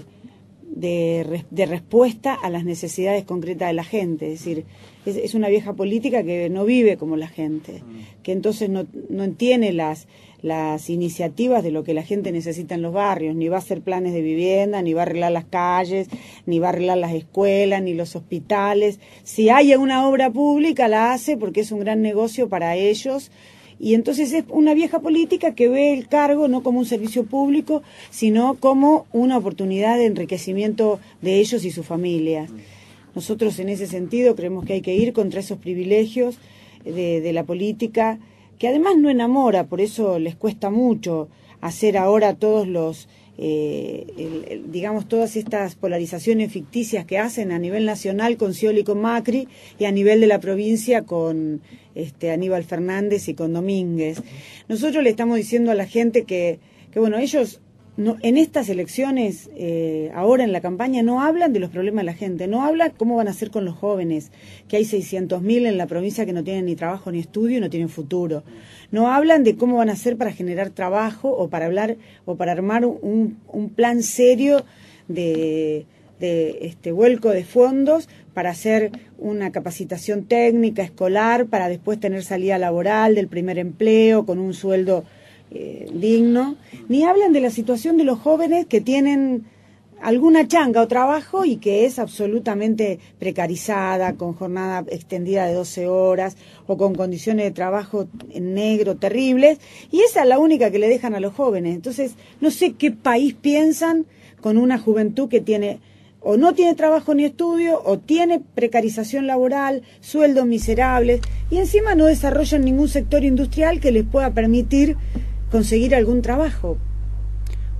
de, de respuesta a las necesidades concretas de la gente. Es decir, es, es una vieja política que no vive como la gente, que entonces no, no tiene las, las iniciativas de lo que la gente necesita en los barrios, ni va a hacer planes de vivienda, ni va a arreglar las calles, ni va a arreglar las escuelas, ni los hospitales. Si hay una obra pública, la hace porque es un gran negocio para ellos. Y entonces es una vieja política que ve el cargo no como un servicio público, sino como una oportunidad de enriquecimiento de ellos y sus familias. Nosotros en ese sentido creemos que hay que ir contra esos privilegios de, de la política, que además no enamora, por eso les cuesta mucho hacer ahora todos los, eh, el, el, digamos, todas estas polarizaciones ficticias que hacen a nivel nacional con Scioli y con Macri, y a nivel de la provincia con este, Aníbal Fernández y con Domínguez. Nosotros le estamos diciendo a la gente que, que bueno, ellos no, en estas elecciones, eh, ahora en la campaña, no hablan de los problemas de la gente, no hablan cómo van a hacer con los jóvenes, que hay seiscientos mil en la provincia que no tienen ni trabajo ni estudio y no tienen futuro. No hablan de cómo van a hacer para generar trabajo o para hablar o para armar un, un plan serio de, de este vuelco de fondos para hacer una capacitación técnica, escolar, para después tener salida laboral del primer empleo con un sueldo Eh, digno, ni hablan de la situación de los jóvenes que tienen alguna changa o trabajo y que es absolutamente precarizada, con jornada extendida de doce horas o con condiciones de trabajo en negro terribles, y esa es la única que le dejan a los jóvenes. Entonces, no sé qué país piensan con una juventud que tiene o no tiene trabajo ni estudio, o tiene precarización laboral, sueldos miserables, y encima no desarrollan ningún sector industrial que les pueda permitir conseguir algún trabajo.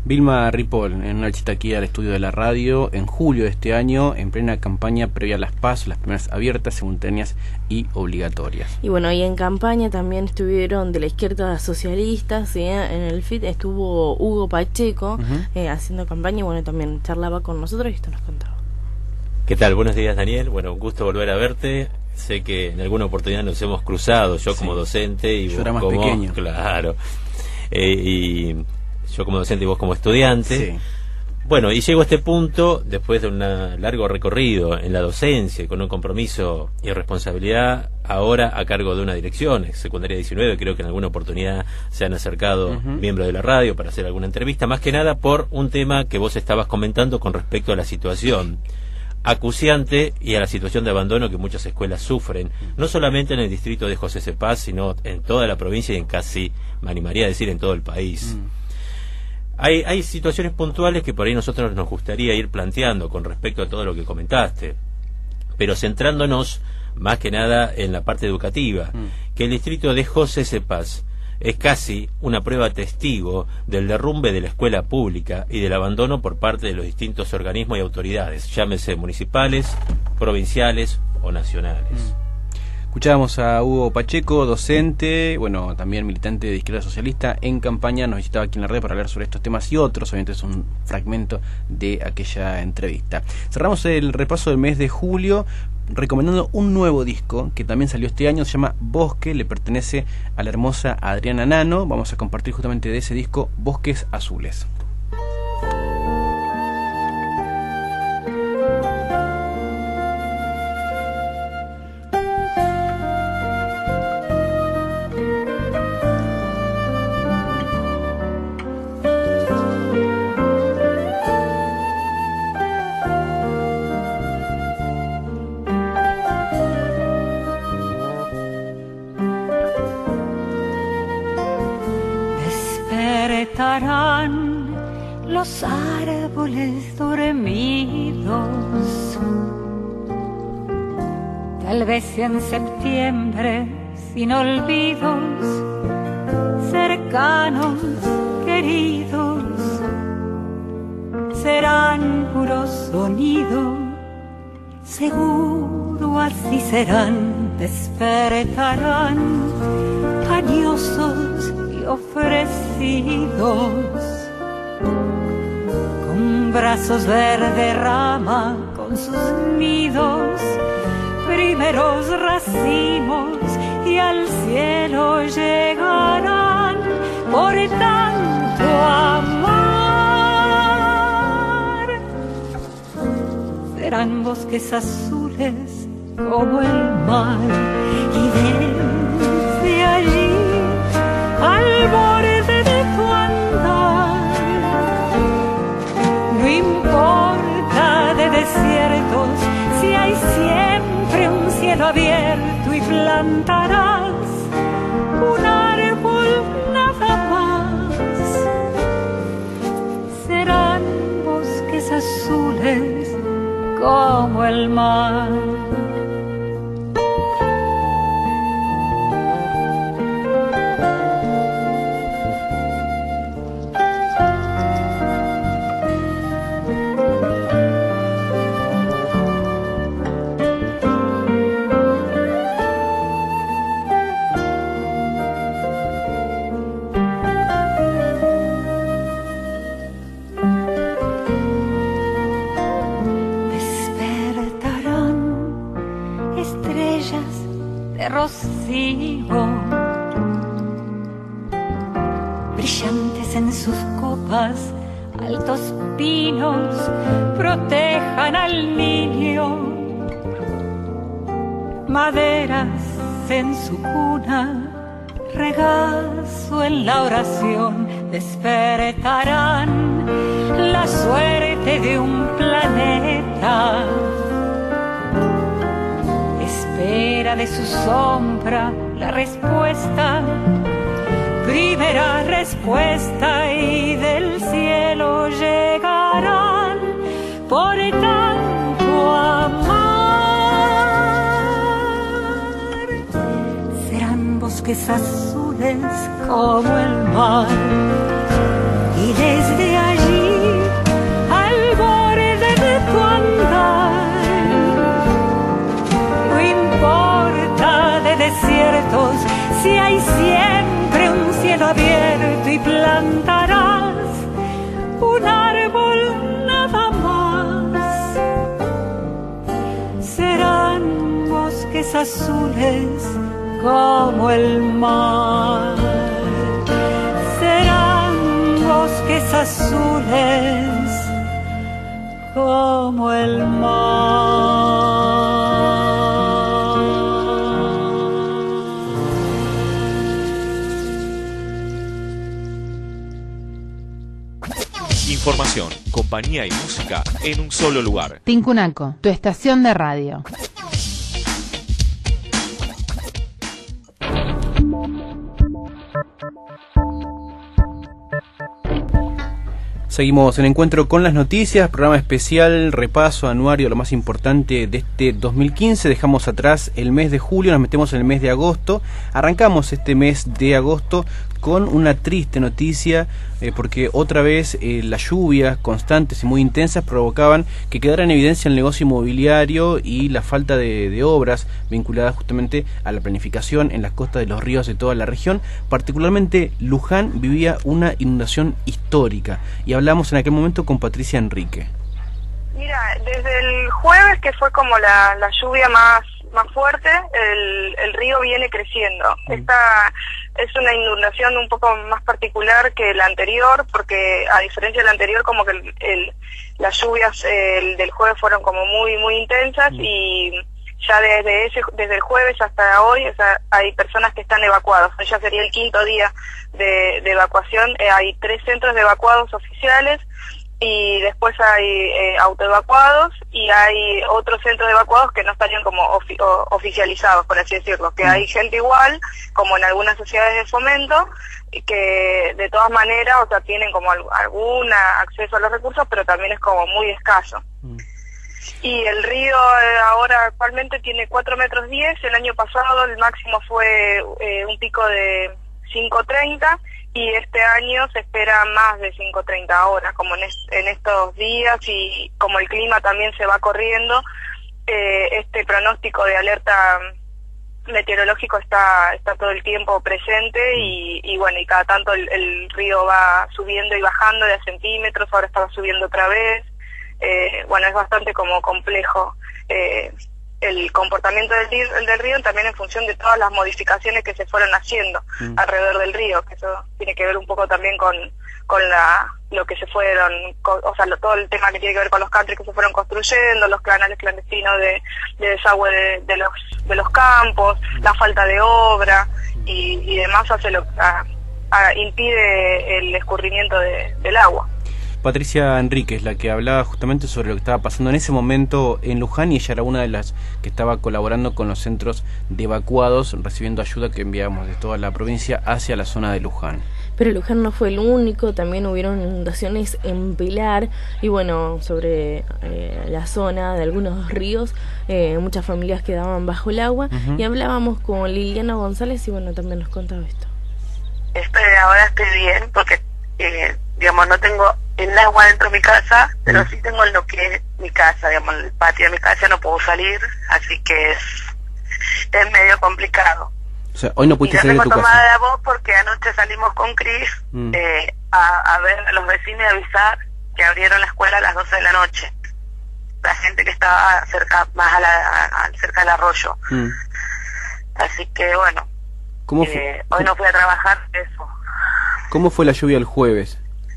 Vilma Ripoll, en una visita aquí al estudio de la radio en julio de este año, en plena campaña previa a las PASO, las primeras abiertas, simultáneas y obligatorias. Y bueno, y en campaña también estuvieron de la izquierda socialista, ¿sí? En el F I T estuvo Hugo Pacheco uh-huh. eh, haciendo campaña, y bueno, también charlaba con nosotros y esto nos contaba. ¿Qué tal? Buenos días, Daniel. Bueno, un gusto volver a verte. Sé que en alguna oportunidad nos hemos cruzado, yo sí. como docente y yo vos era más como... pequeño. Claro. Eh, y yo como docente y vos como estudiante. Sí. Bueno, y llego a este punto después de un largo recorrido en la docencia, con un compromiso y responsabilidad, ahora a cargo de una dirección, secundaria diecinueve, creo que en alguna oportunidad se han acercado uh-huh. miembros de la radio para hacer alguna entrevista, más que nada por un tema que vos estabas comentando con respecto a la situación acuciante y a la situación de abandono que muchas escuelas sufren, no solamente en el distrito de José Cepaz, sino en toda la provincia y en casi, me animaría a decir, en todo el país. Mm. Hay, hay situaciones puntuales que por ahí nosotros nos gustaría ir planteando con respecto a todo lo que comentaste, pero centrándonos más que nada en la parte educativa, mm. que el distrito de José Cepaz es casi una prueba testigo del derrumbe de la escuela pública y del abandono por parte de los distintos organismos y autoridades, llámese municipales, provinciales o nacionales. Mm. Escuchábamos a Hugo Pacheco, docente, bueno, también militante de izquierda socialista, en campaña, nos visitaba aquí en la red para hablar sobre estos temas y otros, obviamente es un fragmento de aquella entrevista. Cerramos el repaso del mes de julio recomendando un nuevo disco que también salió este año, se llama Bosque, le pertenece a la hermosa Adriana Nano. Vamos a compartir justamente de ese disco Bosques Azules. Los árboles dormidos, tal vez en septiembre sin olvidos, cercanos, queridos, serán puro sonido, seguro así serán, despertarán, añosos y ofrecidos. Brazos verde rama con sus nidos, primeros racimos y al cielo llegarán por tanto amar. Serán bosques azules como el mar y desde allí al borde de tu andar no importa de desiertos si hay siempre un cielo abierto y plantarás un árbol nada más. Serán bosques azules como el mar. Rocío, brillantes en sus copas, altos pinos protejan al niño, maderas en su cuna, regazo en la oración, despertarán la suerte de un planeta. Espera de su sombra la respuesta, primera respuesta, y del cielo llegarán por tanto amar. Serán bosques azules como el mar y desde allí y plantarás un árbol nada más. Serán bosques azules como el mar. Serán bosques azules como el mar. Información, compañía y música en un solo lugar. Tincunaco, tu estación de radio. Seguimos en Encuentro con las Noticias, programa especial, repaso anuario, lo más importante de este dos mil quince. Dejamos atrás el mes de julio, nos metemos en el mes de agosto. Arrancamos este mes de agosto con una triste noticia, eh, porque otra vez eh, las lluvias constantes y muy intensas provocaban que quedara en evidencia el negocio inmobiliario y la falta de, de obras vinculadas justamente a la planificación en las costas de los ríos de toda la región. Particularmente Luján vivía una inundación histórica y hablamos en aquel momento con Patricia Enrique. Mira, desde el jueves, que fue como la, la lluvia más más fuerte, el, el río viene creciendo. Mm. Esta es una inundación un poco más particular que la anterior, porque a diferencia de la anterior, como que el, el, las lluvias el, del jueves fueron como muy muy intensas, mm. y ya desde ese desde el jueves hasta hoy, o sea, hay personas que están evacuadas. Ya sería el quinto día de, de evacuación. Eh, hay tres centros de evacuados oficiales, y después hay eh, autoevacuados, y hay otros centros de evacuados que no estarían como ofi o, oficializados, por así decirlo, que hay gente igual, como en algunas sociedades de fomento, que de todas maneras, o sea, tienen como al algún acceso a los recursos, pero también es como muy escaso. Mm. Y el río eh, ahora actualmente tiene cuatro metros diez, el año pasado el máximo fue eh, un pico de cinco treinta, y este año se espera más de cinco treinta ahora, como en, es, en estos días, y como el clima también se va corriendo, eh, este pronóstico de alerta meteorológico está está todo el tiempo presente, y, y bueno, y cada tanto el, el río va subiendo y bajando de a centímetros, ahora está subiendo otra vez. Eh, bueno, es bastante como complejo eh, el comportamiento del, del río, también en función de todas las modificaciones que se fueron haciendo mm. alrededor del río, que eso tiene que ver un poco también con con la lo que se fueron, con, o sea, lo, todo el tema que tiene que ver con los countries que se fueron construyendo, los canales clandestinos de, de desagüe de, de los de los campos, mm. la falta de obra y, y demás hace lo, a, a, impide el escurrimiento de, del agua. Patricia Enríquez, la que hablaba justamente sobre lo que estaba pasando en ese momento en Luján, y ella era una de las que estaba colaborando con los centros de evacuados, recibiendo ayuda que enviamos de toda la provincia hacia la zona de Luján. Pero Luján no fue el único, también hubieron inundaciones en Pilar, y bueno, sobre eh, la zona de algunos ríos, eh, muchas familias quedaban bajo el agua, uh-huh. y hablábamos con Liliana González, y bueno, también nos contaba esto. Estoy, ahora estoy bien, porque, eh, digamos, no tengo el agua dentro de mi casa, pero sí tengo lo que es mi casa, digamos, el patio de mi casa, no puedo salir, así que es, es medio complicado. O sea, hoy no pudiste salir de tu casa. Y yo tengo tomada de voz porque anoche salimos con Cris mm. eh, a, a ver a los vecinos y avisar que abrieron la escuela a las doce de la noche. La gente que estaba cerca, más a la, a, cerca del arroyo. Mm. Así que bueno, ¿Cómo eh, hoy no fui a trabajar eso. ¿Cómo fue la lluvia el jueves?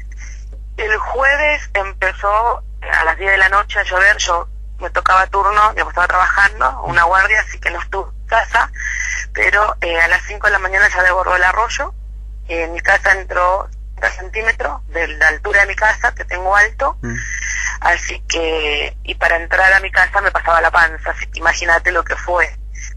El jueves empezó a las diez de la noche a llover, yo me tocaba turno, digamos, estaba trabajando, una guardia, así que no estuve en casa, pero eh, a las cinco de la mañana ya desbordó el arroyo, eh, en mi casa entró treinta centímetros de la altura de mi casa, que tengo alto, mm. así que, y para entrar a mi casa me pasaba la panza, así que imagínate lo que fue.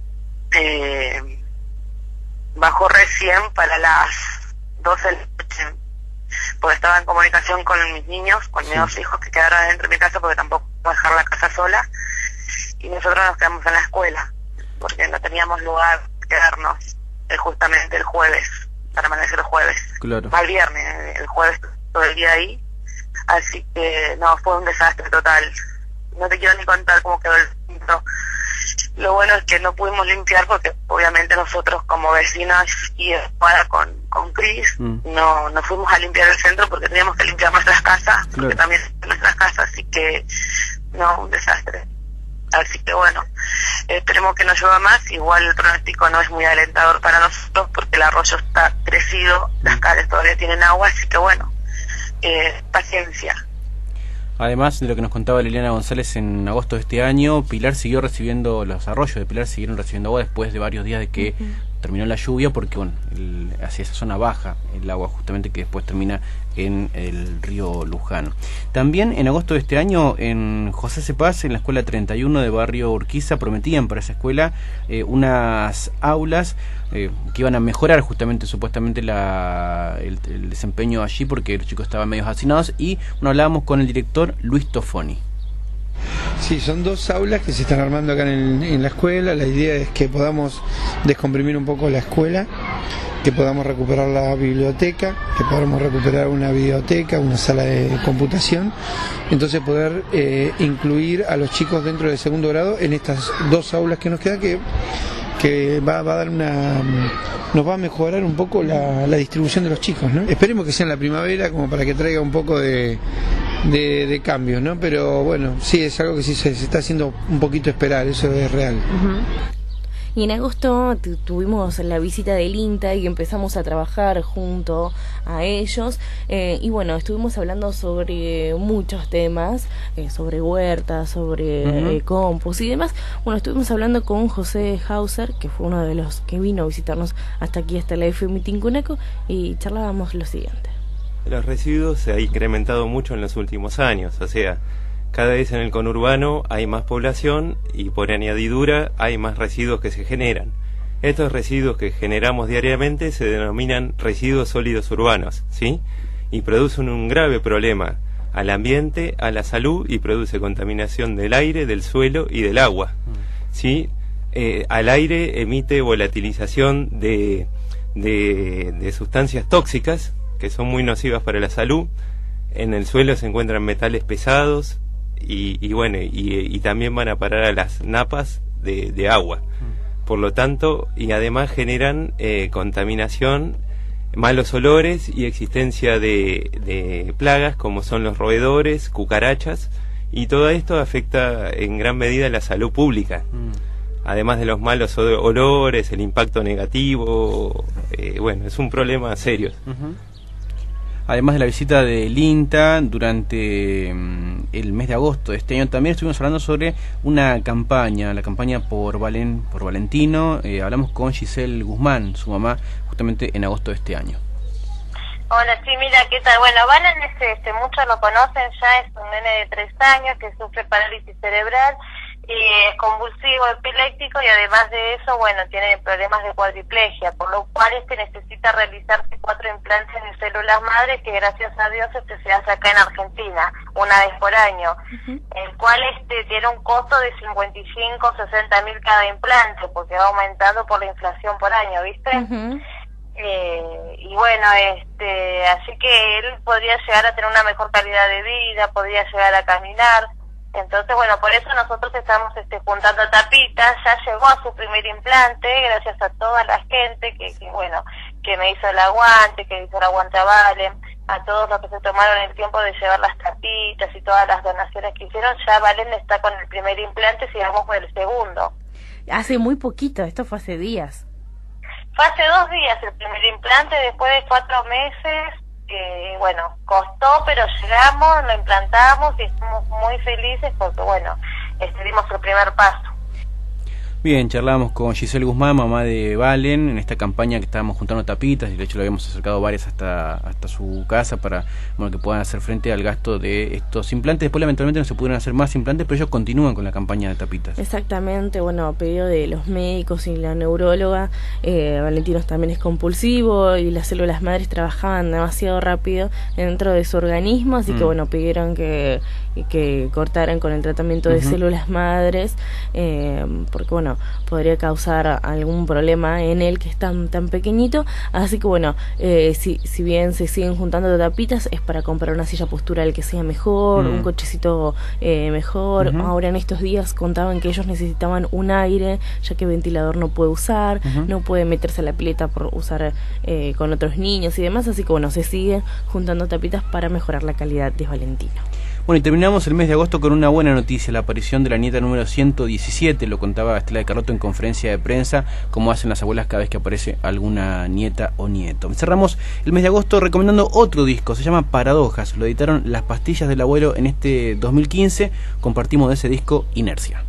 Eh, bajó recién para las doce de la noche, porque estaba en comunicación con mis niños, con mis dos hijos que quedaron dentro de mi casa, porque tampoco puedo dejar la casa sola, y nosotros nos quedamos en la escuela, porque no teníamos lugar para quedarnos eh, justamente el jueves, para amanecer el jueves, claro. al viernes, el jueves todo el día ahí, así que no, fue un desastre total, no te quiero ni contar cómo quedó el centro. Lo bueno es que no pudimos limpiar porque obviamente nosotros como vecinas y ahora con con Cris, Mm. no nos fuimos a limpiar el centro porque teníamos que limpiar nuestras casas, porque Claro. también son nuestras casas, así que no, un desastre. Así que bueno, esperemos que no llueva más. Igual el pronóstico no es muy alentador para nosotros porque el arroyo está crecido, las calles todavía tienen agua, así que bueno, eh, paciencia. Además de lo que nos contaba Liliana González, en agosto de este año, Pilar siguió recibiendo, los arroyos de Pilar siguieron recibiendo agua después de varios días de que uh-huh. terminó la lluvia, porque bueno, el, hacia esa zona baja el agua justamente que después termina en el río Luján. También en agosto de este año en José Cepaz, en la escuela treinta y uno de barrio Urquiza, prometían para esa escuela eh, unas aulas eh, que iban a mejorar justamente supuestamente la, el, el desempeño allí, porque los chicos estaban medio hacinados, y bueno, hablábamos con el director Luis Tofoni. Sí, son dos aulas que se están armando acá en, en la escuela. La idea es que podamos descomprimir un poco la escuela, que podamos recuperar la biblioteca, que podamos recuperar una biblioteca, una sala de computación, entonces poder eh, incluir a los chicos dentro del segundo grado en estas dos aulas que nos quedan, que que va, va a dar una nos va a mejorar un poco la, la distribución de los chicos, ¿no? Esperemos que sea en la primavera como para que traiga un poco de de, de cambios, ¿no? Pero bueno, sí, es algo que sí se, se está haciendo un poquito esperar, eso es real. Uh-huh. Y en agosto tu, tuvimos la visita del INTA y empezamos a trabajar junto a ellos, eh, y bueno, estuvimos hablando sobre muchos temas, eh, sobre huertas, sobre uh-huh. eh, compost y demás. Bueno, estuvimos hablando con José Hauser, que fue uno de los que vino a visitarnos hasta aquí, hasta la F M Tincunaco, y charlábamos lo siguiente. Los residuos se ha incrementado mucho en los últimos años, o sea, cada vez en el conurbano hay más población y por añadidura hay más residuos que se generan. Estos residuos que generamos diariamente se denominan residuos sólidos urbanos, ¿sí? Y producen un grave problema al ambiente, a la salud, y produce contaminación del aire, del suelo y del agua, ¿sí? Eh, al aire emite volatilización de, de, de sustancias tóxicas que son muy nocivas para la salud. En el suelo se encuentran metales pesados y, y bueno, y, y también van a parar a las napas de, de agua. Por lo tanto, y además generan eh, contaminación, malos olores y existencia de, de plagas como son los roedores, cucarachas, y todo esto afecta en gran medida la salud pública. Mm. Además de los malos olores, el impacto negativo, eh, bueno, es un problema serio. Uh-huh. Además de la visita del INTA durante um, el mes de agosto de este año, también estuvimos hablando sobre una campaña, la campaña por Valen, por Valentino. Eh, hablamos con Giselle Guzmán, su mamá, justamente en agosto de este año. Hola, sí, mira, ¿qué tal? Bueno, Valen, este, este, muchos lo conocen ya, es un nene de tres años que sufre parálisis cerebral y es convulsivo, epiléptico, y además de eso, bueno, tiene problemas de cuadriplegia, por lo cual este necesita realizarse cuatro implantes de células madre, que gracias a Dios este se hace acá en Argentina, una vez por año, uh-huh. el cual este tiene un costo de cincuenta y cinco, sesenta mil cada implante, porque va aumentando por la inflación por año, ¿viste? Uh-huh. Eh, y bueno, este, así que él podría llegar a tener una mejor calidad de vida, podría llegar a caminar. Entonces, bueno, por eso nosotros estamos este, juntando tapitas. Ya llegó a su primer implante, gracias a toda la gente que, que bueno, que me hizo el aguante, que hizo el aguante a Valen, a todos los que se tomaron el tiempo de llevar las tapitas y todas las donaciones que hicieron. Ya Valen está con el primer implante, sigamos con el segundo. Hace muy poquito, esto fue hace días. Fue hace dos días el primer implante, después de cuatro meses. Que bueno, costó, pero llegamos, lo implantamos y estamos muy felices porque bueno, este, dimos el primer paso. Bien, charlábamos con Giselle Guzmán, mamá de Valen, en esta campaña que estábamos juntando tapitas, y de hecho le habíamos acercado varias hasta hasta su casa para bueno, que puedan hacer frente al gasto de estos implantes. Después lamentablemente no se pudieron hacer más implantes, pero ellos continúan con la campaña de tapitas. Exactamente, bueno, a pedido de los médicos y la neuróloga, eh, Valentino también es compulsivo y las células madres trabajaban demasiado rápido dentro de su organismo, así mm. que bueno, pidieron que, que cortaran con el tratamiento de uh-huh. células madres, eh, porque bueno, bueno, podría causar algún problema en él que es tan, tan pequeñito. Así que bueno, eh, si, si bien se siguen juntando tapitas, es para comprar una silla postural que sea mejor, mm. un cochecito eh, mejor. Uh-huh. Ahora en estos días contaban que ellos necesitaban un aire, ya que ventilador no puede usar, uh-huh. no puede meterse a la pileta por usar eh, con otros niños y demás. Así que bueno, se siguen juntando tapitas para mejorar la calidad de Valentino. Bueno, y terminamos el mes de agosto con una buena noticia, la aparición de la nieta número ciento diecisiete, lo contaba Estela de Carlotto en conferencia de prensa, como hacen las abuelas cada vez que aparece alguna nieta o nieto. Cerramos el mes de agosto recomendando otro disco, se llama Paradojas, lo editaron Las Pastillas del Abuelo en este dos mil quince, compartimos de ese disco Inercia.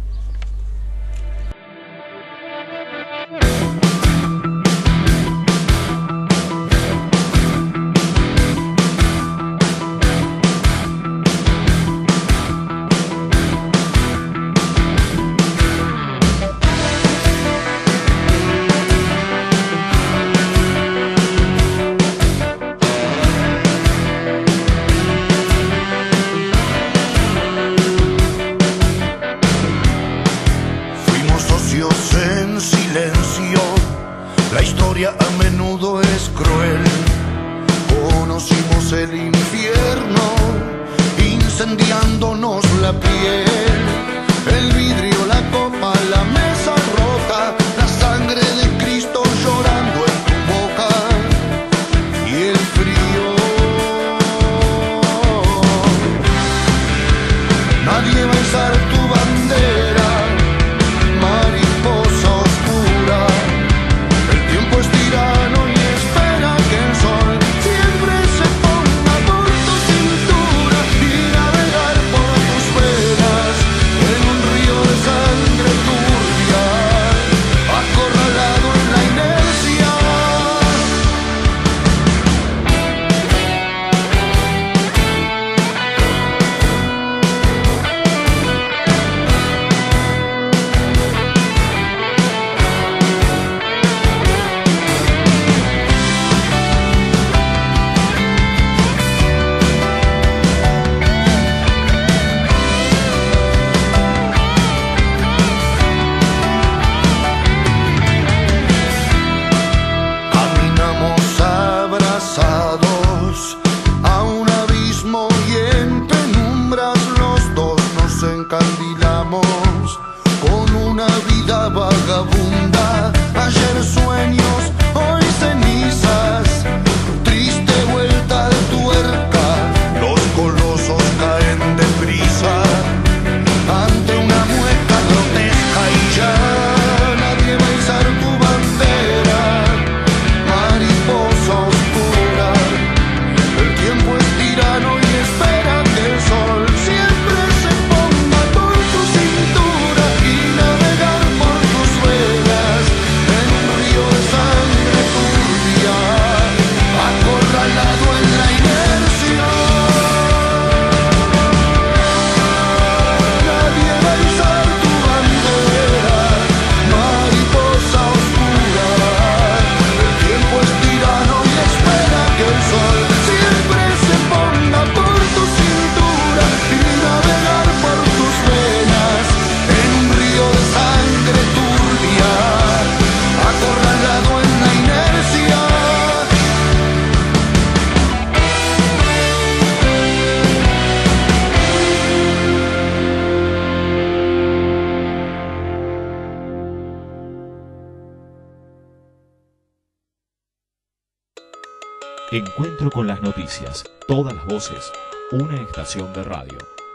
Encuentro con las noticias, todas las voces, una estación de radio.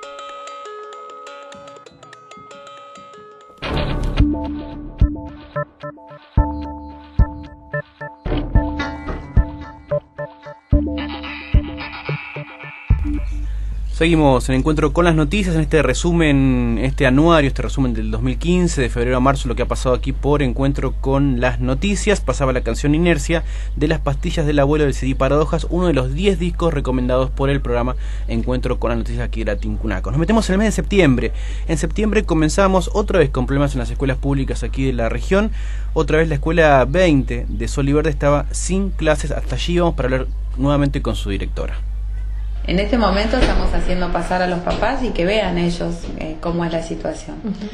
Seguimos en Encuentro con las noticias, en este resumen, este anuario, este resumen del dos mil quince, de febrero a marzo, lo que ha pasado aquí por Encuentro con las noticias. Pasaba la canción Inercia de Las Pastillas del Abuelo del C D Paradojas, uno de los diez discos recomendados por el programa Encuentro con las noticias aquí de la Tincunaco. Nos metemos en el mes de septiembre. En septiembre comenzamos otra vez con problemas en las escuelas públicas aquí de la región. Otra vez la escuela veinte de Sol y Verde estaba sin clases. Hasta allí vamos para hablar nuevamente con su directora. En este momento estamos haciendo pasar a los papás y que vean ellos eh, cómo es la situación. Uh-huh.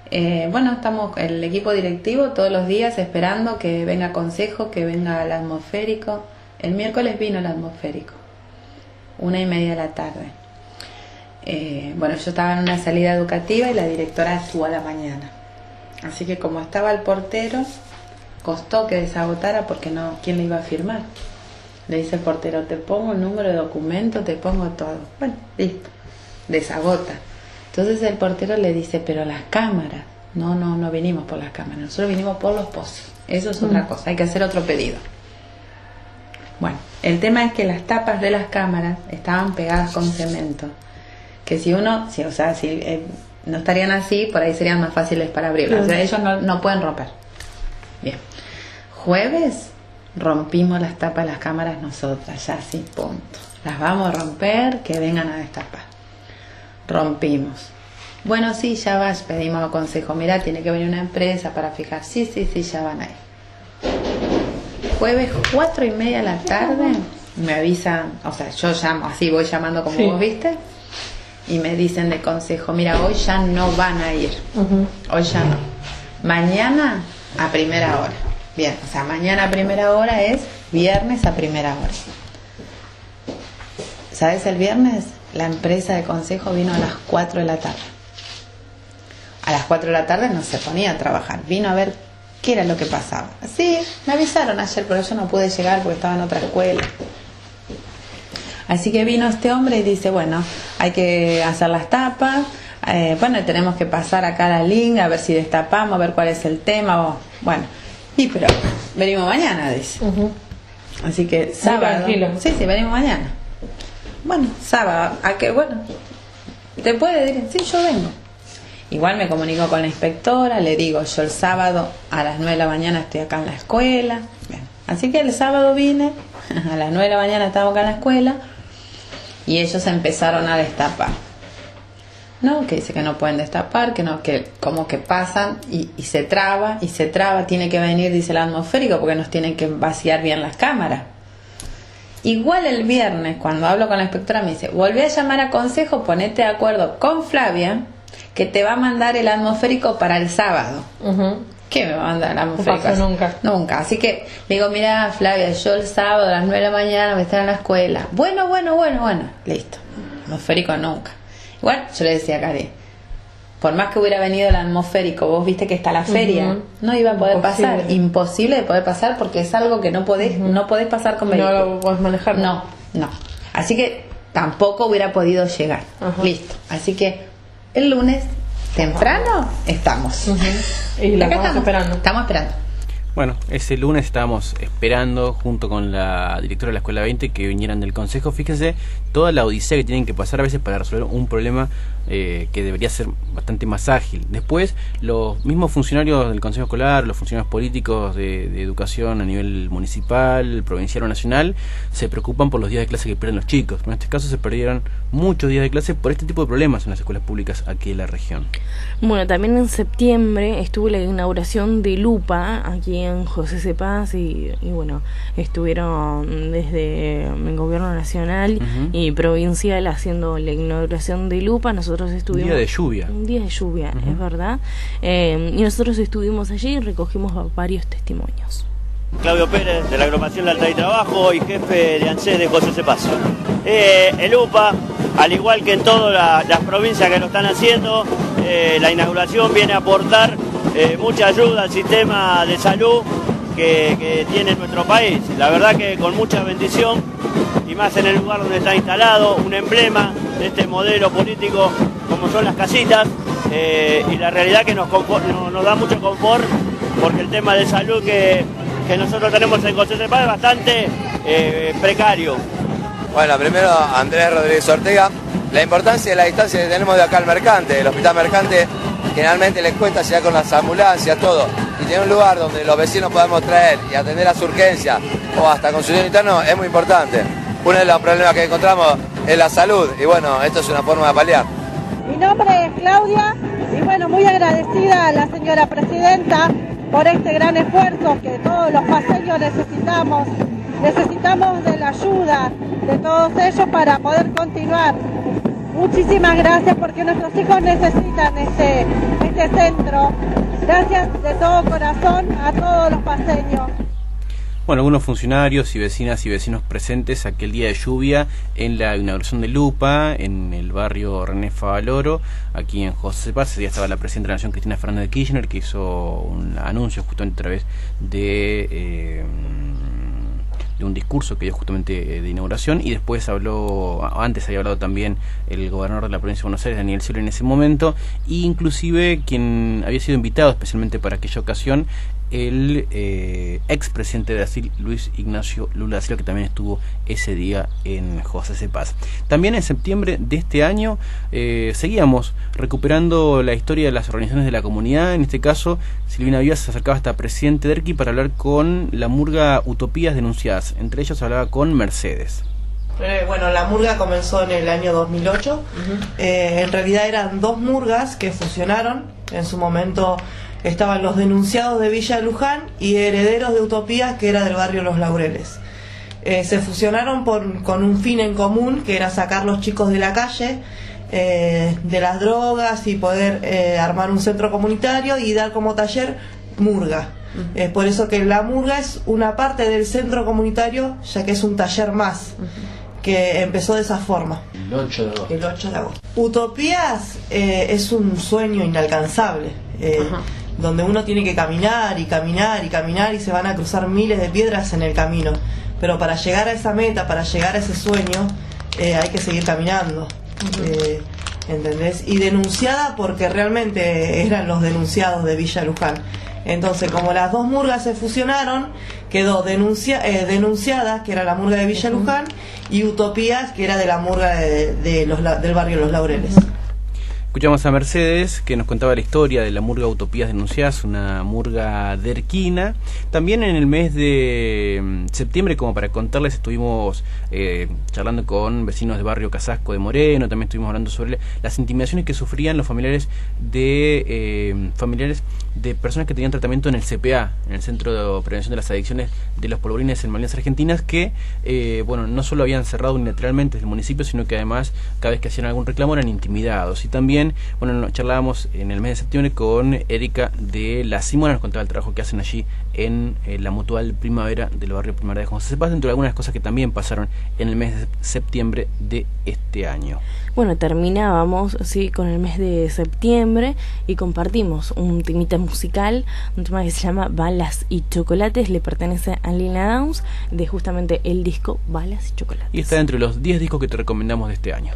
Eh, bueno, estamos el equipo directivo todos los días esperando que venga consejo, que venga el atmosférico. El miércoles vino el atmosférico, una y media de la tarde. Eh, bueno, yo estaba en una salida educativa y la directora estuvo a la mañana. Así que como estaba el portero, costó que desagotara porque no, ¿quién le iba a firmar? Le dice el portero, te pongo el número de documento, te pongo todo. Bueno, listo, desagota. Entonces el portero le dice, pero las cámaras, no, no, no vinimos por las cámaras, nosotros vinimos por los pozos. Eso es otra cosa, hay que hacer otro pedido. Bueno, el tema es que las tapas de las cámaras estaban pegadas con cemento, que si uno, si, o sea, si eh, no estarían así, por ahí serían más fáciles para abrirlas. O sea, ellos no, no pueden romper. Bien, jueves rompimos las tapas de las cámaras nosotras, ya así, punto. Las vamos a romper, que vengan a destapar. Rompimos. Bueno, sí, ya vas, pedimos consejo. Mira, tiene que venir una empresa para fijar. Sí, sí, sí, ya van ahí. Jueves, cuatro y media de la tarde, me avisan, o sea, yo llamo, así voy llamando como sí. Vos viste, y me dicen de consejo, mira, hoy ya no van a ir. Uh-huh. Hoy ya no. Mañana a primera hora. Bien, o sea, mañana a primera hora es viernes a primera hora. ¿Sabes? El viernes la empresa de consejo vino a las cuatro de la tarde. A las cuatro de la tarde no se ponía a trabajar, vino a ver qué era lo que pasaba. Sí, me avisaron ayer, pero yo no pude llegar porque estaba en otra escuela. Así que vino este hombre y dice, bueno, hay que hacer las tapas, eh, bueno, tenemos que pasar acá la link, a ver si destapamos, a ver cuál es el tema. O, bueno, y pero venimos mañana, dice. Uh-huh. Así que sábado. Sí, sí, venimos mañana. Bueno, sábado, ¿a qué? Bueno, ¿te puede decir? Sí, yo vengo. Igual me comunico con la inspectora, le digo, yo el sábado a las nueve de la mañana estoy acá en la escuela. Bien. Así que el sábado vine, a las nueve de la mañana estaba acá en la escuela, y ellos empezaron a destapar. No, que dice que no pueden destapar, que no, que como que pasan y, y se traba, y se traba, tiene que venir, dice el atmosférico, porque nos tienen que vaciar bien las cámaras. Igual el viernes, cuando hablo con la inspectora, me dice, volví a llamar a consejo, ponete de acuerdo con Flavia, que te va a mandar el atmosférico para el sábado. Uh-huh. ¿Qué me va a mandar el atmosférico? No pasó nunca. Nunca. Así que le digo, mira, Flavia, yo el sábado a las nueve de la mañana voy a estar en la escuela. Bueno, bueno, bueno, bueno. Listo. Atmosférico nunca. Igual, yo le decía a Cari, por más que hubiera venido el atmosférico, vos viste que está la feria, uh-huh. no iba a poder Imposible. pasar. Imposible de poder pasar porque es algo que no podés, uh-huh. no podés pasar con vehículo. No lo podés manejar. No, no. Así que tampoco hubiera podido llegar. Uh-huh. Listo. Así que el lunes temprano estamos. Uh-huh. Y la estamos, estamos esperando. Estamos esperando. Bueno, ese lunes estábamos esperando, junto con la directora de la Escuela veinte, que vinieran del consejo. Fíjense toda la odisea que tienen que pasar a veces para resolver un problema eh, que debería ser bastante más ágil. Después, los mismos funcionarios del consejo escolar, los funcionarios políticos de, de educación a nivel municipal, provincial o nacional, se preocupan por los días de clase que pierden los chicos. En este caso se perdieron muchos días de clase por este tipo de problemas en las escuelas públicas aquí en la región. Bueno, también en septiembre estuvo la inauguración de Lupa aquí en José Cepaz y, y bueno, estuvieron desde el gobierno nacional uh-huh. y provincial haciendo la inauguración de Lupa. Nosotros estuvimos... Un día de lluvia. Un día de lluvia, uh-huh. es verdad. Eh, y nosotros estuvimos allí y recogimos varios testimonios. Claudio Pérez, de la agrupación Lealtad y Trabajo y jefe de ANSES de José Cepaz. Eh, el U P A, al igual que en todas la, las provincias que lo están haciendo, eh, la inauguración viene a aportar eh, mucha ayuda al sistema de salud que, que tiene nuestro país. La verdad que con mucha bendición, y más en el lugar donde está instalado, un emblema de este modelo político como son las casitas, eh, y la realidad que nos, nos, nos da mucho confort, porque el tema de salud que que nosotros tenemos en José Cepaz es bastante eh, precario. Bueno, primero Andrés Rodríguez Ortega, la importancia de la distancia que tenemos de acá al Mercante, el Hospital Mercante, generalmente les cuesta llegar con las ambulancias, todo, y tener un lugar donde los vecinos podamos traer y atender las urgencias o hasta consultorio interno es muy importante. Uno de los problemas que encontramos es la salud y bueno, esto es una forma de paliar. Mi nombre es Claudia y bueno, muy agradecida a la señora presidenta por este gran esfuerzo que todos los paseños necesitamos. Necesitamos de la ayuda de todos ellos para poder continuar. Muchísimas gracias porque nuestros hijos necesitan este, este este centro. Gracias de todo corazón a todos los paseños. Bueno, algunos funcionarios y vecinas y vecinos presentes aquel día de lluvia en la inauguración de Lupa, en el barrio René Favaloro, aquí en José Paz. Ese día estaba la presidenta de la Nación, Cristina Fernández de Kirchner, que hizo un anuncio justamente a través de... Eh, de un discurso que dio justamente eh, de inauguración, y después habló, antes había hablado también el gobernador de la provincia de Buenos Aires, Daniel Scioli, en ese momento, e inclusive quien había sido invitado especialmente para aquella ocasión, el eh, expresidente de Brasil, Luis Ignacio Lula da Silva, que también estuvo ese día en José C. Paz. También en septiembre de este año eh, seguíamos recuperando la historia de las organizaciones de la comunidad. En este caso, Silvina Vivas se acercaba hasta presidente de ERQI para hablar con la murga Utopías Denunciadas. Entre ellos hablaba con Mercedes. Eh, bueno, la murga comenzó en el año dos mil ocho. Uh-huh. eh, en realidad eran dos murgas que fusionaron. En su momento estaban los denunciados de Villa Luján y herederos de Utopías, que era del barrio Los Laureles. Eh, se fusionaron por, con un fin en común, que era sacar los chicos de la calle, eh, de las drogas, y poder eh, armar un centro comunitario y dar como taller murga. Uh-huh. Es eh, por eso que la murga es una parte del centro comunitario, ya que es un taller más. Uh-huh. Que empezó de esa forma. El ocho de agosto. El ocho de agosto. Utopías eh, es un sueño inalcanzable, eh, donde uno tiene que caminar y caminar y caminar y se van a cruzar miles de piedras en el camino. Pero para llegar a esa meta, para llegar a ese sueño, eh, hay que seguir caminando. Uh-huh. eh, ¿Entendés? Y denunciada porque realmente eran los denunciados de Villa Luján. Entonces, como las dos murgas se fusionaron, quedó denuncia, eh, denunciadas, que era la murga de Villa Luján, y Utopías, que era de la murga de, de los, del barrio Los Laureles. Escuchamos a Mercedes, que nos contaba la historia de la murga Utopías Denunciadas, una murga de Erquina. También en el mes de septiembre, como para contarles, estuvimos eh, charlando con vecinos de barrio Casasco de Moreno. También estuvimos hablando sobre las intimidaciones que sufrían los familiares de eh, familiares de personas que tenían tratamiento en el C P A, en el Centro de Prevención de las Adicciones de los Polvorines en Malvinas Argentinas, que eh, bueno, no solo habían cerrado unilateralmente desde el municipio, sino que además cada vez que hacían algún reclamo eran intimidados. Y también bueno, charlábamos en el mes de septiembre con Erika de La Simona, nos contaba el trabajo que hacen allí en eh, la Mutual Primavera del barrio Primavera de José Paz, dentro de algunas cosas que también pasaron en el mes de septiembre de este año. Bueno, terminábamos sí con el mes de septiembre y compartimos un temita musical, un tema que se llama Balas y Chocolates, le pertenece a Lila Downs, de justamente el disco Balas y Chocolates. Y está entre los diez discos que te recomendamos de este año.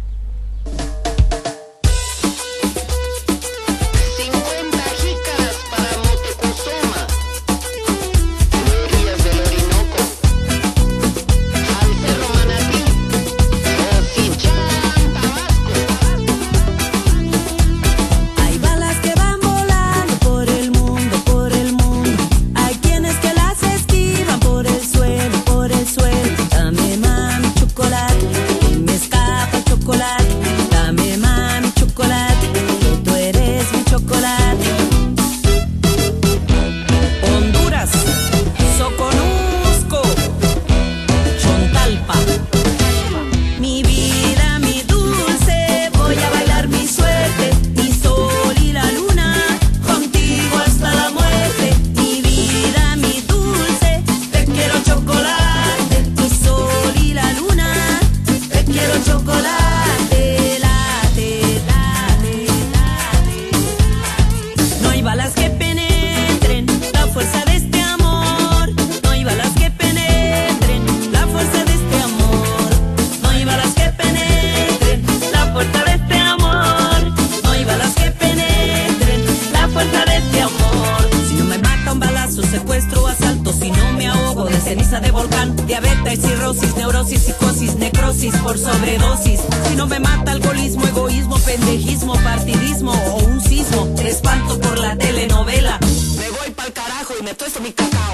Dame mami chocolate, que me escapa chocolate. Dame mami chocolate, que tú eres mi chocolate. Honduras, Soconusco, Chontalpa. Mi vida, mi dulce, voy a bailar mi suerte. Mi sol y la luna, contigo hasta la muerte. Mi vida, mi dulce, te quiero chocolate. Chocolate, late, late, late. No hay balas que penetren la fuerza de este amor. No hay balas que penetren la fuerza de este amor. No hay balas que penetren la fuerza de este amor. No hay balas que penetren la fuerza de este amor. Si no me mata un balazo, secuestro o asalto, si no me ahogo de ceniza de volcán, diabetes, cirrosis, neurosis, psicosis, necrosis por sobredosis. Si no me mata alcoholismo, egoísmo, pendejismo, partidismo o un sismo, te espanto por la telenovela. Me voy pa'l carajo y me tuesto mi cacao.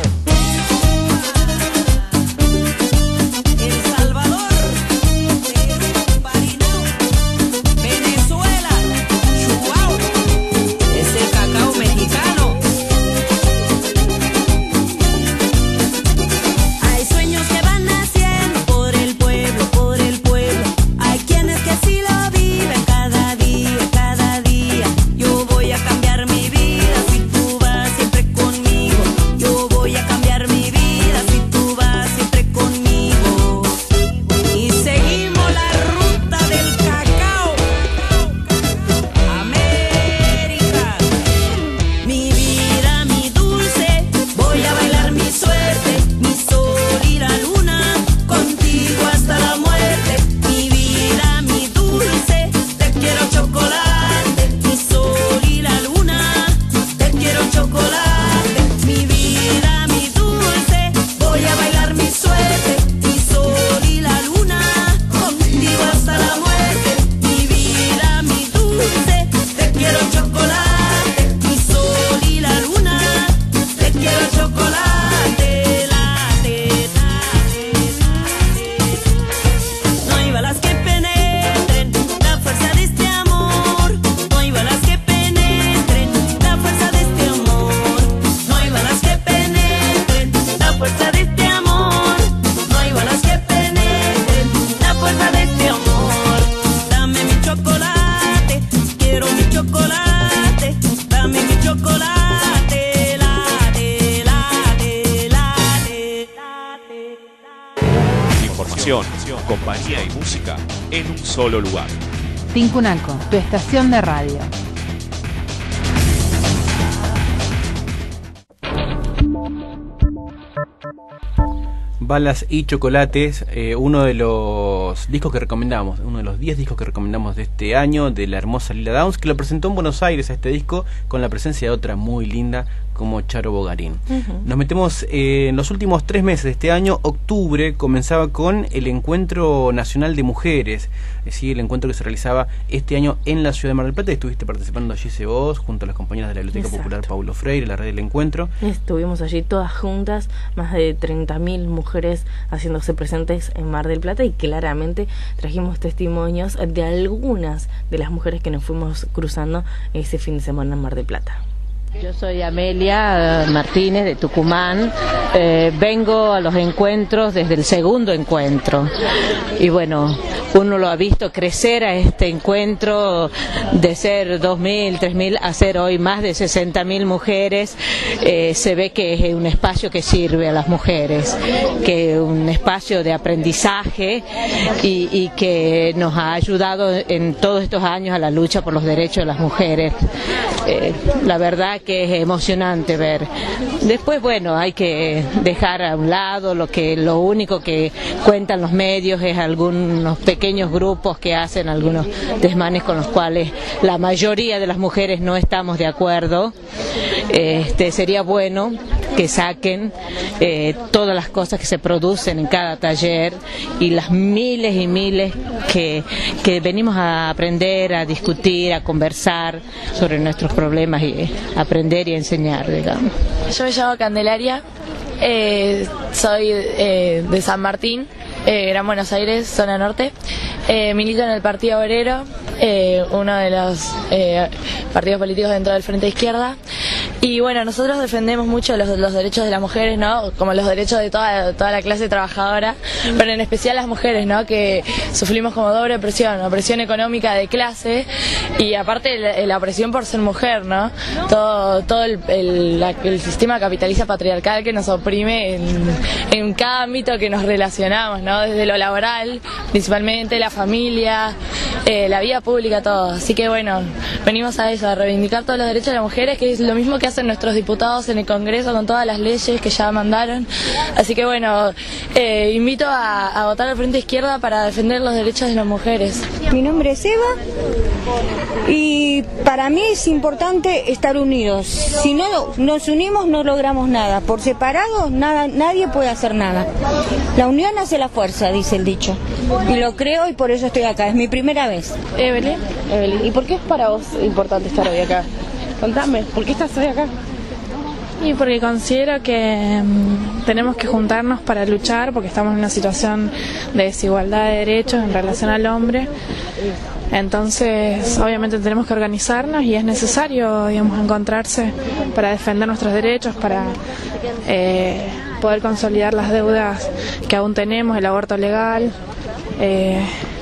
El Salvador, Venezuela, Chihuahua, es el cacao mexicano. Hay sueños que van naciendo por el pueblo, por el pueblo. Hay quienes que sí lo viven cada día, cada día. Yo voy a cambiar información, compañía y música en un solo lugar. Tincunaco, tu estación de radio. Balas y Chocolates, eh, uno de los discos que recomendamos, uno de los diez discos que recomendamos de este año, de la hermosa Lila Downs, que lo presentó en Buenos Aires a este disco, con la presencia de otra muy linda como Charo Bogarín. Uh-huh. Nos metemos eh, en los últimos tres meses de este año. Octubre comenzaba con el Encuentro Nacional de Mujeres, es decir, el encuentro que se realizaba este año en la ciudad de Mar del Plata. Estuviste participando allí vos, junto a las compañeras de la Biblioteca Exacto. Popular Paulo Freire, la red del encuentro. Estuvimos allí todas juntas, más de treinta mil mujeres haciéndose presentes en Mar del Plata, y claramente trajimos testimonios de algunas de las mujeres que nos fuimos cruzando ese fin de semana en Mar del Plata. Yo soy Amelia Martínez de Tucumán, eh, vengo a los encuentros desde el segundo encuentro y bueno, uno lo ha visto crecer a este encuentro de ser dos mil, tres mil a ser hoy más de sesenta mil mujeres. Eh, se ve que es un espacio que sirve a las mujeres, que es un espacio de aprendizaje y, y que nos ha ayudado en todos estos años a la lucha por los derechos de las mujeres. Eh, la verdad que es emocionante ver. Después, bueno, hay que dejar a un lado lo que lo único que cuentan los medios es algunos pequeños grupos que hacen algunos desmanes con los cuales la mayoría de las mujeres no estamos de acuerdo. Este, sería bueno que saquen eh, todas las cosas que se producen en cada taller y las miles y miles que, que venimos a aprender, a discutir, a conversar sobre nuestros problemas y aprender y enseñar, digamos. Yo me llamo Candelaria, eh, soy eh, de San Martín, eh, Gran Buenos Aires, zona norte. Eh, milito en el Partido Obrero, eh, uno de los eh, partidos políticos dentro del Frente Izquierda. Y bueno, nosotros defendemos mucho los, los derechos de las mujeres, ¿no? Como los derechos de toda, toda la clase trabajadora, pero en especial las mujeres, ¿no? Que sufrimos como doble opresión, opresión económica de clase y aparte la, la opresión por ser mujer, ¿no? Todo, todo el, el, la, el sistema capitalista patriarcal que nos oprime en, en cada ámbito que nos relacionamos, ¿no? Desde lo laboral, principalmente la familia, eh, la vida pública, todo. Así que bueno, venimos a eso, a reivindicar todos los derechos de las mujeres, que es lo mismo que hacen nuestros diputados en el Congreso con todas las leyes que ya mandaron. Así que bueno, eh, invito a, a votar al Frente Izquierda para defender los derechos de las mujeres. Mi nombre es Eva y para mí es importante estar unidos. Si no nos unimos no logramos nada. Por separado nada, nadie puede hacer nada. La unión hace la fuerza, dice el dicho. Y lo creo y por eso estoy acá. Es mi primera vez. Evelyn, Evelyn, ¿y por qué es para vos importante estar hoy acá? Contame, ¿por qué estás hoy acá? Y porque considero que um, tenemos que juntarnos para luchar, porque estamos en una situación de desigualdad de derechos en relación al hombre. Entonces, obviamente tenemos que organizarnos y es necesario, digamos, encontrarse para defender nuestros derechos, para eh, poder consolidar las deudas que aún tenemos, el aborto legal, eh,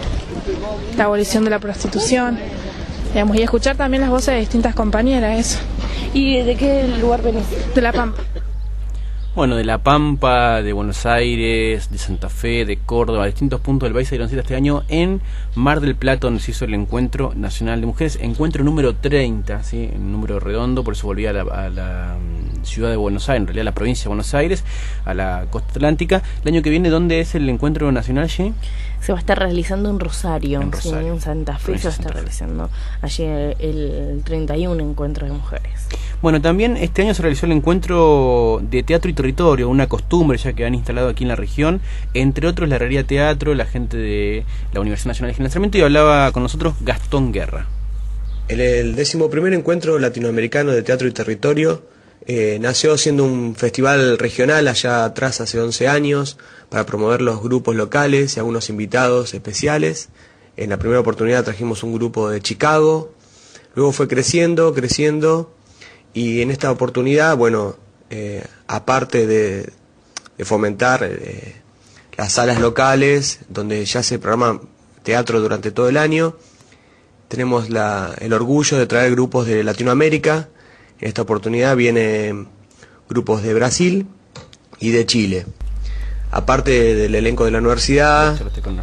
la abolición de la prostitución. Digamos, y escuchar también las voces de distintas compañeras, eso. ¿Y de qué lugar venís? De La Pampa. Bueno, de La Pampa, de Buenos Aires, de Santa Fe, de Córdoba, distintos puntos del país se dieron cita este año en Mar del Plata, donde se hizo el Encuentro Nacional de Mujeres, encuentro número treinta, ¿sí? Un número redondo, por eso volví a la, a la ciudad de Buenos Aires, en realidad a la provincia de Buenos Aires, a la costa atlántica. El año que viene, ¿dónde es el Encuentro Nacional allí? Se va a estar realizando en Rosario, en, Rosario. Sí, en Santa Fe se va a estar realizando allí el, el treinta y uno Encuentro de Mujeres. Bueno, también este año se realizó el Encuentro de Teatro y Territorio, una costumbre ya que han instalado aquí en la región, entre otros la Herrería Teatro, la gente de la Universidad Nacional de Financiamiento, y hablaba con nosotros Gastón Guerra. El, el décimo primer Encuentro Latinoamericano de Teatro y Territorio eh, nació siendo un festival regional allá atrás hace once años, para promover los grupos locales y algunos invitados especiales. En la primera oportunidad trajimos un grupo de Chicago, luego fue creciendo, creciendo, y en esta oportunidad, bueno, eh, aparte de, de fomentar eh, las salas locales, donde ya se programa teatro durante todo el año, tenemos la, el orgullo de traer grupos de Latinoamérica. En esta oportunidad vienen grupos de Brasil y de Chile. aparte del elenco de la universidad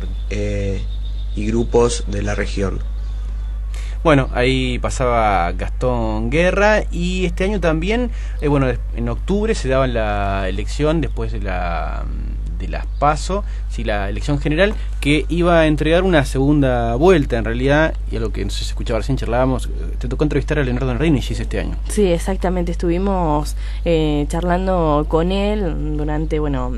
eh, y grupos de la región. Bueno, ahí pasaba Gastón Guerra, y este año también, eh, bueno, en octubre se daba la elección después de la de las PASO, sí, la elección general, que iba a entregar una segunda vuelta en realidad, y a lo que no sé si escuchaba recién charlábamos, te tocó entrevistar a Leonardo Nardini este año. Sí, exactamente, estuvimos eh, charlando con él durante, bueno,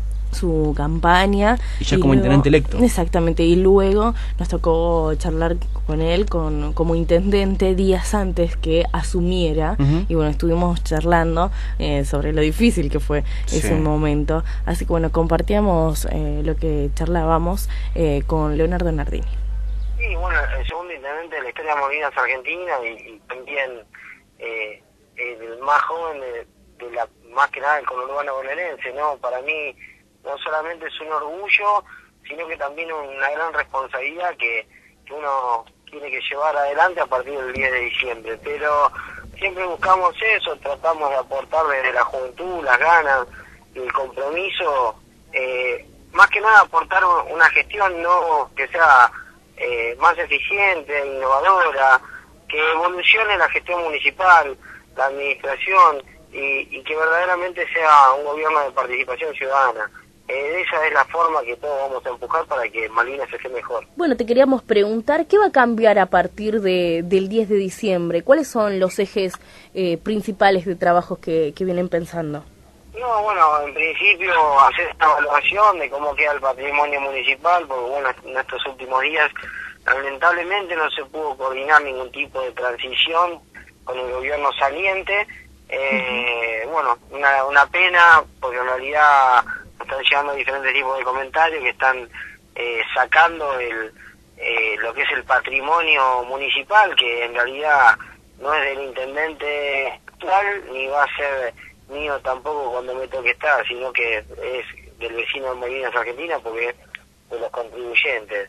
su campaña. Y ya y como luego, intendente electo. Exactamente, y luego nos tocó charlar con él con, como intendente días antes que asumiera, uh-huh. y bueno, estuvimos charlando eh, sobre lo difícil que fue sí. ese momento, así que bueno, compartíamos eh, lo que charlábamos eh, con Leonardo Nardini. Sí, bueno, el segundo intendente de la historia de Malvinas Argentina y, y también eh, el más joven de, de la, más que nada el conurbano bonaerense, ¿no? Para mí no solamente es un orgullo, sino que también una gran responsabilidad que, que uno tiene que llevar adelante a partir del diez de diciembre. Pero siempre buscamos eso, tratamos de aportar desde la juventud, las ganas y el compromiso, eh, más que nada aportar una gestión no que sea eh, más eficiente, innovadora, que evolucione la gestión municipal, la administración, y, y que verdaderamente sea un gobierno de participación ciudadana. Eh, esa es la forma que todos vamos a empujar para que Malvinas esté mejor. Bueno, te queríamos preguntar, ¿qué va a cambiar a partir de, del diez de diciembre? ¿Cuáles son los ejes eh, principales de trabajos que, que vienen pensando? No, bueno, en principio hacer esta evaluación de cómo queda el patrimonio municipal, porque bueno, en estos últimos días lamentablemente no se pudo coordinar ningún tipo de transición con el gobierno saliente. Eh, uh-huh. Bueno, una, una pena, porque en realidad están llegando diferentes tipos de comentarios que están eh, sacando el eh, lo que es el patrimonio municipal, que en realidad no es del intendente actual, ni va a ser mío tampoco cuando me toque estar, sino que es del vecino de Malvinas Argentina, porque es de los contribuyentes.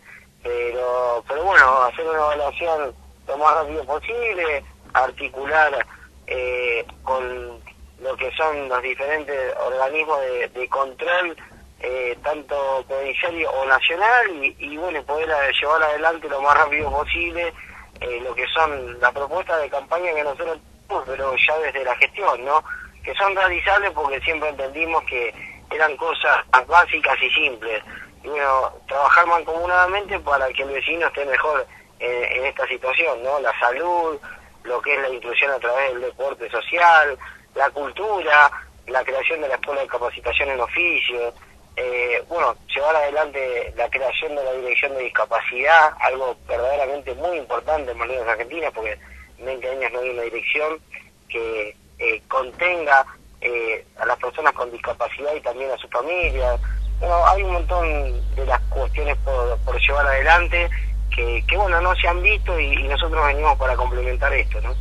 Pero, pero bueno, hacer una evaluación lo más rápido posible, articular eh, con lo que son los diferentes organismos de, de control, eh, tanto provincial o nacional, y, y bueno, poder llevar adelante lo más rápido posible eh, lo que son las propuestas de campaña que nosotros tenemos, pero ya desde la gestión, ¿no? Que son realizables porque siempre entendimos que eran cosas básicas y simples. Y bueno, trabajar mancomunadamente para que el vecino esté mejor en, en esta situación, ¿no? La salud, lo que es la inclusión a través del deporte social, la cultura, la creación de la escuela de capacitación en oficio, eh, bueno, llevar adelante la creación de la dirección de discapacidad, algo verdaderamente muy importante en Malvinas Argentina, porque en veinte años no hay una dirección que eh, contenga eh, a las personas con discapacidad y también a sus familias. Bueno, hay un montón de las cuestiones por, por llevar adelante que, que, bueno, no se han visto y, y nosotros venimos para complementar esto, ¿no?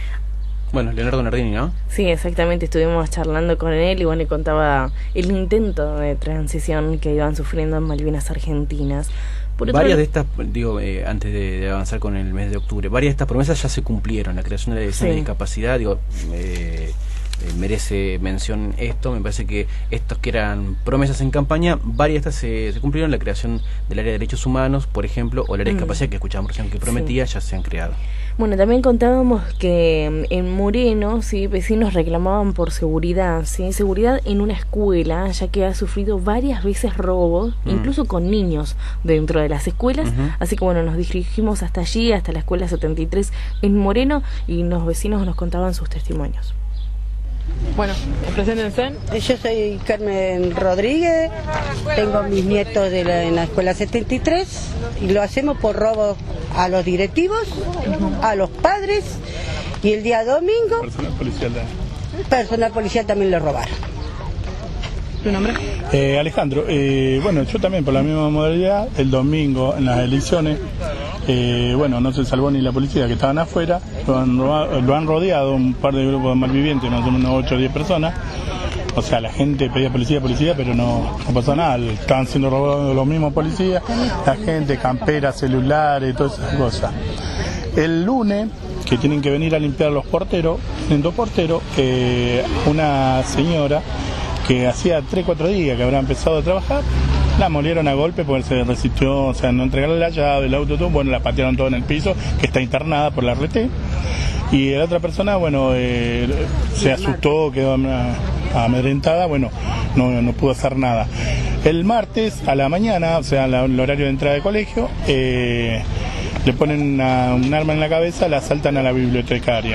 Bueno, Leonardo Nardini, ¿no? Sí, exactamente, estuvimos charlando con él y bueno, le contaba el intento de transición que iban sufriendo en Malvinas Argentinas. Por varias de estas, digo, eh, antes de, de avanzar con el mes de octubre, varias de estas promesas ya se cumplieron. La creación de la dirección sí. de discapacidad, digo, eh, eh, merece mención esto. Me parece que estos que eran promesas en campaña, varias de estas se, se cumplieron. La creación del área de derechos humanos, por ejemplo, o el área de discapacidad mm. que escuchábamos recién que prometía, sí. ya se han creado. Bueno, también contábamos que en Moreno, sí, vecinos reclamaban por seguridad, sí, seguridad en una escuela, ya que ha sufrido varias veces robos, mm. incluso con niños dentro de las escuelas. Uh-huh. Así que bueno, nos dirigimos hasta allí, hasta la escuela setenta y tres en Moreno, y los vecinos nos contaban sus testimonios. Bueno, preséntense. Yo soy Carmen Rodríguez, tengo mis nietos de la, en la escuela setenta y tres y lo hacemos por robo a los directivos, uh-huh. a los padres, y el día domingo personal policial, personal policial también lo robaron. ¿Tu nombre? Eh, Alejandro, eh, bueno, yo también por la misma modalidad, el domingo en las elecciones, eh, bueno, no se salvó ni la policía que estaban afuera, lo han, lo han rodeado un par de grupos de malvivientes, más o menos ocho o diez personas, o sea, la gente pedía policía, policía, pero no, no pasó nada, estaban siendo robados los mismos policías, la gente, camperas, celulares, todas esas cosas. El lunes, que tienen que venir a limpiar los porteros, en dos porteros, eh, una señora que hacía tres cuatro días que habrá empezado a trabajar, la molieron a golpe porque se resistió, o sea, no entregarle la llave, el auto, todo, bueno, la patearon todo en el piso, que está internada por la R T. Y la otra persona, bueno, eh, se asustó, quedó amedrentada, bueno, no, no pudo hacer nada. El martes a la mañana, o sea, la, el horario de entrada de colegio, eh, le ponen una, un arma en la cabeza, la asaltan a la bibliotecaria.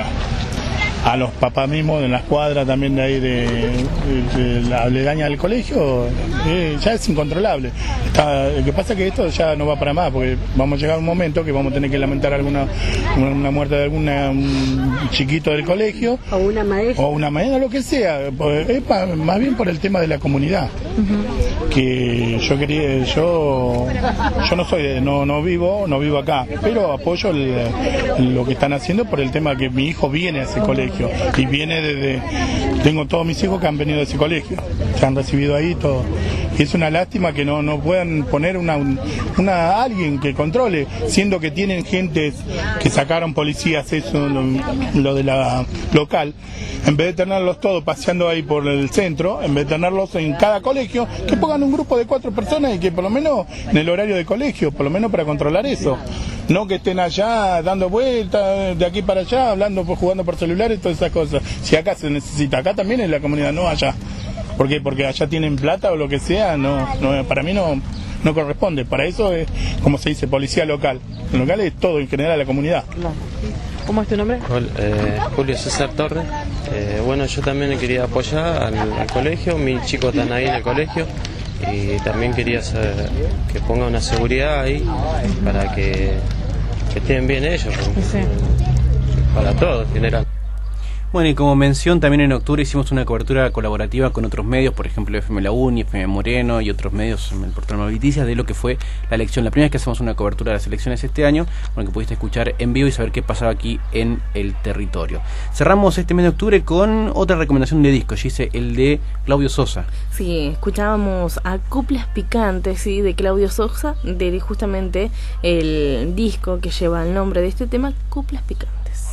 A los papás mismos de las cuadras también de ahí de, de, de la aledaña del colegio, eh, ya es incontrolable. Está, lo que pasa es que esto ya no va para más, porque vamos a llegar a un momento que vamos a tener que lamentar alguna una, una muerte de algún chiquito del colegio. O una maestra. O una maestra, lo que sea. Es pa, más bien por el tema de la comunidad. Uh-huh. Que yo quería, yo yo no soy, de, no, no vivo, no vivo acá, pero apoyo el, lo que están haciendo por el tema que mi hijo viene a ese colegio. Y viene desde, tengo todos mis hijos que han venido de ese colegio, se han recibido ahí todo. Y es una lástima que no, no puedan poner una, una alguien que controle, siendo que tienen gentes que sacaron policías, eso, lo, lo de la local, en vez de tenerlos todos paseando ahí por el centro, en vez de tenerlos en cada colegio, que pongan un grupo de cuatro personas y que por lo menos en el horario de colegio, por lo menos para controlar eso. No que estén allá dando vueltas de aquí para allá, hablando, jugando por celulares, todas esas cosas. Si acá se necesita, acá también en la comunidad, no allá. ¿Por qué? Porque allá tienen plata o lo que sea, no, no para mí no, no corresponde. Para eso es, como se dice, policía local. El local es todo, en general, la comunidad. ¿Cómo es tu nombre? Hola, eh, Julio César Torres. Eh, bueno, yo también quería apoyar al, al colegio, mis chicos están ahí en el colegio. Y también quería saber que ponga una seguridad ahí para que, que estén bien ellos, sí. Para todos en general. Bueno, y como mención, también en octubre hicimos una cobertura colaborativa con otros medios, por ejemplo F M La Uni, F M Moreno y otros medios en el portal Noticias, de lo que fue la elección. La primera vez que hacemos una cobertura de las elecciones este año, bueno, que pudiste escuchar en vivo y saber qué pasaba aquí en el territorio. Cerramos este mes de octubre con otra recomendación de disco, Gise, el de Claudio Sosa. Sí, escuchábamos a Coplas Picantes, sí, de Claudio Sosa, de justamente el disco que lleva el nombre de este tema, Coplas Picantes.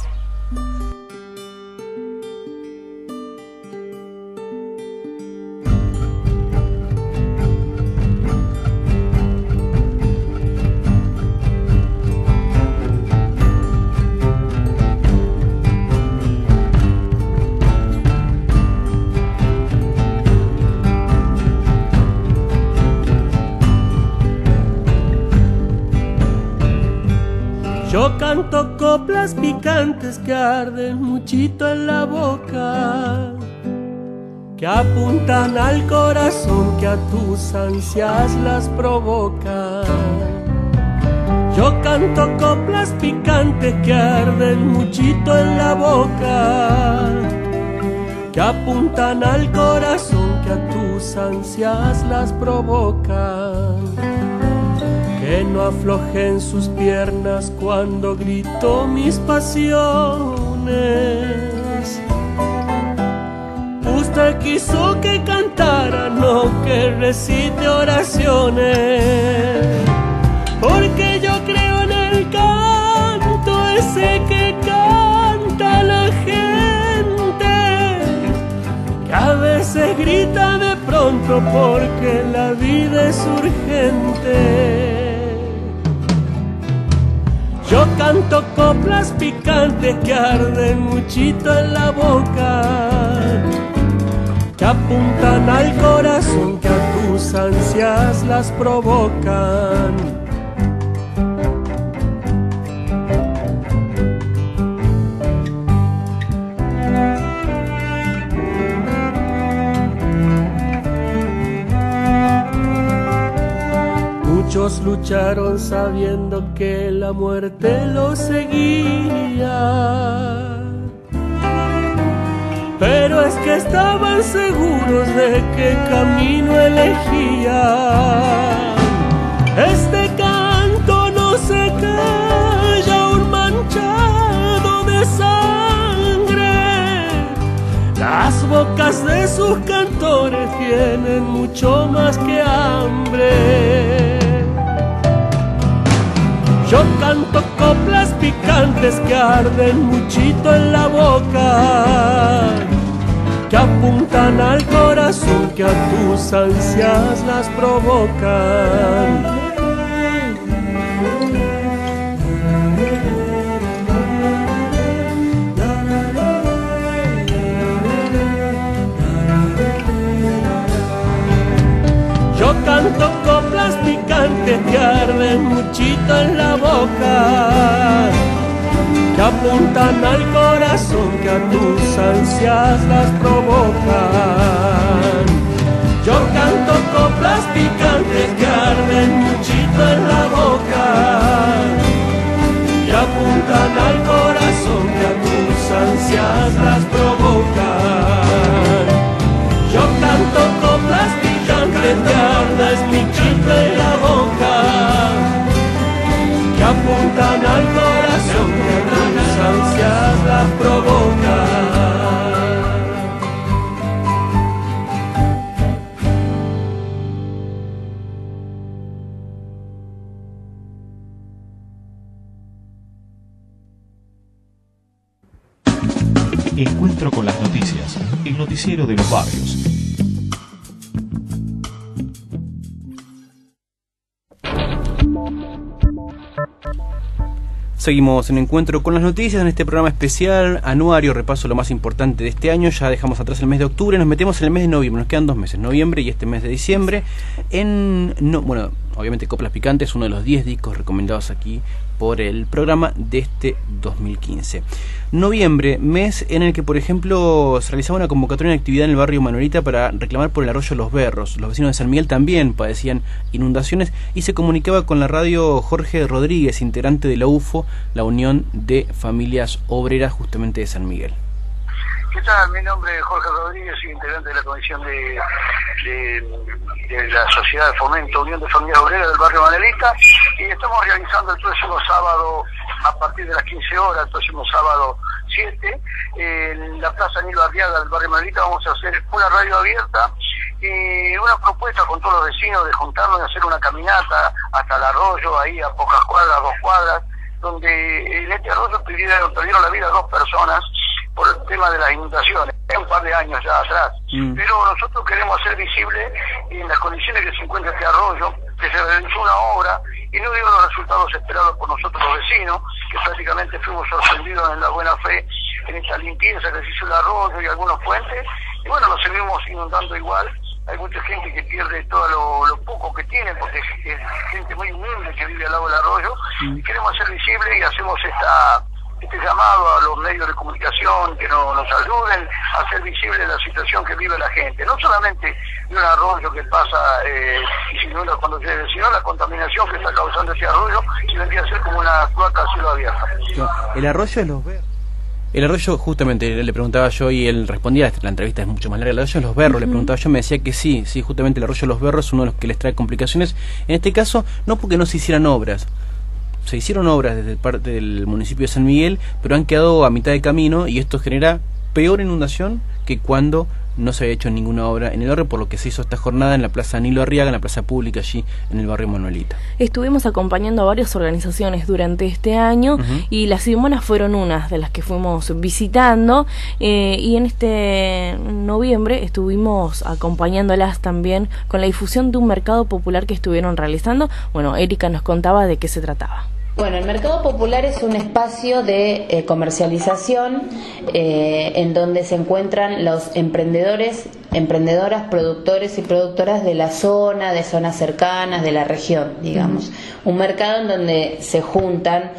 Yo canto coplas picantes que arden muchito en la boca, que apuntan al corazón, que a tus ansias las provocan. Yo canto coplas picantes que arden muchito en la boca, que apuntan al corazón, que a tus ansias las provocan. Que no aflojen sus piernas cuando grito mis pasiones. Usted quiso que cantara, no que recite oraciones. Porque yo creo en el canto ese que canta la gente, que a veces grita de pronto porque la vida es urgente. Yo canto coplas picantes que arden muchito en la boca, que apuntan al corazón, que a tus ansias las provocan. Muchos lucharon sabiendo que la muerte los seguía, pero es que estaban seguros de qué camino elegían. Este canto no se calla, un manchado de sangre. Las bocas de sus cantores tienen mucho más que hambre. Yo canto coplas picantes que arden muchito en la boca, que apuntan al corazón. corazón que a tus ansias las provocan. Yo canto coplas picantes que arden muchito en la boca, que apuntan al corazón que a tus ansias las provocan. Yo canto coplas picantes que arden muchito en la boca, que apuntan al corazón que a tus ansias las provocan. Yo canto coplas picantes que arden muchito en la boca, que apuntan al corazón que a tus ansias las provocan. Encuentro con las noticias, el noticiero de los barrios. Seguimos en Encuentro con las noticias en este programa especial, anuario, repaso lo más importante de este año. Ya dejamos atrás el mes de octubre, nos metemos en el mes de noviembre, nos quedan dos meses, noviembre y este mes de diciembre. En, no, bueno, obviamente Coplas Picantes, uno de los diez discos recomendados aquí por el programa de este dos mil quince. Noviembre, mes en el que, por ejemplo, se realizaba una convocatoria en actividad en el barrio Manuelita para reclamar por el arroyo Los Berros. Los vecinos de San Miguel también padecían inundaciones y se comunicaba con la radio Jorge Rodríguez, integrante de la U F O, la Unión de Familias Obreras, justamente de San Miguel. ¿Qué tal? Mi nombre es Jorge Rodríguez, soy integrante de la Comisión de, de, de la Sociedad de Fomento Unión de Familias Obreras del barrio Manuelita, y estamos realizando el próximo sábado, a partir de las quince horas, el próximo sábado siete, en la Plaza Nilo Arriaga del barrio Manuelita vamos a hacer una radio abierta y una propuesta con todos los vecinos de juntarnos y hacer una caminata hasta el arroyo, ahí a pocas cuadras, dos cuadras, donde en este arroyo perdieron, perdieron la vida dos personas por el tema de las inundaciones, un par de años ya atrás. Mm. Pero nosotros queremos hacer visible en las condiciones que se encuentra este arroyo, que se realizó una obra y no dio los resultados esperados por nosotros los vecinos, que prácticamente fuimos sorprendidos en la buena fe en esta limpieza que se hizo el arroyo y algunos puentes, y bueno, nos seguimos inundando igual. Hay mucha gente que pierde todo lo, lo poco que tiene, porque es, es gente muy humilde que vive al lado del arroyo, mm. y queremos hacer visible y hacemos esta este llamado a los medios de comunicación que no, nos ayuden a hacer visible la situación que vive la gente, no solamente de un arroyo que pasa eh, y se inunda cuando llueve, sino la contaminación que está causando ese arroyo, y vendría a ser como una cloaca a cielo abierto. El arroyo de Los Berros. El arroyo, justamente, le preguntaba yo y él respondía, la entrevista es mucho más larga, el arroyo de Los Berros, uh-huh. le preguntaba yo, me decía que sí, sí, justamente el arroyo de Los Berros es uno de los que les trae complicaciones, en este caso, no porque no se hicieran obras, se hicieron obras desde parte del municipio de San Miguel, pero han quedado a mitad de camino y esto genera peor inundación que cuando no se había hecho ninguna obra en el barrio, por lo que se hizo esta jornada en la Plaza Nilo Arriaga, en la plaza pública allí en el barrio Manuelita. Estuvimos acompañando a varias organizaciones durante este año, uh-huh. y las Simonas fueron unas de las que fuimos visitando, eh, y en este noviembre estuvimos acompañándolas también con la difusión de un mercado popular que estuvieron realizando. Bueno, Erika nos contaba de qué se trataba. Bueno, el Mercado Popular es un espacio de eh, comercialización eh, en donde se encuentran los emprendedores, emprendedoras, productores y productoras de la zona, de zonas cercanas, de la región, digamos. Uh-huh. Un mercado en donde se juntan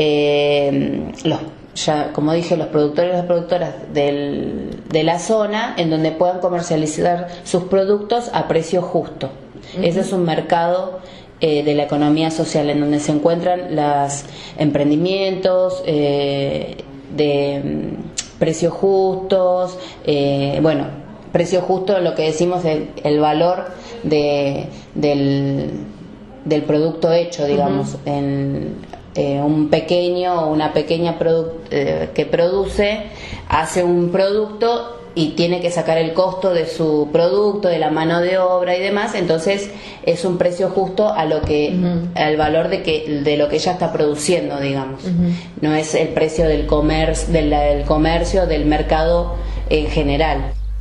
eh, los, ya como dije, los productores y las productoras del, de la zona, en donde puedan comercializar sus productos a precio justo. Uh-huh. Ese es un mercado de la economía social, en donde se encuentran los emprendimientos eh, de mm, precios justos, eh, bueno, precio justo, lo que decimos el, el valor de, del, del producto hecho, digamos, uh-huh. en eh, un pequeño o una pequeña produ- eh, que produce, hace un producto y tiene que sacar el costo de su producto, de la mano de obra y demás, entonces es un precio justo a lo que, uh-huh. al valor de que de lo que ella está produciendo, digamos. Uh-huh. No es el precio del comercio, del, del comercio, del mercado en general.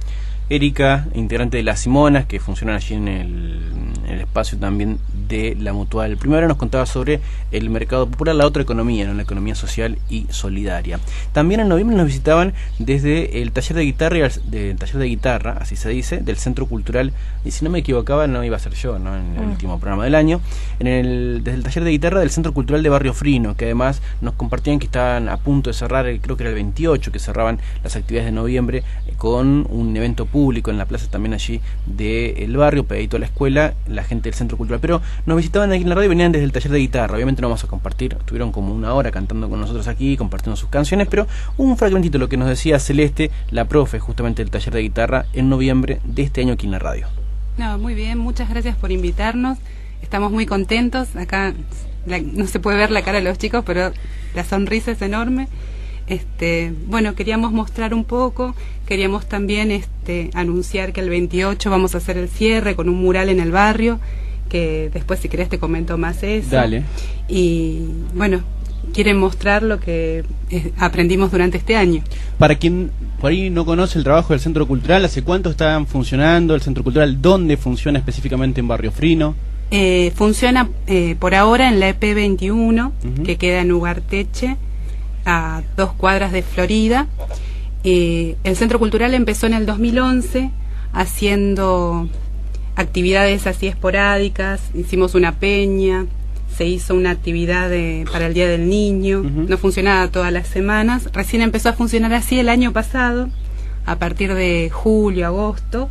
Erika, integrante de Las Simonas, que funcionan allí en el, en el espacio también de la Mutual Primavera, nos contaba sobre el mercado popular, la otra economía, ¿no? La economía social y solidaria. También en noviembre nos visitaban desde el taller de guitarra, y el, de, taller de guitarra, así se dice, del Centro Cultural, y si no me equivocaba no iba a ser yo, ¿no? En el mm. último programa del año, en el, desde el taller de guitarra del Centro Cultural de Barrio Frino, que además nos compartían que estaban a punto de cerrar, creo que era el veintiocho, que cerraban las actividades de noviembre, con un evento público en la plaza también allí del barrio, pegadito a la escuela, la gente del Centro Cultural. Pero nos visitaban aquí en la radio y venían desde el taller de guitarra. Obviamente no vamos a compartir, estuvieron como una hora cantando con nosotros aquí, compartiendo sus canciones, pero un fragmentito lo que nos decía Celeste, la profe justamente del taller de guitarra, en noviembre de este año aquí en la radio. No, muy bien, muchas gracias por invitarnos, estamos muy contentos, acá la, no se puede ver la cara de los chicos, pero la sonrisa es enorme. Este, bueno, queríamos mostrar un poco, queríamos también este, anunciar que el veintiocho vamos a hacer el cierre con un mural en el barrio, que después si querés te comento más eso. Dale. Y bueno, quieren mostrar lo que eh, aprendimos durante este año. Para quien por ahí no conoce el trabajo del Centro Cultural, ¿hace cuánto están funcionando el Centro Cultural? ¿Dónde funciona específicamente en Barrio Frino? Eh, funciona eh, por ahora en la E P veintiuno, uh-huh. que queda en Ugarteche, a dos cuadras de Florida. Eh, el Centro Cultural empezó en el dos mil once haciendo actividades así esporádicas, hicimos una peña, se hizo una actividad de, para el Día del Niño, uh-huh. no funcionaba todas las semanas, recién empezó a funcionar así el año pasado, a partir de julio, agosto,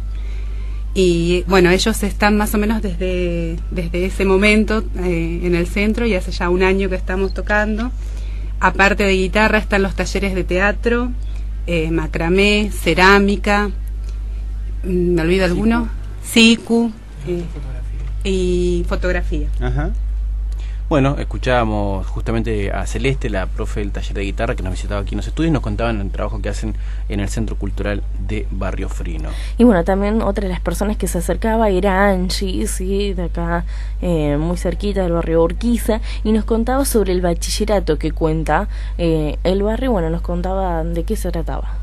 y bueno, ellos están más o menos desde, desde ese momento eh, en el centro, y hace ya un año que estamos tocando. Aparte de guitarra están los talleres de teatro, eh, macramé, cerámica, ¿me olvido alguno? Sicu, eh, y fotografía. Ajá. Bueno, escuchábamos justamente a Celeste, la profe del taller de guitarra, que nos visitaba aquí en los estudios, y nos contaban el trabajo que hacen en el Centro Cultural de Barrio Frino. Y bueno, también otra de las personas que se acercaba era Angie, sí, de acá, eh, muy cerquita del barrio Urquiza, y nos contaba sobre el bachillerato que cuenta eh, el barrio. Bueno, nos contaba de qué se trataba.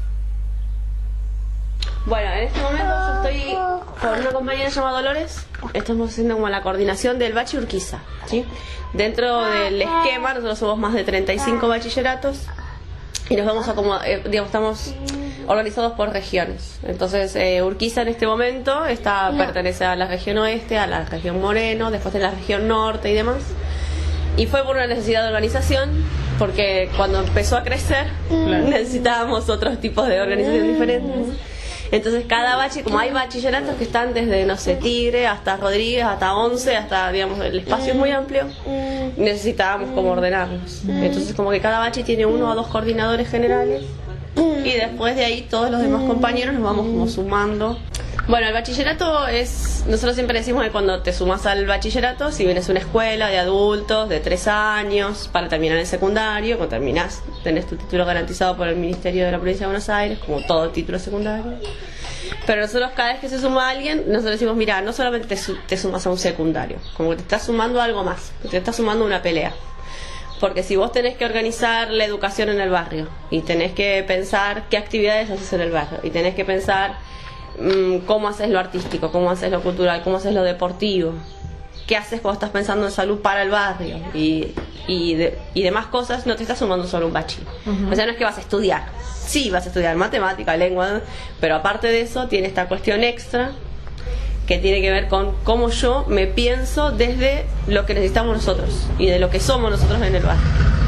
Bueno, en este momento yo estoy con una compañera llamada Dolores. Estamos haciendo como la coordinación del Bachi Urquiza, ¿sí? Dentro del esquema, nosotros somos más de treinta y cinco bachilleratos y nos vamos a como, eh, digamos, estamos organizados por regiones. Entonces, eh, Urquiza en este momento está pertenece a la región oeste, a la región Moreno, después de la región norte y demás. Y fue por una necesidad de organización, porque cuando empezó a crecer, claro, necesitábamos otros tipos de organización diferentes. Entonces cada bachi, como hay bachilleratos que están desde, no sé, Tigre hasta Rodríguez, hasta Once, hasta, digamos, el espacio es muy amplio, necesitábamos como ordenarlos. Entonces como que cada bachi tiene uno o dos coordinadores generales y después de ahí todos los demás compañeros nos vamos como sumando. Bueno, el bachillerato es, nosotros siempre decimos que cuando te sumas al bachillerato, si vienes a una escuela de adultos de tres años para terminar el secundario, cuando terminás tenés tu título garantizado por el Ministerio de la Provincia de Buenos Aires, como todo título secundario. Pero nosotros cada vez que se suma a alguien, nosotros decimos, mira, no solamente te, su te sumas a un secundario, como que te estás sumando a algo más, te estás sumando a una pelea. Porque si vos tenés que organizar la educación en el barrio, y tenés que pensar qué actividades haces en el barrio, y tenés que pensar cómo haces lo artístico, cómo haces lo cultural, cómo haces lo deportivo, qué haces cuando estás pensando en salud para el barrio y, y, de, y demás cosas, no te estás sumando solo un bachi. Uh-huh. O sea, no es que vas a estudiar, sí vas a estudiar matemática, lengua, pero aparte de eso tiene esta cuestión extra que tiene que ver con cómo yo me pienso desde lo que necesitamos nosotros y de lo que somos nosotros en el barrio.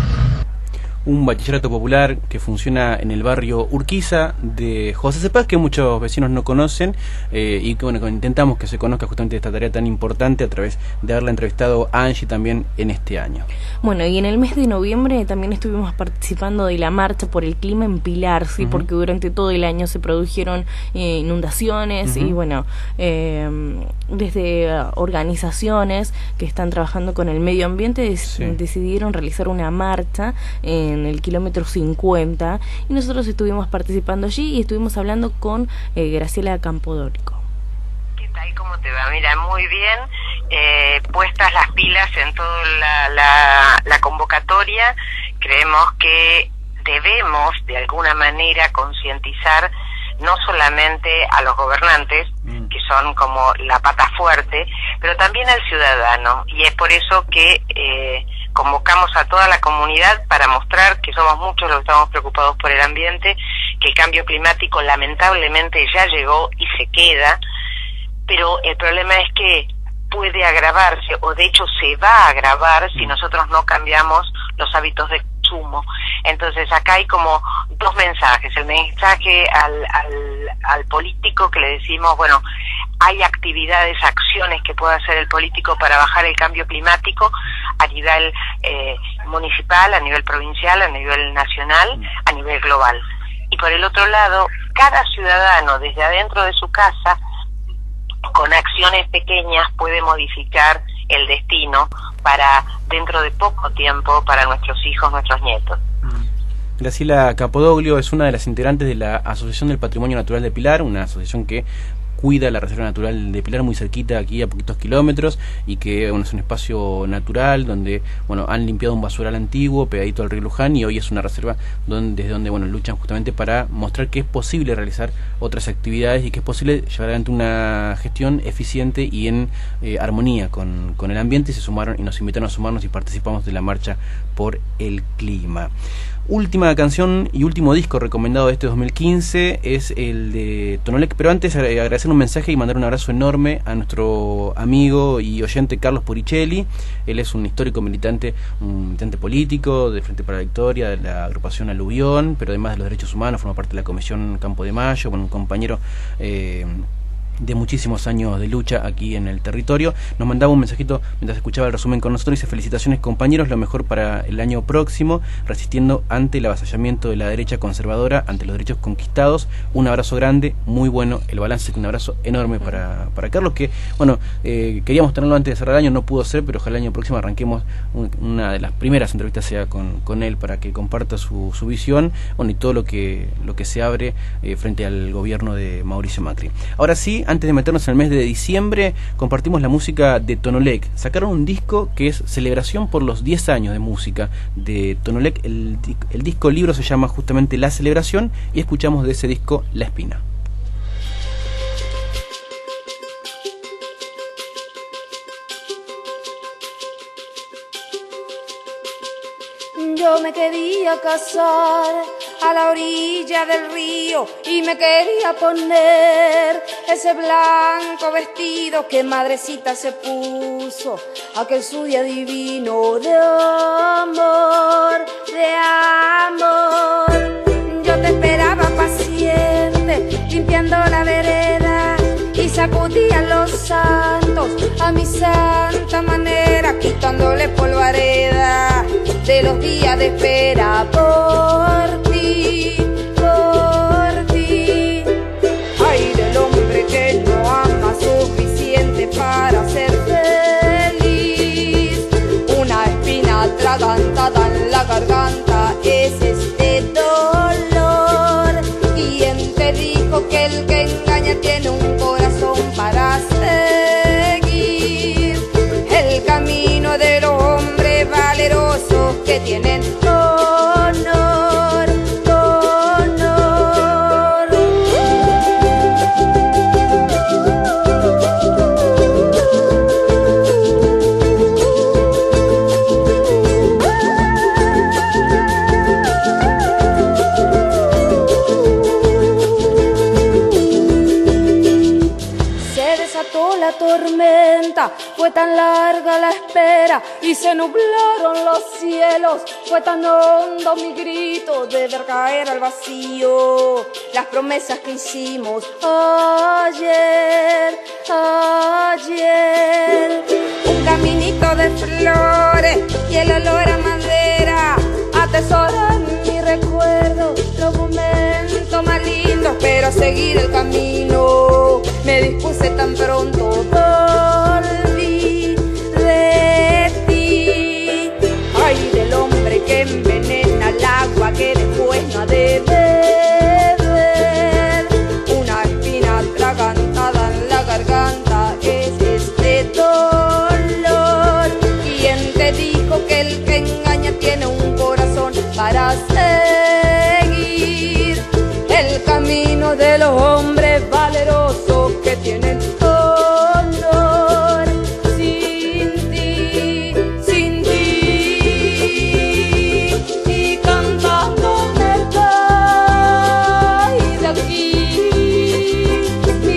Un bachillerato popular que funciona en el barrio Urquiza de José Cepaz, que muchos vecinos no conocen, eh, y que bueno, intentamos que se conozca justamente esta tarea tan importante a través de haberla entrevistado a Angie también en este año. Bueno, y en el mes de noviembre también estuvimos participando de la marcha por el clima en Pilar, sí, uh-huh, porque durante todo el año se produjeron eh, inundaciones, uh-huh, y bueno, eh, desde uh, organizaciones que están trabajando con el medio ambiente sí, decidieron realizar una marcha en en el kilómetro cincuenta, y nosotros estuvimos participando allí y estuvimos hablando con eh, Graciela Campodórico. ¿Qué tal? ¿Cómo te va? Mira, muy bien, eh, puestas las pilas en toda la, la, la convocatoria. Creemos que debemos de alguna manera concientizar no solamente a los gobernantes, que son como la pata fuerte, pero también al ciudadano, y es por eso que eh, convocamos a toda la comunidad para mostrar que somos muchos los que estamos preocupados por el ambiente, que el cambio climático lamentablemente ya llegó y se queda, pero el problema es que puede agravarse, o de hecho se va a agravar si nosotros no cambiamos los hábitos de consumo. Entonces acá hay como dos mensajes: el mensaje al, al, al político, que le decimos, bueno, hay actividades, acciones que puede hacer el político para bajar el cambio climático a nivel eh, municipal, a nivel provincial, a nivel nacional, a nivel global. Y por el otro lado, cada ciudadano desde adentro de su casa, con acciones pequeñas, puede modificar el destino para dentro de poco tiempo para nuestros hijos, nuestros nietos. Graciela Capodoglio es una de las integrantes de la Asociación del Patrimonio Natural de Pilar, una asociación que cuida la Reserva Natural de Pilar, muy cerquita, aquí a poquitos kilómetros, y que bueno, es un espacio natural donde bueno han limpiado un basural antiguo pegadito al río Luján, y hoy es una reserva donde, desde donde bueno luchan justamente para mostrar que es posible realizar otras actividades y que es posible llevar adelante una gestión eficiente y en eh, armonía con, con el ambiente, y se sumaron y nos invitaron a sumarnos y participamos de la marcha por el clima. Última canción y último disco recomendado de este dos mil quince es el de Tonolec, pero antes agradecer un mensaje y mandar un abrazo enorme a nuestro amigo y oyente Carlos Puricelli. Él es un histórico militante, un militante político de Frente para la Victoria, de la agrupación Aluvión, pero además de los derechos humanos, forma parte de la Comisión Campo de Mayo, bueno, un compañero eh, de muchísimos años de lucha aquí en el territorio. Nos mandaba un mensajito mientras escuchaba el resumen con nosotros y dice: felicitaciones compañeros, lo mejor para el año próximo, resistiendo ante el avasallamiento de la derecha conservadora, ante los derechos conquistados. Un abrazo grande, muy bueno el balance, un abrazo enorme para, para Carlos, que bueno, eh, queríamos tenerlo antes de cerrar el año, no pudo ser, pero ojalá el año próximo arranquemos un, una de las primeras entrevistas sea con, con él, para que comparta su, su visión, bueno, y todo lo que, lo que se abre eh, frente al gobierno de Mauricio Macri. Ahora sí, antes de meternos en el mes de diciembre, compartimos la música de Tonolec. Sacaron un disco que es celebración por los diez años de música de Tonolec. El, el disco libro se llama justamente La Celebración, y escuchamos de ese disco La Espina. Yo me quería casar a la orilla del río y me quería poner ese blanco vestido que madrecita se puso aquel su día divino de amor, de amor. Yo te esperaba paciente limpiando la vereda y sacudía los santos a mi santa manera, quitándole polvareda de los días de espera por ti, por ti. Ay del hombre que no ama suficiente para ser feliz. Una espina atragantada en la garganta es este dolor. ¿Quién te dijo que el que engaña tiene un corazón para seguir? El camino de los hombres valerosos que tienen honor, honor. Se desató la tormenta, fue tan larga la espera y se nublaron los cielos. Fue tan hondo mi grito de ver caer al vacío las promesas que hicimos ayer, ayer. Un caminito de flores y el olor a madera atesoran mi recuerdo, los momentos más lindos, pero seguir el camino me dispuse tan pronto. Volví de ti. Ay del hombre que envenena el agua que después no ha de beber. Una espina atragantada en la garganta es este dolor. ¿Quién te dijo que el que engaña tiene un corazón para seguir? El camino de de los hombres valerosos que tienen honor. Sin ti, sin ti, y cantando me voy de aquí, mi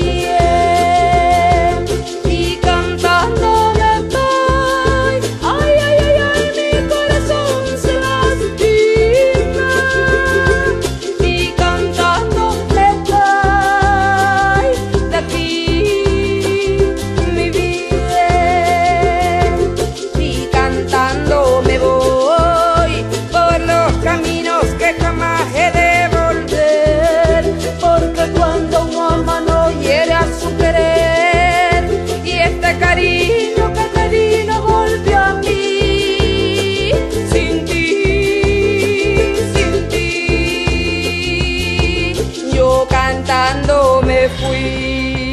bien, y cantando me voy. Ay, ay, ay, ay, mi corazón se lastima, y cantando me voy de aquí, mi bien, y cantando me voy por los caminos que jamás he de volver, porque cuando un alma no hiere a su querer, y este cariño que te di no volvió a mí, sin ti, sin ti, yo cantando me fui.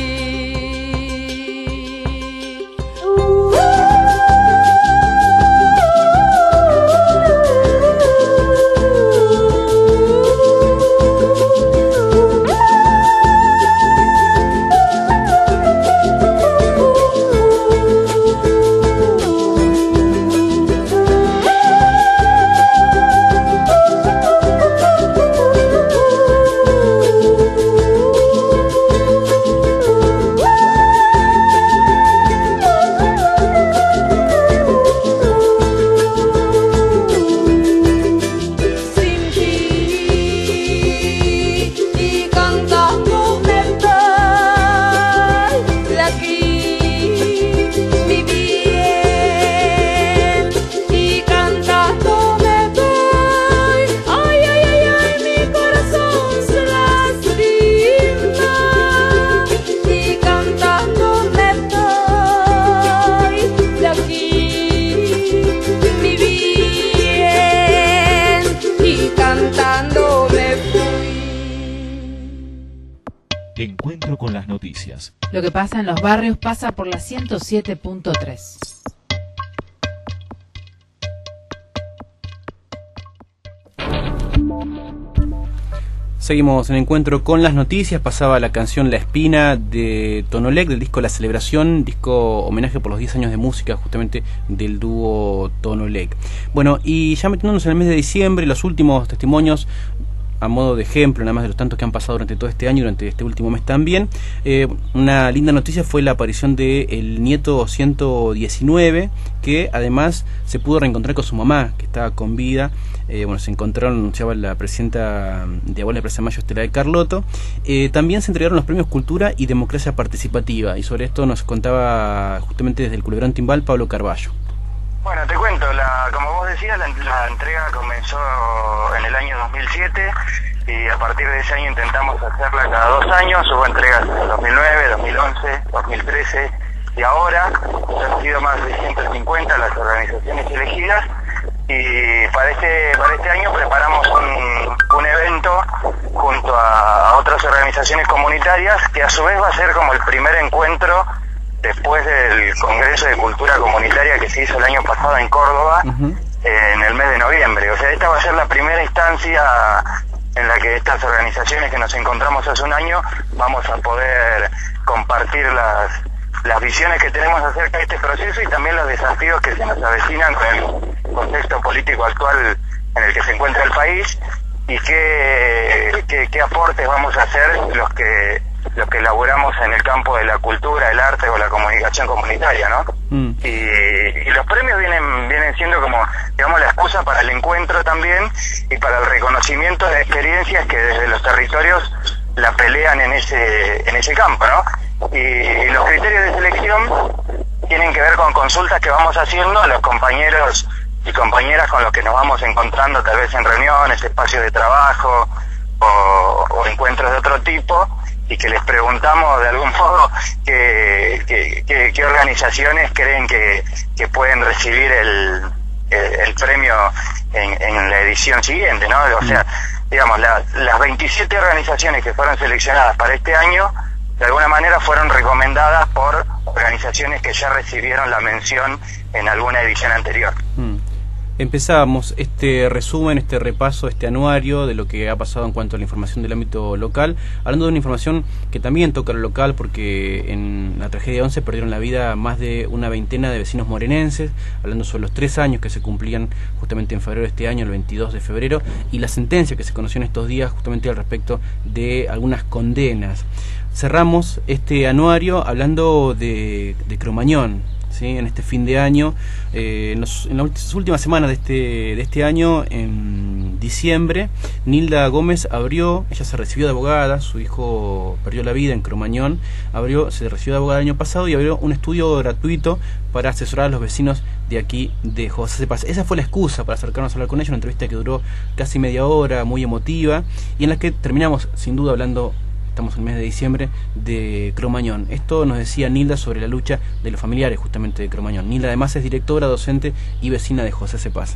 Encuentro con las noticias. Lo que pasa en los barrios pasa por la ciento siete punto tres. Seguimos en Encuentro con las noticias. Pasaba la canción La Espina de Tonolec, del disco La Celebración, disco homenaje por los diez años de música justamente del dúo Tonolec. Bueno, y ya metiéndonos en el mes de diciembre, los últimos testimonios a modo de ejemplo, nada más de los tantos que han pasado durante todo este año, durante este último mes también. Eh, una linda noticia fue la aparición de el nieto ciento diecinueve, que además se pudo reencontrar con su mamá, que estaba con vida. Eh, bueno, se encontraron, anunciaba la presidenta de Abuela de Plaza Mayo, Estela de Carlotto. Eh, también se entregaron los premios Cultura y Democracia Participativa, y sobre esto nos contaba justamente desde el Culebrón Timbal Pablo Carballo. Bueno, te cuento, la, como vos decías, la, la entrega comenzó en el año dos mil siete y a partir de ese año intentamos hacerla cada dos años. Hubo entregas en dos mil nueve, dos mil once, dos mil trece y ahora. Han sido más de ciento cincuenta las organizaciones elegidas y para este, para este año preparamos un, un evento junto a, a otras organizaciones comunitarias que a su vez va a ser como el primer encuentro después del Congreso de Cultura Comunitaria que se hizo el año pasado en Córdoba, uh-huh. eh, en el mes de noviembre. O sea, esta va a ser la primera instancia en la que estas organizaciones que nos encontramos hace un año vamos a poder compartir las, las visiones que tenemos acerca de este proceso y también los desafíos que se nos avecinan con el contexto político actual en el que se encuentra el país y qué, qué, qué aportes vamos a hacer los que los que elaboramos en el campo de la cultura, el arte o la comunicación comunitaria, ¿no? Mm. Y, y los premios vienen vienen siendo como, digamos, la excusa para el encuentro también y para el reconocimiento de experiencias que desde los territorios la pelean en ese en ese campo, ¿no? Y, y los criterios de selección tienen que ver con consultas que vamos haciendo a los compañeros y compañeras con los que nos vamos encontrando tal vez en reuniones, espacios de trabajo o, o encuentros de otro tipo, y que les preguntamos de algún modo qué, qué, qué, qué organizaciones creen que, que pueden recibir el, el, el premio en, en la edición siguiente, ¿no? O sea, digamos, la, las veintisiete organizaciones que fueron seleccionadas para este año, de alguna manera fueron recomendadas por organizaciones que ya recibieron la mención en alguna edición anterior. Mm. Empezábamos este resumen, este repaso, este anuario de lo que ha pasado en cuanto a la información del ámbito local, hablando de una información que también toca lo local, porque en la tragedia once perdieron la vida más de una veintena de vecinos morenenses, hablando sobre los tres años que se cumplían justamente en febrero de este año, el veintidós de febrero, y la sentencia que se conoció en estos días justamente al respecto de algunas condenas. Cerramos este anuario hablando de, de Cromañón, ¿sí? En este fin de año, eh, en, los, en las últimas semanas de este, de este año, en diciembre, Nilda Gómez abrió, ella se recibió de abogada, su hijo perdió la vida en Cromañón, abrió, se recibió de abogada el año pasado y abrió un estudio gratuito para asesorar a los vecinos de aquí de José Cepaz. Esa fue la excusa para acercarnos a hablar con ella, una entrevista que duró casi media hora, muy emotiva, y en la que terminamos sin duda hablando, estamos en el mes de diciembre, de Cromañón. Esto nos decía Nilda sobre la lucha de los familiares justamente de Cromañón. Nilda además es directora, docente y vecina de José Cepaz.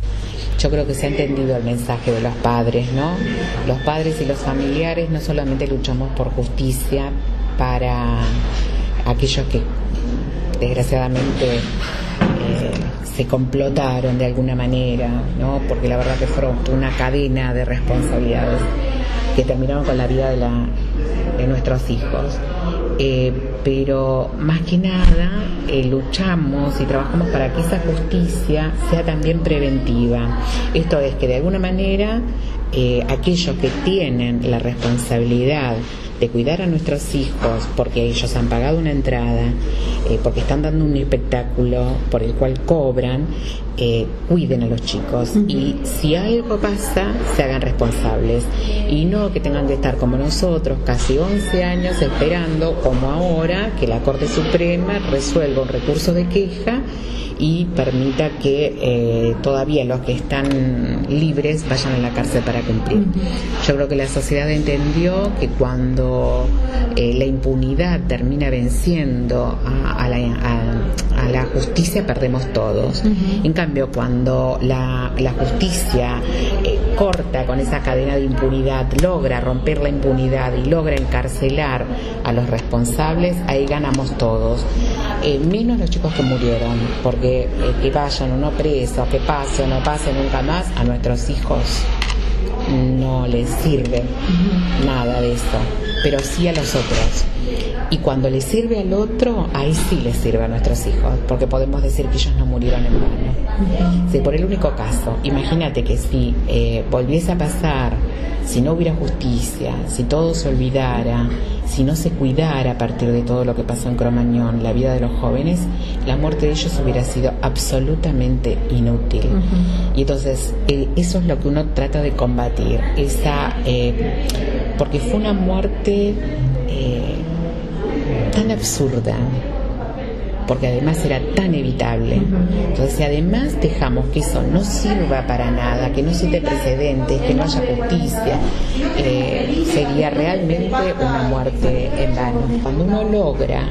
Yo creo que se ha entendido el mensaje de los padres, ¿no? Los padres y los familiares no solamente luchamos por justicia para aquellos que desgraciadamente eh, se complotaron de alguna manera, ¿no? Porque la verdad que fueron una cadena de responsabilidades que terminaron con la vida de, la, de nuestros hijos. Eh, pero más que nada eh, luchamos y trabajamos para que esa justicia sea también preventiva. Esto es que de alguna manera eh, aquellos que tienen la responsabilidad de cuidar a nuestros hijos, porque ellos han pagado una entrada, eh, porque están dando un espectáculo por el cual cobran, eh, cuiden a los chicos. Uh-huh. Y si algo pasa, se hagan responsables. Y no que tengan que estar como nosotros, casi once años, esperando, como ahora, que la Corte Suprema resuelva un recurso de queja y permita que eh, todavía los que están libres vayan a la cárcel para cumplir. Uh-huh. Yo creo que la sociedad entendió que cuando eh, la impunidad termina venciendo a, a, la, a, a la justicia, perdemos todos. Uh-huh. En cambio, cuando la, la justicia eh, corta con esa cadena de impunidad, logra romper la impunidad y logra encarcelar a los responsables, ahí ganamos todos. Eh, menos los chicos que murieron, porque eh, que vayan o no presos, que pase o no pase nunca más, a nuestros hijos no les sirve uh-huh. nada de eso, pero sí a los otros. Y cuando les sirve al otro, ahí sí les sirve a nuestros hijos, porque podemos decir que ellos no murieron en vano. Uh-huh. Sí, por el único caso, imagínate que si eh, volviese a pasar, si no hubiera justicia, si todo se olvidara, si no se cuidara a partir de todo lo que pasó en Cromañón, la vida de los jóvenes, la muerte de ellos hubiera sido absolutamente inútil. Uh-huh. Y entonces eh, eso es lo que uno trata de combatir, esa eh, porque fue una muerte eh, tan absurda, porque además era tan evitable. Uh-huh. Entonces, si además dejamos que eso no sirva para nada, que no siente precedentes, que no haya justicia, eh, sería realmente una muerte en vano. Cuando uno logra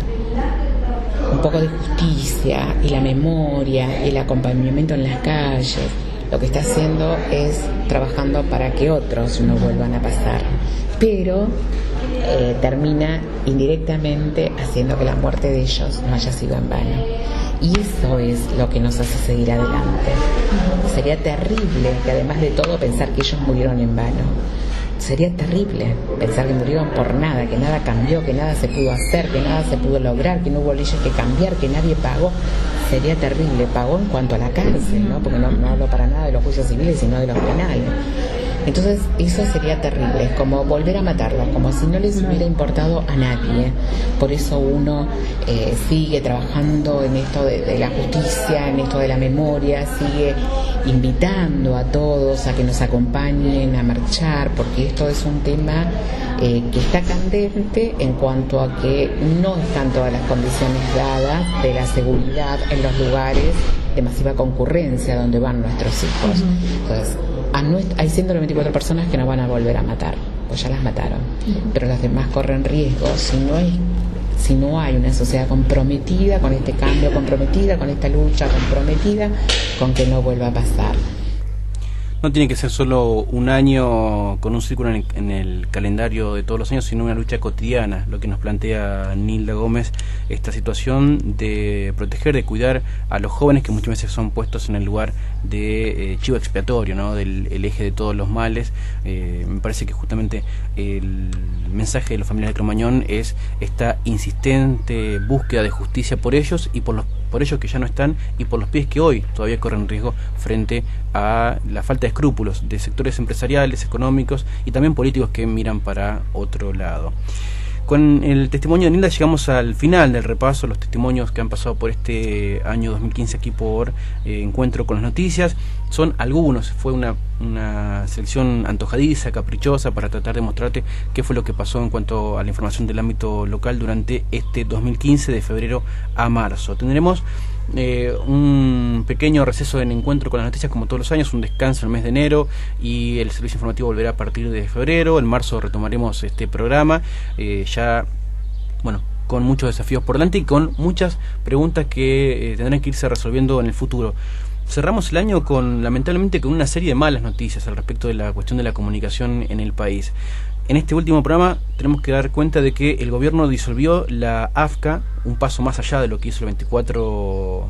un poco de justicia y la memoria y el acompañamiento en las calles, lo que está haciendo es trabajando para que otros no vuelvan a pasar, pero eh, termina indirectamente haciendo que la muerte de ellos no haya sido en vano. Y eso es lo que nos hace seguir adelante. Sería terrible que además de todo pensar que ellos murieron en vano. Sería terrible pensar que murieron por nada, que nada cambió, que nada se pudo hacer, que nada se pudo lograr, que no hubo leyes que cambiar, que nadie pagó. Sería terrible. Pagó en cuanto a la cárcel, ¿no? Porque no, no hablo para nada de los juicios civiles, sino de los penales. Entonces eso sería terrible, es como volver a matarlos, como si no les hubiera importado a nadie. Por eso uno eh, sigue trabajando en esto de, de la justicia, en esto de la memoria, sigue invitando a todos a que nos acompañen a marchar, porque esto es un tema eh, que está candente en cuanto a que no están todas las condiciones dadas de la seguridad en los lugares de masiva concurrencia donde van nuestros hijos. Entonces, a nuestra, hay ciento noventa y cuatro personas que no van a volver a matar, pues ya las mataron, uh-huh. pero las demás corren riesgo si no hay, si no hay una sociedad comprometida con este cambio, comprometida con esta lucha, comprometida con que no vuelva a pasar. no tiene que ser solo un año con un círculo en el, en el calendario de todos los años, sino una lucha cotidiana, lo que nos plantea Nilda Gómez, esta situación de proteger, de cuidar a los jóvenes que muchas veces son puestos en el lugar de eh, chivo expiatorio, ¿no? Del el eje de todos los males. Eh, me parece que justamente el mensaje de los familiares de Cromañón es esta insistente búsqueda de justicia por ellos y por los por ellos que ya no están y por los pies que hoy todavía corren riesgo frente a la falta de escrúpulos de sectores empresariales, económicos y también políticos que miran para otro lado. Con el testimonio de Nilda llegamos al final del repaso, los testimonios que han pasado por este año dos mil quince aquí por eh, Encuentro con las Noticias. Son algunos, fue una, una selección antojadiza, caprichosa, para tratar de mostrarte qué fue lo que pasó en cuanto a la información del ámbito local durante este dos mil quince, de febrero a marzo. Tendremos Eh, un pequeño receso en Encuentro con las Noticias como todos los años, un descanso en el mes de enero, y el servicio informativo volverá a partir de febrero. En marzo retomaremos este programa, eh, ya bueno, con muchos desafíos por delante y con muchas preguntas que eh, tendrán que irse resolviendo en el futuro. Cerramos el año con, lamentablemente, con una serie de malas noticias al respecto de la cuestión de la comunicación en el país. En este último programa tenemos que dar cuenta de que el gobierno disolvió la A F C A, un paso más allá de lo que hizo el veinticuatro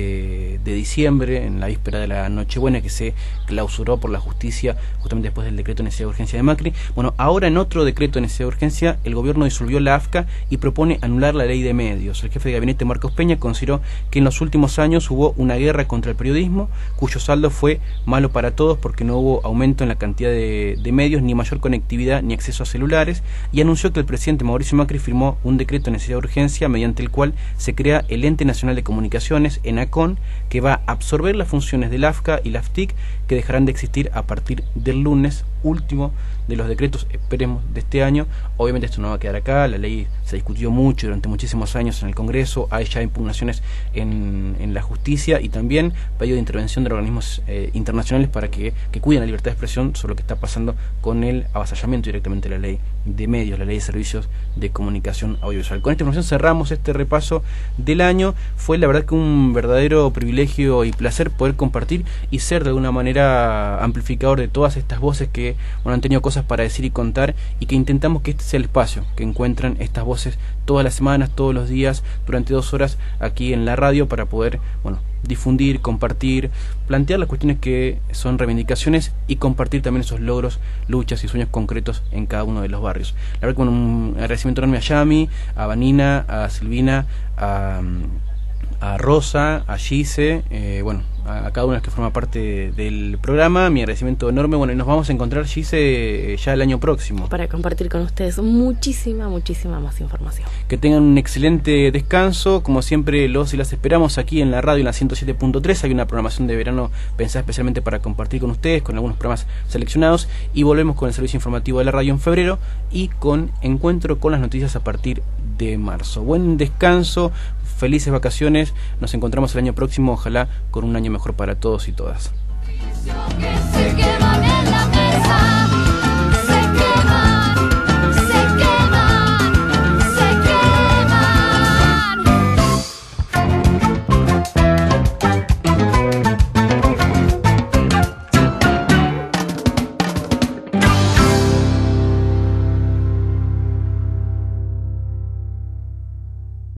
de, de diciembre, en la víspera de la Nochebuena, que se clausuró por la justicia justamente después del decreto de necesidad de urgencia de Macri. Bueno, ahora en otro decreto de necesidad de urgencia, el gobierno disolvió la A F C A y propone anular la ley de medios. El jefe de gabinete, Marcos Peña, consideró que en los últimos años hubo una guerra contra el periodismo, cuyo saldo fue malo para todos porque no hubo aumento en la cantidad de, de medios, ni mayor conectividad, ni acceso a celulares, y anunció que el presidente Mauricio Macri firmó un decreto de necesidad de urgencia mediante el cual se crea el Ente Nacional de Comunicaciones, ENACON, que va a absorber las funciones del A F C A y la A F T I C, que dejarán de existir a partir del lunes, último de los decretos, esperemos, de este año. Obviamente esto no va a quedar acá, la ley se discutió mucho durante muchísimos años en el Congreso, hay ya impugnaciones en, en la justicia y también pedido de intervención de organismos eh, internacionales para que, que cuiden la libertad de expresión sobre lo que está pasando con el avasallamiento directamente de la ley de medios, la ley de servicios de comunicación audiovisual. Con esta información cerramos este repaso del año. Fue la verdad que un verdadero privilegio y placer poder compartir y ser de alguna manera amplificador de todas estas voces que bueno, han tenido cosas para decir y contar, y que intentamos que este sea el espacio que encuentran estas voces todas las semanas, todos los días, durante dos horas aquí en la radio, para poder bueno difundir, compartir, plantear las cuestiones que son reivindicaciones y compartir también esos logros, luchas y sueños concretos en cada uno de los barrios. La verdad que un agradecimiento enorme a Yami, a Vanina, a Silvina, a, a Rosa, a Gise, eh, bueno, a, a cada una que forma parte del programa. Mi agradecimiento enorme. Bueno, y nos vamos a encontrar, Gise, ya el año próximo, para compartir con ustedes muchísima, muchísima más información. Que tengan un excelente descanso. Como siempre, los y las esperamos aquí en la radio, en la ciento siete punto tres. Hay una programación de verano pensada especialmente para compartir con ustedes, con algunos programas seleccionados, y volvemos con el servicio informativo de la radio en febrero y con Encuentro con las Noticias a partir de marzo. Buen descanso, felices vacaciones. Nos encontramos el año próximo, ojalá con un año mejor para todos y todas.